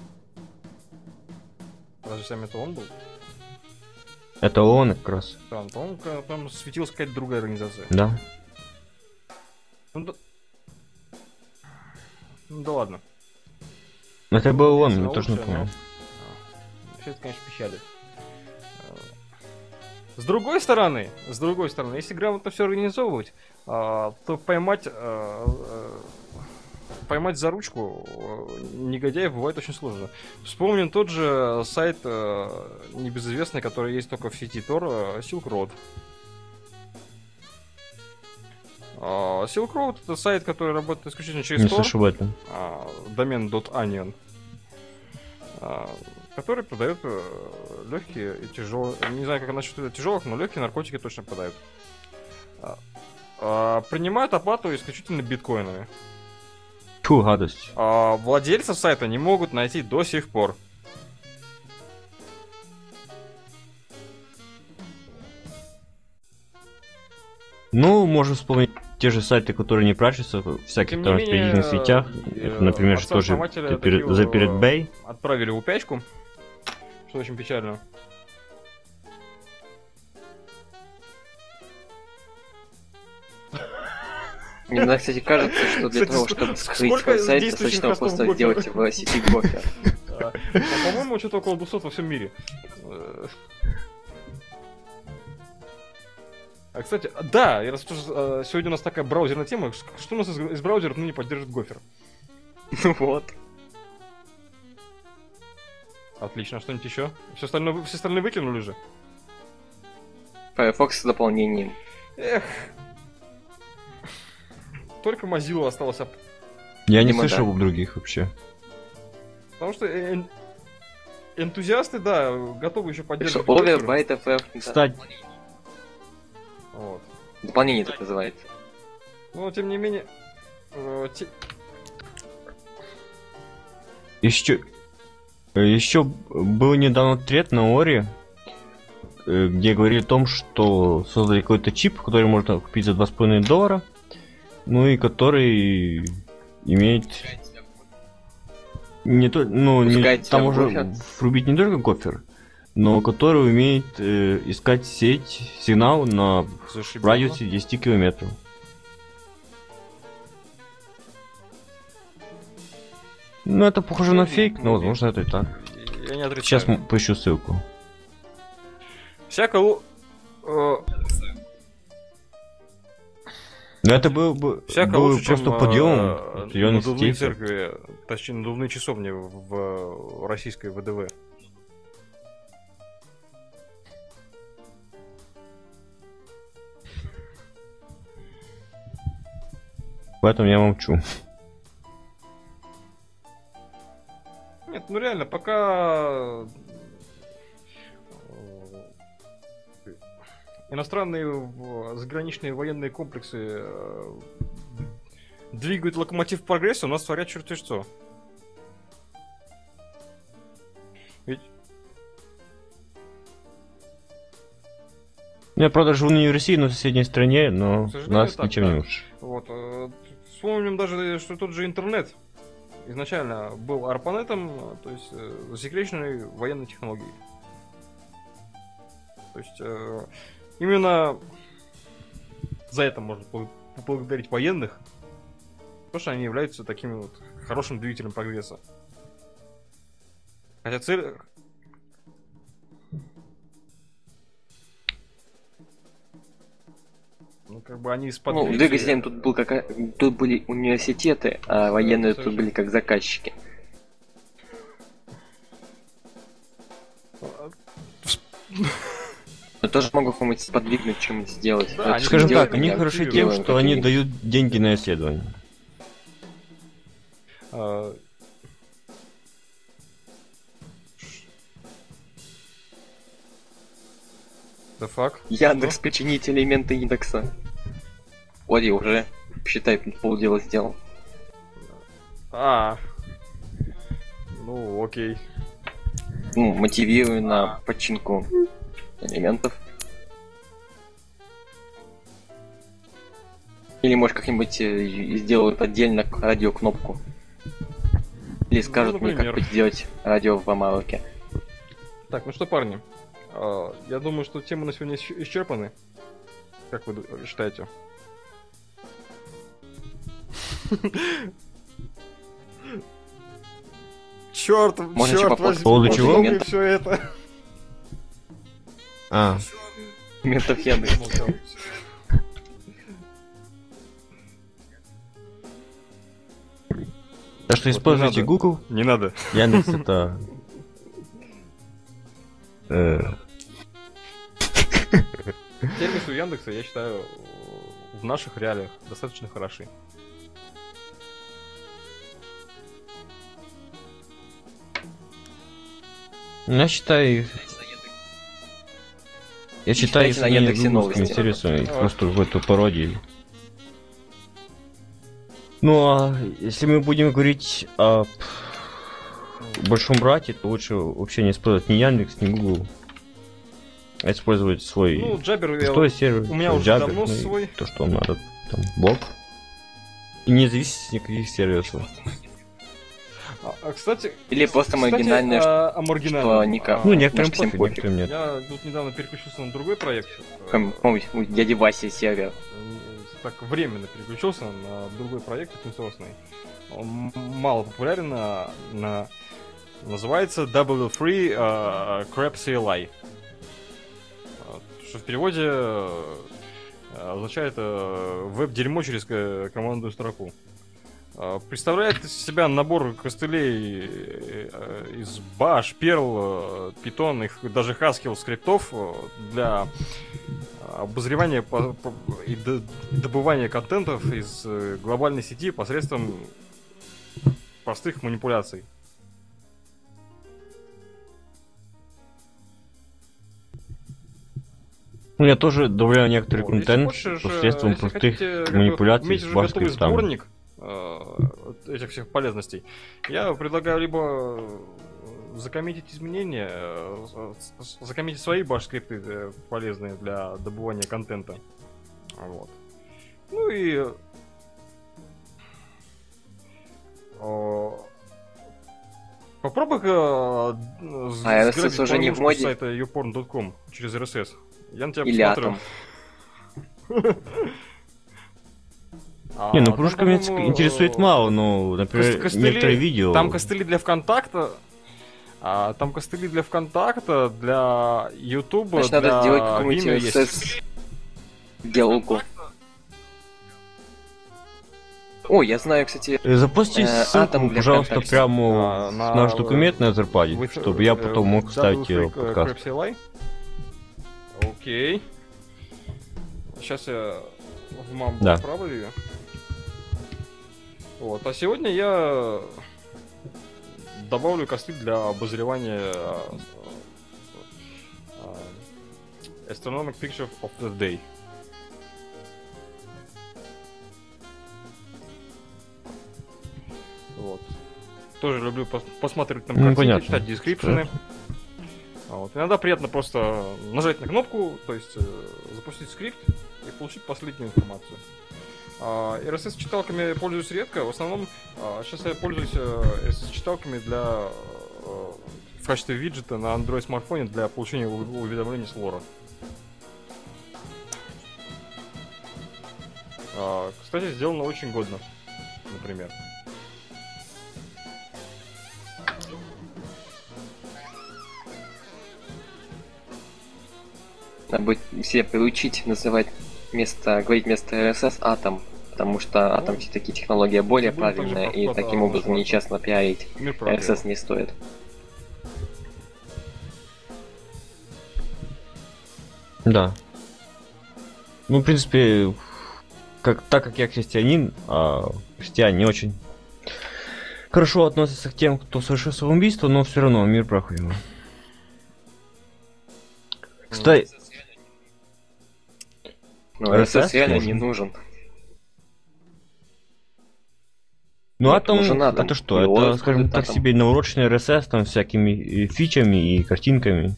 Разве саммит он был? Это он как раз. Да, по-моему, там светилась какая-то другая организация. Да. Ну да ладно. Это был он, Если я тоже не лучше, помню. Все это, конечно, печалит. С другой стороны, если грамотно все организовывать, то поймать за ручку негодяев бывает очень сложно. Вспомним тот же сайт небезызвестный, который есть только в сети Tor, Silk Road. Silk Road это сайт, который работает исключительно через Не Tor. слышу об этом. Домен .onion, который продает легкие и тяжелые, не знаю, как насчет тяжелых, но легкие наркотики точно продают. Принимают оплату исключительно биткоинами. Фу, гадость. Владельцев сайта не могут найти до сих пор. Ну, можно вспомнить те же сайты, которые не прячутся в всяких Тем не там менее, распределительных сетях. Это, например, отца тоже основателя за Pirate Bay. отправили в упячку, что очень печально. Мне иногда, кстати, кажется, что для Кстати, того, чтобы скрыть сколько свой сайт, действующих достаточно хостов просто Gopher? сделать в сети Gopher. По-моему, что-то около 200 во всем мире. Кстати, да, сегодня у нас такая браузерная тема. Что у нас из браузеров не поддерживает Гофер? Ну вот. Отлично, а что-нибудь еще? Все остальное выкинули же. Firefox с дополнением. Эх. Только Mozilla осталось. Я не Видимо, слышал да. об других вообще. Потому что энтузиасты, да, готовы еще Так что поддерживать Гофер. Overbyte FF. Кстати, Вот. Дополнение так называется. Но, тем не менее... еще был недавно тред на Ори, где говорили о том, что создали какой-то чип, который можно купить за $2,5, ну и который имеет не то, Пускать там в можно гофер? врубить не только гофер, но который умеет искать сигнал на Зашибись. радиусе 10 километров. Ну, это похоже на фейк, но возможно это и так. Я не отрицаю. Сейчас поищу ссылку. Всяко... Но это был Всяко был лучше, просто чем подъем определенных надувные сетей. церкви, точнее, надувные часовни в российской ВДВ. Поэтому я молчу. Нет, ну реально, пока иностранные заграничные военные комплексы двигают локомотив прогресса, у нас творят черти что. Ведь Я, правда, живу не в России, но в соседней стране, но К сожалению, нас так, ничем да. не лучше. вот, вспомним даже, что тот же интернет изначально был арпанетом, то есть засекреченной военной технологией. То есть именно за это можно поблагодарить военных, потому что они являются такими вот хорошим двигателем прогресса. Хотя цель... Ну, как бы они из-под... Ну, двигателем тут был тут были университеты, а военные тут были как заказчики. Но тоже могу помочь подвигнуть, чем сделать. Да, Вот они Скажем сделать так, они меня хороши тем, делаем, что как они они. дают деньги на исследования. А, The fuck? Яндекс починить элементы индекса. Вот я уже, считай, полдела сделал. А. Ну, окей. Ну, мотивирую на починку элементов. Или может как-нибудь сделают отдельно радиокнопку. Или скажут мне, как например. сделать радио в Амалоке. Так, ну что, парни, я думаю, что темы на сегодня исчерпаны. Как вы считаете? Черт, Можно еще черт попробовать возьми, по поводу чего? помни все это. А, Элементов Яндекс. так что Вот используйте не надо. Google, Не надо. Яндекс это... Сервисы у Яндекса, я считаю, в наших реалиях достаточно хороши. Я считаю... Я считаю, Читайте если на они Яндексе гугловскими новости. сервисами, их просто в эту пародию. Ну а если мы будем говорить о большом брате, то лучше вообще не использовать ни Яндекс, ни Google. А использовать свой Ну, Джабер, пустой сервер, у меня свой уже Jabber, давно ну и свой. то, что вам надо, там, блок. И не зависит от никаких сервисов. Кстати, Или просто маргинальное, о маргинальном. что никак. Ну, некоторым может, всем пофиг, пофиг. некоторым нет. Я тут недавно переключился на другой проект. Ой, у дяди Васи сервер. Так, временно переключился на другой проект open source. Он мало популярен, называется W3 Crap CLI. Что в переводе означает веб-дерьмо через командную строку. Представляет из себя набор костылей из Bash, Perl, Python, их даже Haskell скриптов для обозревания и добывания контентов из глобальной сети посредством простых манипуляций. Ну, я тоже добавляю некоторый Вот, если контент хочешь, посредством если простых хотите, манипуляций иметь с уже готовый баш-скриптами. сборник этих всех полезностей, я предлагаю либо закоммитить изменения, закоммитить свои баш-скрипты полезные для добывания контента. Вот. Ну и попробуй-ка RSS уже не в моде? с сайта youporn.com через RSS. Я на тебя Или посмотрю. Атом. Не, ну там, кружка меня по-моему, интересует мало, но, например, костыли- некоторые видео... Там костыли для ВКонтакта, там костыли для ВКонтакта, для Ютуба, Значит, надо для сделать какую-нибудь Vimeo есть. RSS диалогу. О, я знаю, кстати, Запусти ссылку, Атом для пожалуйста, ВКонтакте. прямо На- в наш документ на Азербайде, With- чтобы я потом мог вставить ее в W3 подкаст. Crap CLI. Окей. Сейчас я в мамбу Да. отправлю ее. Вот. А сегодня я добавлю костыль для обозревания Astronomic Picture of the Day. Вот. Тоже люблю посмотреть там Ну, картинки, понятно. читать дескрипшены. Вот. Иногда приятно просто нажать на кнопку, то есть запустить скрипт и получить последнюю информацию. RSS-читалками пользуюсь редко. В основном сейчас я пользуюсь RSS-читалками в качестве виджета на Android смартфоне для получения уведомлений с лора. Кстати, сделано очень годно, например. Надо будет себе приучить говорить вместо RSS Atom, потому что Atom все-таки технология более правильная, и таким образом нечестно пиарить RSS не стоит. Да. Ну, в принципе, так как я христианин, а христиане не очень хорошо относятся к тем, кто совершил самоубийство, но все равно мир праху ему. Кстати... Но RSS реально не нужен. Ну, Нет, нужен Atom. это что? Это, скажем так, себе наурочный RSS там всякими фичами и картинками.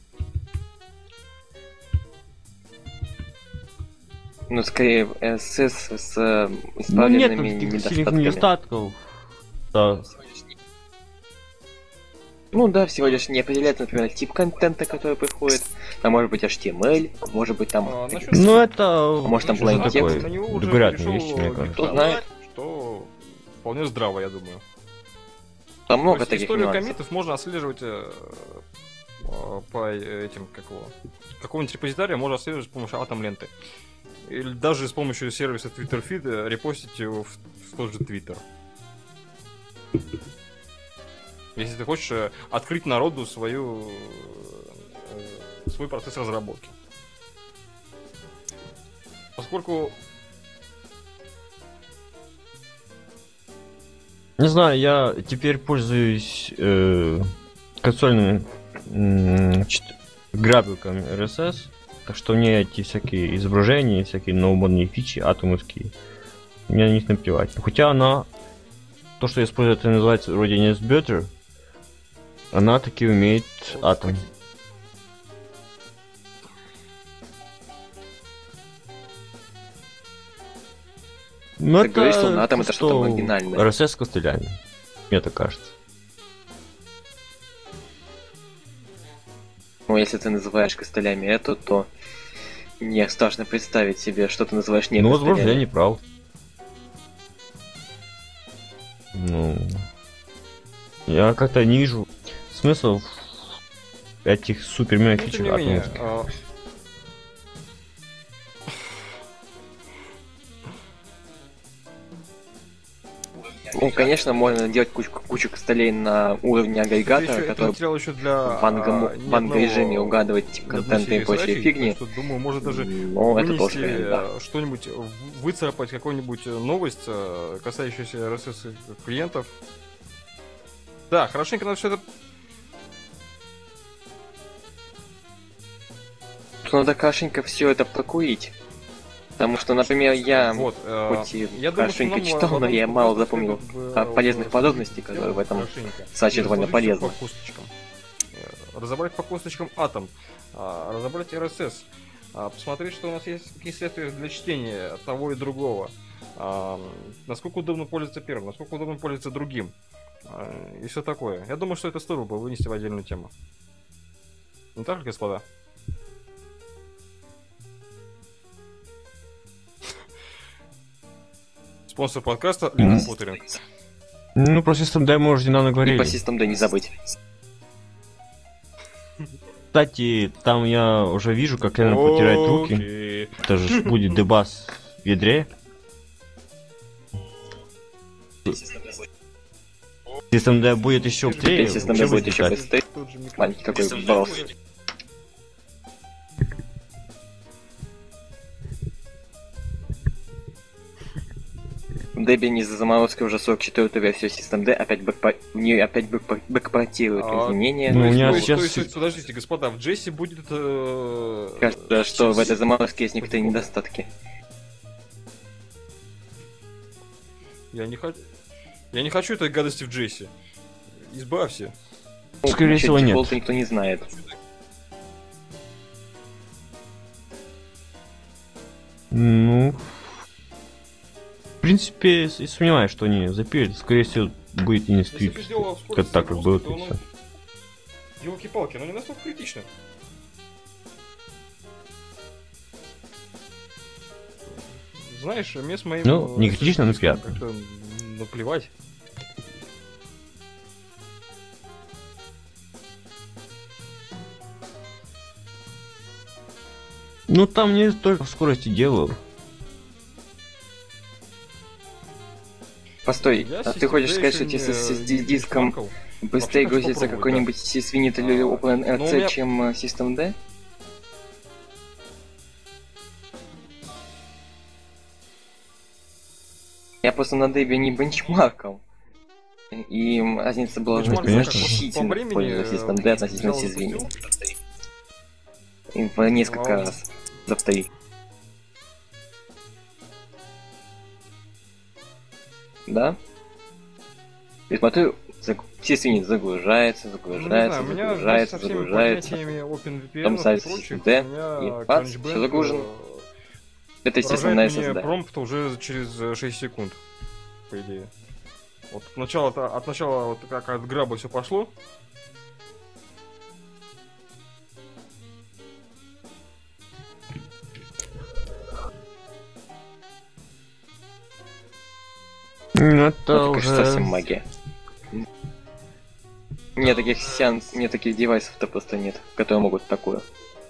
Ну, скорее, RSS с исправленными нет недостатков. Да. Ну да, всего лишь не определяется, например, тип контента, который приходит. Там может быть HTML, может быть там... Ну это... может там plain такой текст. догорятные вещи, мне кажется. Кто знает. Что вполне здраво, я думаю. Там много таких историю нюансов. коммитов можно отслеживать по этим, какого-нибудь репозитория можно отслеживать с помощью атом ленты. Или даже с помощью сервиса TwitterFeed репостить его в тот же Twitter. Если ты хочешь открыть народу свой процесс разработки. Поскольку... Не знаю, я теперь пользуюсь консольными грабилками RSS, так что мне эти всякие изображения, всякие новомодные фичи атомовские, мне на них наплевать. Хотя то, что я использую, это называется вроде NetBetter, она таки умеет атом. Ну, ты говоришь, что на атом это что-то маргинальное. RSS с костылями, мне так кажется. Ну, если ты называешь костылями эту, то мне страшно представить себе, что ты называешь не костылями. костылями. Возможно, я не прав. Ну... Я как-то не вижу смысла в этих супер-мега фичах атомовских. Ну, конечно, можно делать кучу костылей на уровне агрегатора, который в анг-режиме угадывать тип контента и прочие фигни. Думаю, может даже что-нибудь выцарапать, какую-нибудь новость, касающуюся RSS клиентов. Да, хорошенько надо все это... Надо хорошенько все это прокурить. Потому что, например, я хоть и хорошенько читал, но я мало запомнил полезных подробностей, которые в этом сайте довольно полезны. Разобрать по косточкам атом, разобрать RSS, посмотреть, что у нас есть, какие средства для чтения того и другого, насколько удобно пользоваться первым, насколько удобно пользоваться другим, и все такое. Я думаю, что это стоило бы вынести в отдельную тему. Не так ли, господа? Спонсор подкаста Linux Pottering. Ну, про SystemD мы уже недавно говорили. И по SystemD не забыть. Кстати, там я уже вижу, как Ленар потирает руки. Это же будет дебас в ядре. SystemD будет еще быстрее. SystemD будет еще быстрее. Маленький какой босс. Debian из-за заморозки уже 44-ю версию SystemD опять бэкпортирует изменения. Ну, у меня сейчас... Подождите, господа, в Джесси будет... Кажется, что в этой заморозке есть некоторые недостатки. Я не хочу этой гадости в Джесси. Избавься. Скорее всего, нет. Никто не знает. Ну, в принципе, и сомневаюсь, что они запилят. Скорее всего, будет и не Если скрипт. бы сделала Как скорость так, как загрузки, было, то то оно... всё. Ёлки-палки, оно не настолько критично. Знаешь, мне с моим... Ну, не критично, но диском приятно. как-то наплевать. Ну, там не только в скорости дело. Постой, Я а ты хочешь System сказать, что Edition, тебе с не диском бенчмаркал. быстрее Вообще хочу грузится попробовать, какой-нибудь Sysvinit или Ну, у OpenRC, меня- чем System D? Я просто на Debian не бенчмаркал. И разница была Бенчмарк, конечно. значительно по в времени, пользу System D относительно взял и Sysvinit. запустил. И в несколько Вау. раз. За 3. Да? И смотрю, Sysvinit загружается, Ну, не знаю, у меня загружается, со всеми загружается. поднятиями OpenVPN Потом и ставится прочих, SSD, у меня и бац, CrunchBank, всё загружено. Это, естественно, на поражает мне SSD. промпт уже через 6 секунд, по идее. Вот от начала вот как от граба все пошло. Это Это, конечно, уже... совсем магия. Мне таких сеанс, мне таких девайсов-то просто нет, которые могут такое.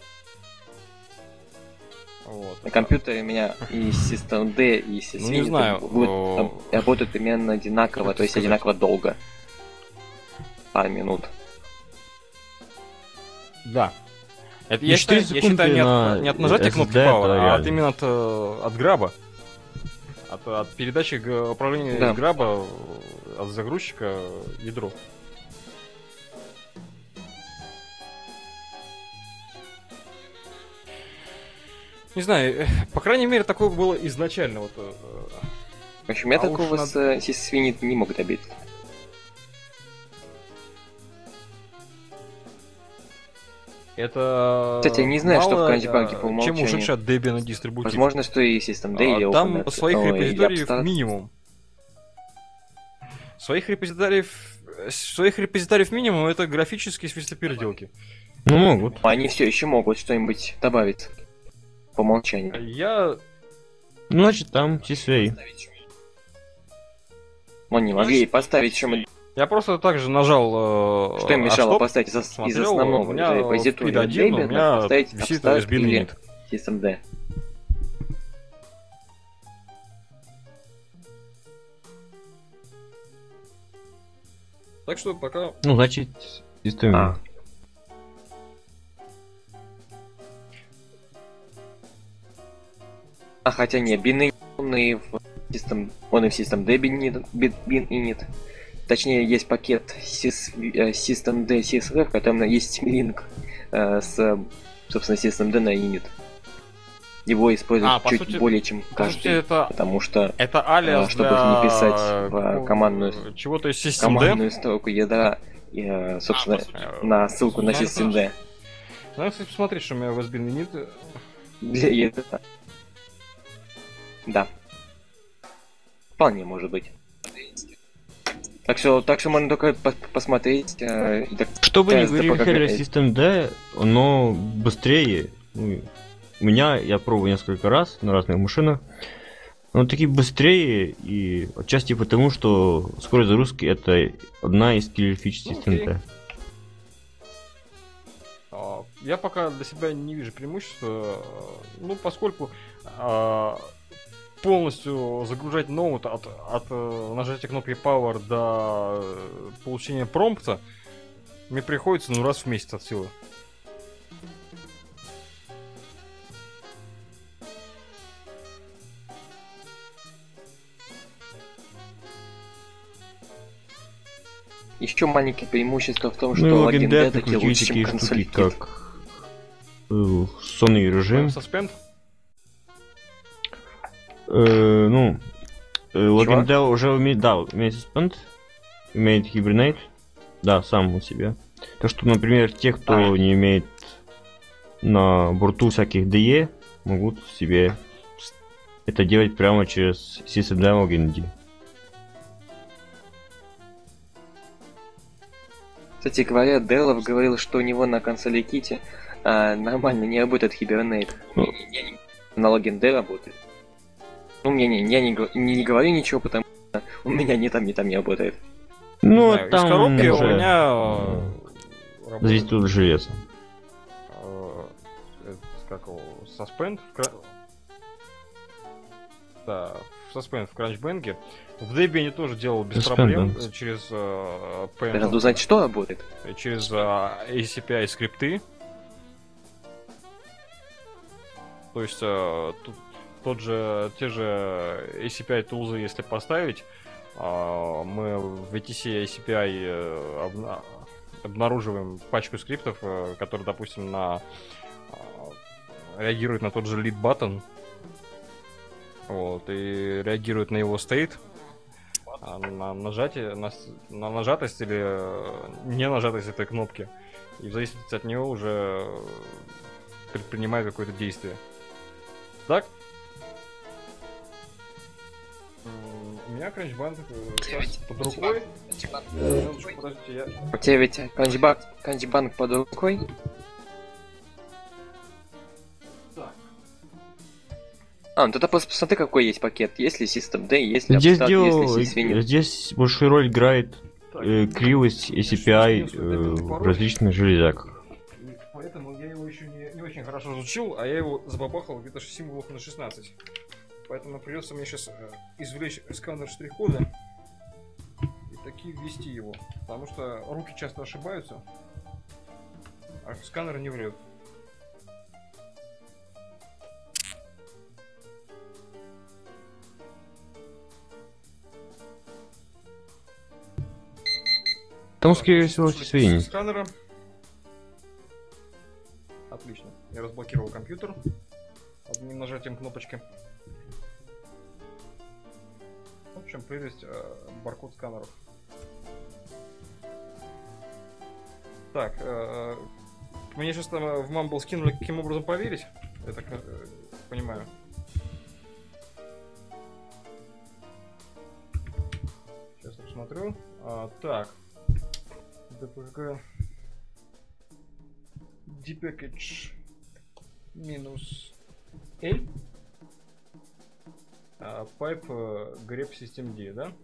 Вот. На компьютере у меня и System D, и Sysvinit Ну, не знаю, работают примерно одинаково, как то есть сказать? одинаково долго. Пару минут. Да. Это, И я считаю, 4 я считаю секунды не от нажатия SSD кнопки это Power, а реально. именно от граба. От передачи управления Да. из граба от загрузчика ядро. Не знаю, по крайней мере, такое было изначально. Вот, В общем, я А уж такого над- с Sysvinit не мог добиться. это Кстати, я не знаю, что в мало, CrunchBank по чем умолчанию. ушедший от Debian дистрибутив. Возможно, что и System D, или Там OpenRC, своих ой, репозиториев Upstart. минимум. Своих репозиториев минимум это графические свистопеределки. Ну, могут. Они все еще могут что-нибудь добавить по умолчанию. Я Ну, значит, там CSV. Но не могли поставить чем просто также нажал. что им мешало стоп, поставить из смотрел, основного у меня репозитория в feed 1 у Debian, меня поставить висит Upstart USB или init. System D. Так что пока Ну, значит, действительно. Хотя не, бины он и в System D bin init. Точнее, есть пакет System D CSV, в котором есть линк с, собственно, System D на init. Его используют по чуть сути- более, чем по сути, каждый, это потому что алиас чтобы для не писать в командную- чего-то из System D. командную строку ядра, собственно, на ссылку на System D. Надо, кстати, посмотреть, что у меня USB init. Для ядра. Да. Вполне может быть. Так что можно только посмотреть. Что бы ни TSD говорили пока Header как- System D, оно быстрее. Ну, у меня, я пробовал несколько раз на разных машинах. Оно таки быстрее, и отчасти потому, что скорость загрузки это одна из killer фич System D. Я пока для себя не вижу преимущества, ну, поскольку полностью загружать ноут от нажатия кнопки Power до получения промпта мне приходится раз в месяц от силы. Еще маленькое преимущество в том, что Ну и логин логин D таки включили лучше, чем такие штуки, консоль. как сонный режим. Suspend? Логин D уже умеет, да, умеет suspend, умеет hibernate, да, сам у себя. Так что, например, те, кто не имеет на борту всяких DE, могут себе это делать прямо через SysMD Login. Кстати говоря, Делов говорил, что у него на консоли Kitty нормально не работает Hibernate. Ну. На логин D работает. Ну, я не говорю ничего, потому что у меня ни там не работает. Ну, знаю, там из коробки уже у меня зависит работает, от железа. как его, Suspend да, Suspend в Crunchbang. В Debian я тоже делал без Suspend, проблем да. через Надо узнать, что работает. через ACPI скрипты. То есть те же ACPI тулзы, если поставить, мы в VTC ACPI обнаруживаем пачку скриптов, которые, допустим, реагируют на тот же lead button, вот, и реагируют на его state, на нажатие, на нажатость или не нажатость этой кнопки, и в зависимости от него уже предпринимает какое-то действие. Так? У меня Crunchbang сейчас под рукой. Подождите, я... У тебя ведь Crunchbang под рукой? Так. Ну тогда просто посмотри, какой есть пакет. Есть ли SystemD, есть ли Здесь, Upstart, есть ли Sysvinit. здесь большую роль играет Так. кривость ACPI в различных железяках. И поэтому я его еще не очень хорошо изучил, а я его забабахал где-то символов на 16. Поэтому придется мне сейчас извлечь сканер штрих-кода и таки ввести его. Потому что руки часто ошибаются, а сканер не врет. Там, скорее всего, Слушайте, Sysvinit. сканера. Отлично. Я разблокировал компьютер одним нажатием кнопочки. Вот в чем прелесть баркод сканеров. Так, мне сейчас там в Mumble скинули, каким образом проверить. Я так понимаю. Сейчас посмотрю. Так. DPG dpackage минус L pipe grep systemd, да?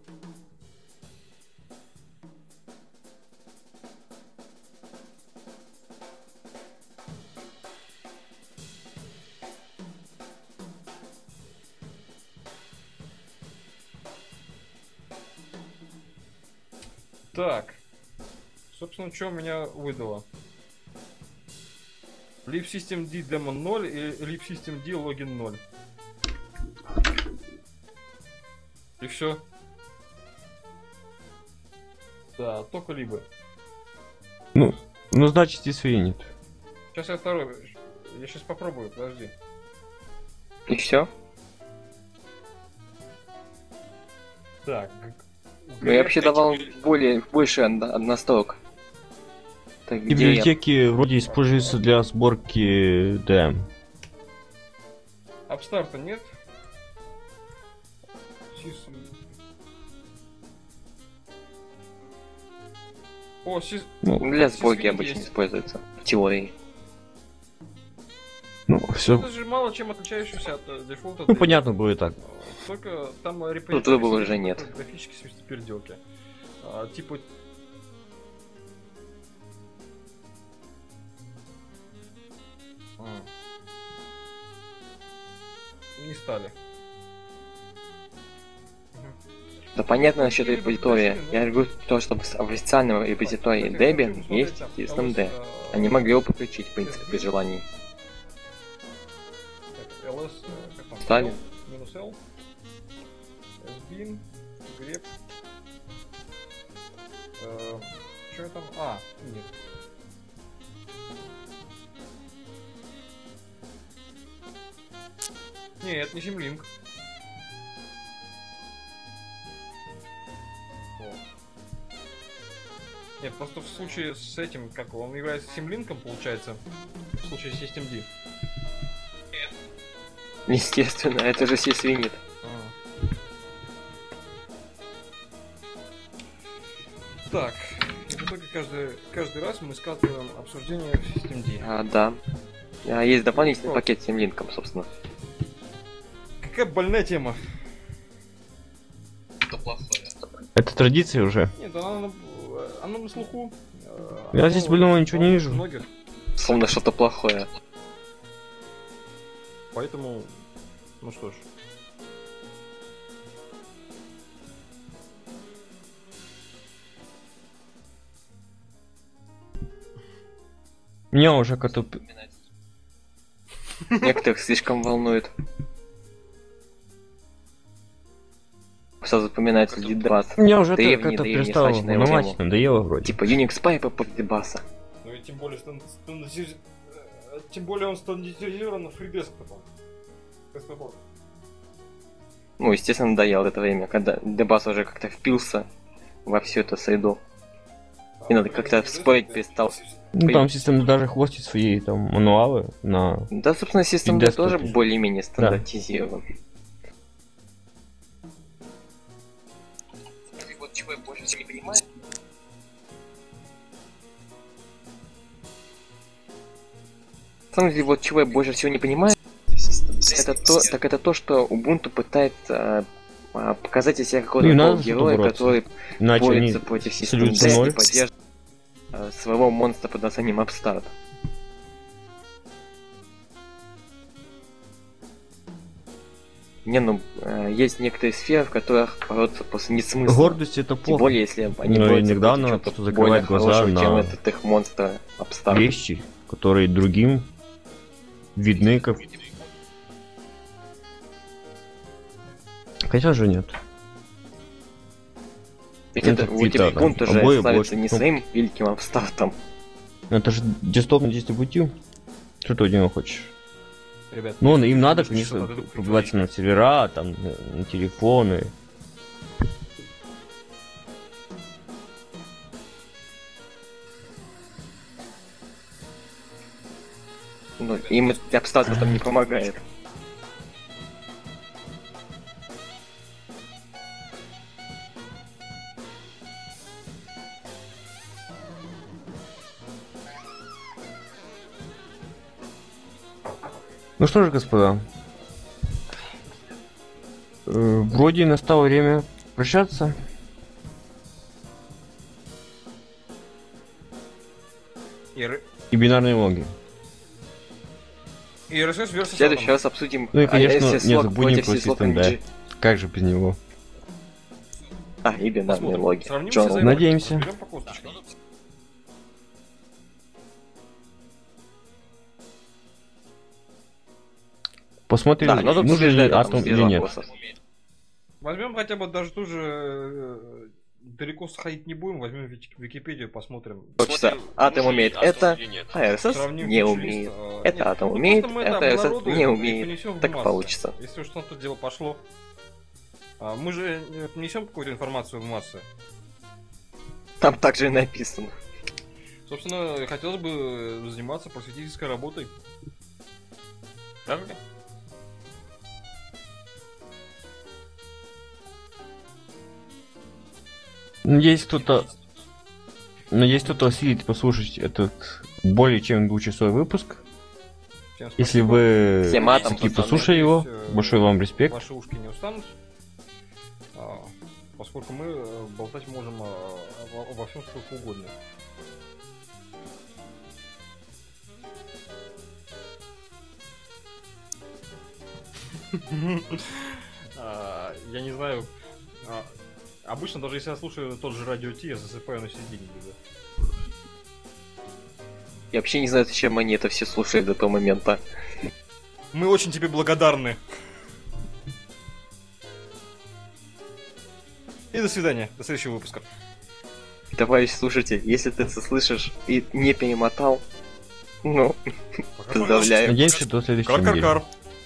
Так. Собственно, что у меня выдало? libsystemd daemon 0 и libsystemd login 0. И все. Да, только либо. Ну, значит, Sysvinit. Сейчас я второй. Я сейчас попробую, подожди. И все? Так. Ну, я вообще давал больше однострок. Так, где я? Библиотеки вроде используются для сборки DM. Апстарта нет. О, Для сборки Sysvinit обычно есть. используется. В теории. Ну, все. Это же мало чем отличающийся от дефолта. Ну, понятно было и так. Только там Тут выбора уже нет. графические свистоперделки. Типа... Не стали. Да понятно насчет репозитория. Я говорю то, что в официальном репозитории Debian есть SystemD. Они могли его подключить, в принципе, при желании. Так, ls, как там? Стали. Минус L. sbin, grep. Что там? Нет. Нет, не Simlink. Нет, просто в случае с этим, как он является симлинком, получается, в случае с SystemD. Естественно, это же все свинит. Так, и в итоге каждый раз мы скатываем обсуждение в Steam. Да. Есть дополнительный пакет с тем линком, собственно. Какая больная тема. Это традиция уже. Нет, она на слуху. Я здесь больного ничего не вижу. Многих, Словно что-то плохое. поэтому, ну что ж. Меня уже как-то... Некоторых слишком волнует. Сразу запоминается дебас. Меня уже это Древний, как-то древний, перестало смачная волновать, тема. надоело вроде. Типа Unix Pipe под дебаса. Ну и тем более, тем более он стандартизирован на фридескопом. Ну, естественно, надоело это время, когда дебас уже как-то впился во всю эту среду. И надо как-то спорить перестал. Ну там система даже хвостит свои там мануалы на... Да, собственно, система И тоже десктопе. более-менее стандартизирован. Вот чего я больше всего не понимаю. На самом деле, вот чего я больше всего не понимаю, это то, что Ubuntu пытается показать из себя Ну, какого-то и надо такого героя, бороться. который Иначе они борется против системы сольются D и ноль. поддерживает своего монстра под названием Upstart. Не, ну, есть некоторые сферы, в которых бороться просто не смысл. Гордость это Тем плохо. более, если они Но борются иногда против надо чего-то закрывать более глаза хорошего, чем на этот их монстр Upstart. Вещи, которые другим видны как... Хотя же нет. Ведь это это у тебя Twitter, Ubuntu же обои славится больше. не Ну. своим великим Upstart'ом. Это же десктопный дистрибутив. Что ты от него хочешь? Ребят, Ну, им надо, что конечно, надо пробиваться на сервера, там, на телефоны. Ну, им Upstart там не помогает. Ну что же, господа. Вроде настало время прощаться. И бинарные логи. И RSS versus В следующий раз обсудим Ну и, конечно, ISS не лог забудем против про syslog System D. NG. Как же без него? И бинарные логи. Сравнимся, Надеемся. Берем по косточкам. Посмотрим, Да, но тут нужен ли побеждает атом без или нет. вопросов. Возьмем хотя бы даже ту же далеко сходить не будем, возьмем Википедию, посмотрим. Хочется, атом умеет это, а RSS Сравним не фичи-лист, умеет. нет, Это атом ну умеет, просто мы это RSS обнародуем не и умеет. понесем в Так массы. получится. Если уж на то дело пошло. Мы же несем какую-то информацию в массы. Там также и написано. Собственно, хотелось бы заниматься просветительской работой. Так ли? Надеюсь, кто-то осилит послушать этот более чем двухчасовой выпуск. Всем Если спасибо. вы Всем атом, таки пацаны. послушали его, Надеюсь, большой вам респект. Ваши ушки не устанут. Поскольку мы болтать можем во всем сколько угодно. Я не знаю. Обычно, даже если я слушаю тот же радио Ти, я засыпаю на середине где-то. Я вообще не знаю, зачем они это все слушают до того момента. Мы очень тебе благодарны. И до свидания. До следующего выпуска. Товарищ слушатель, если ты это слышишь и не перемотал, ну, поздравляю. Надеемся, до следующей недели. Кар-кар-кар.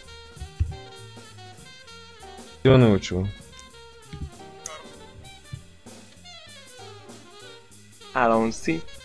Всего наилучшего. I don't see.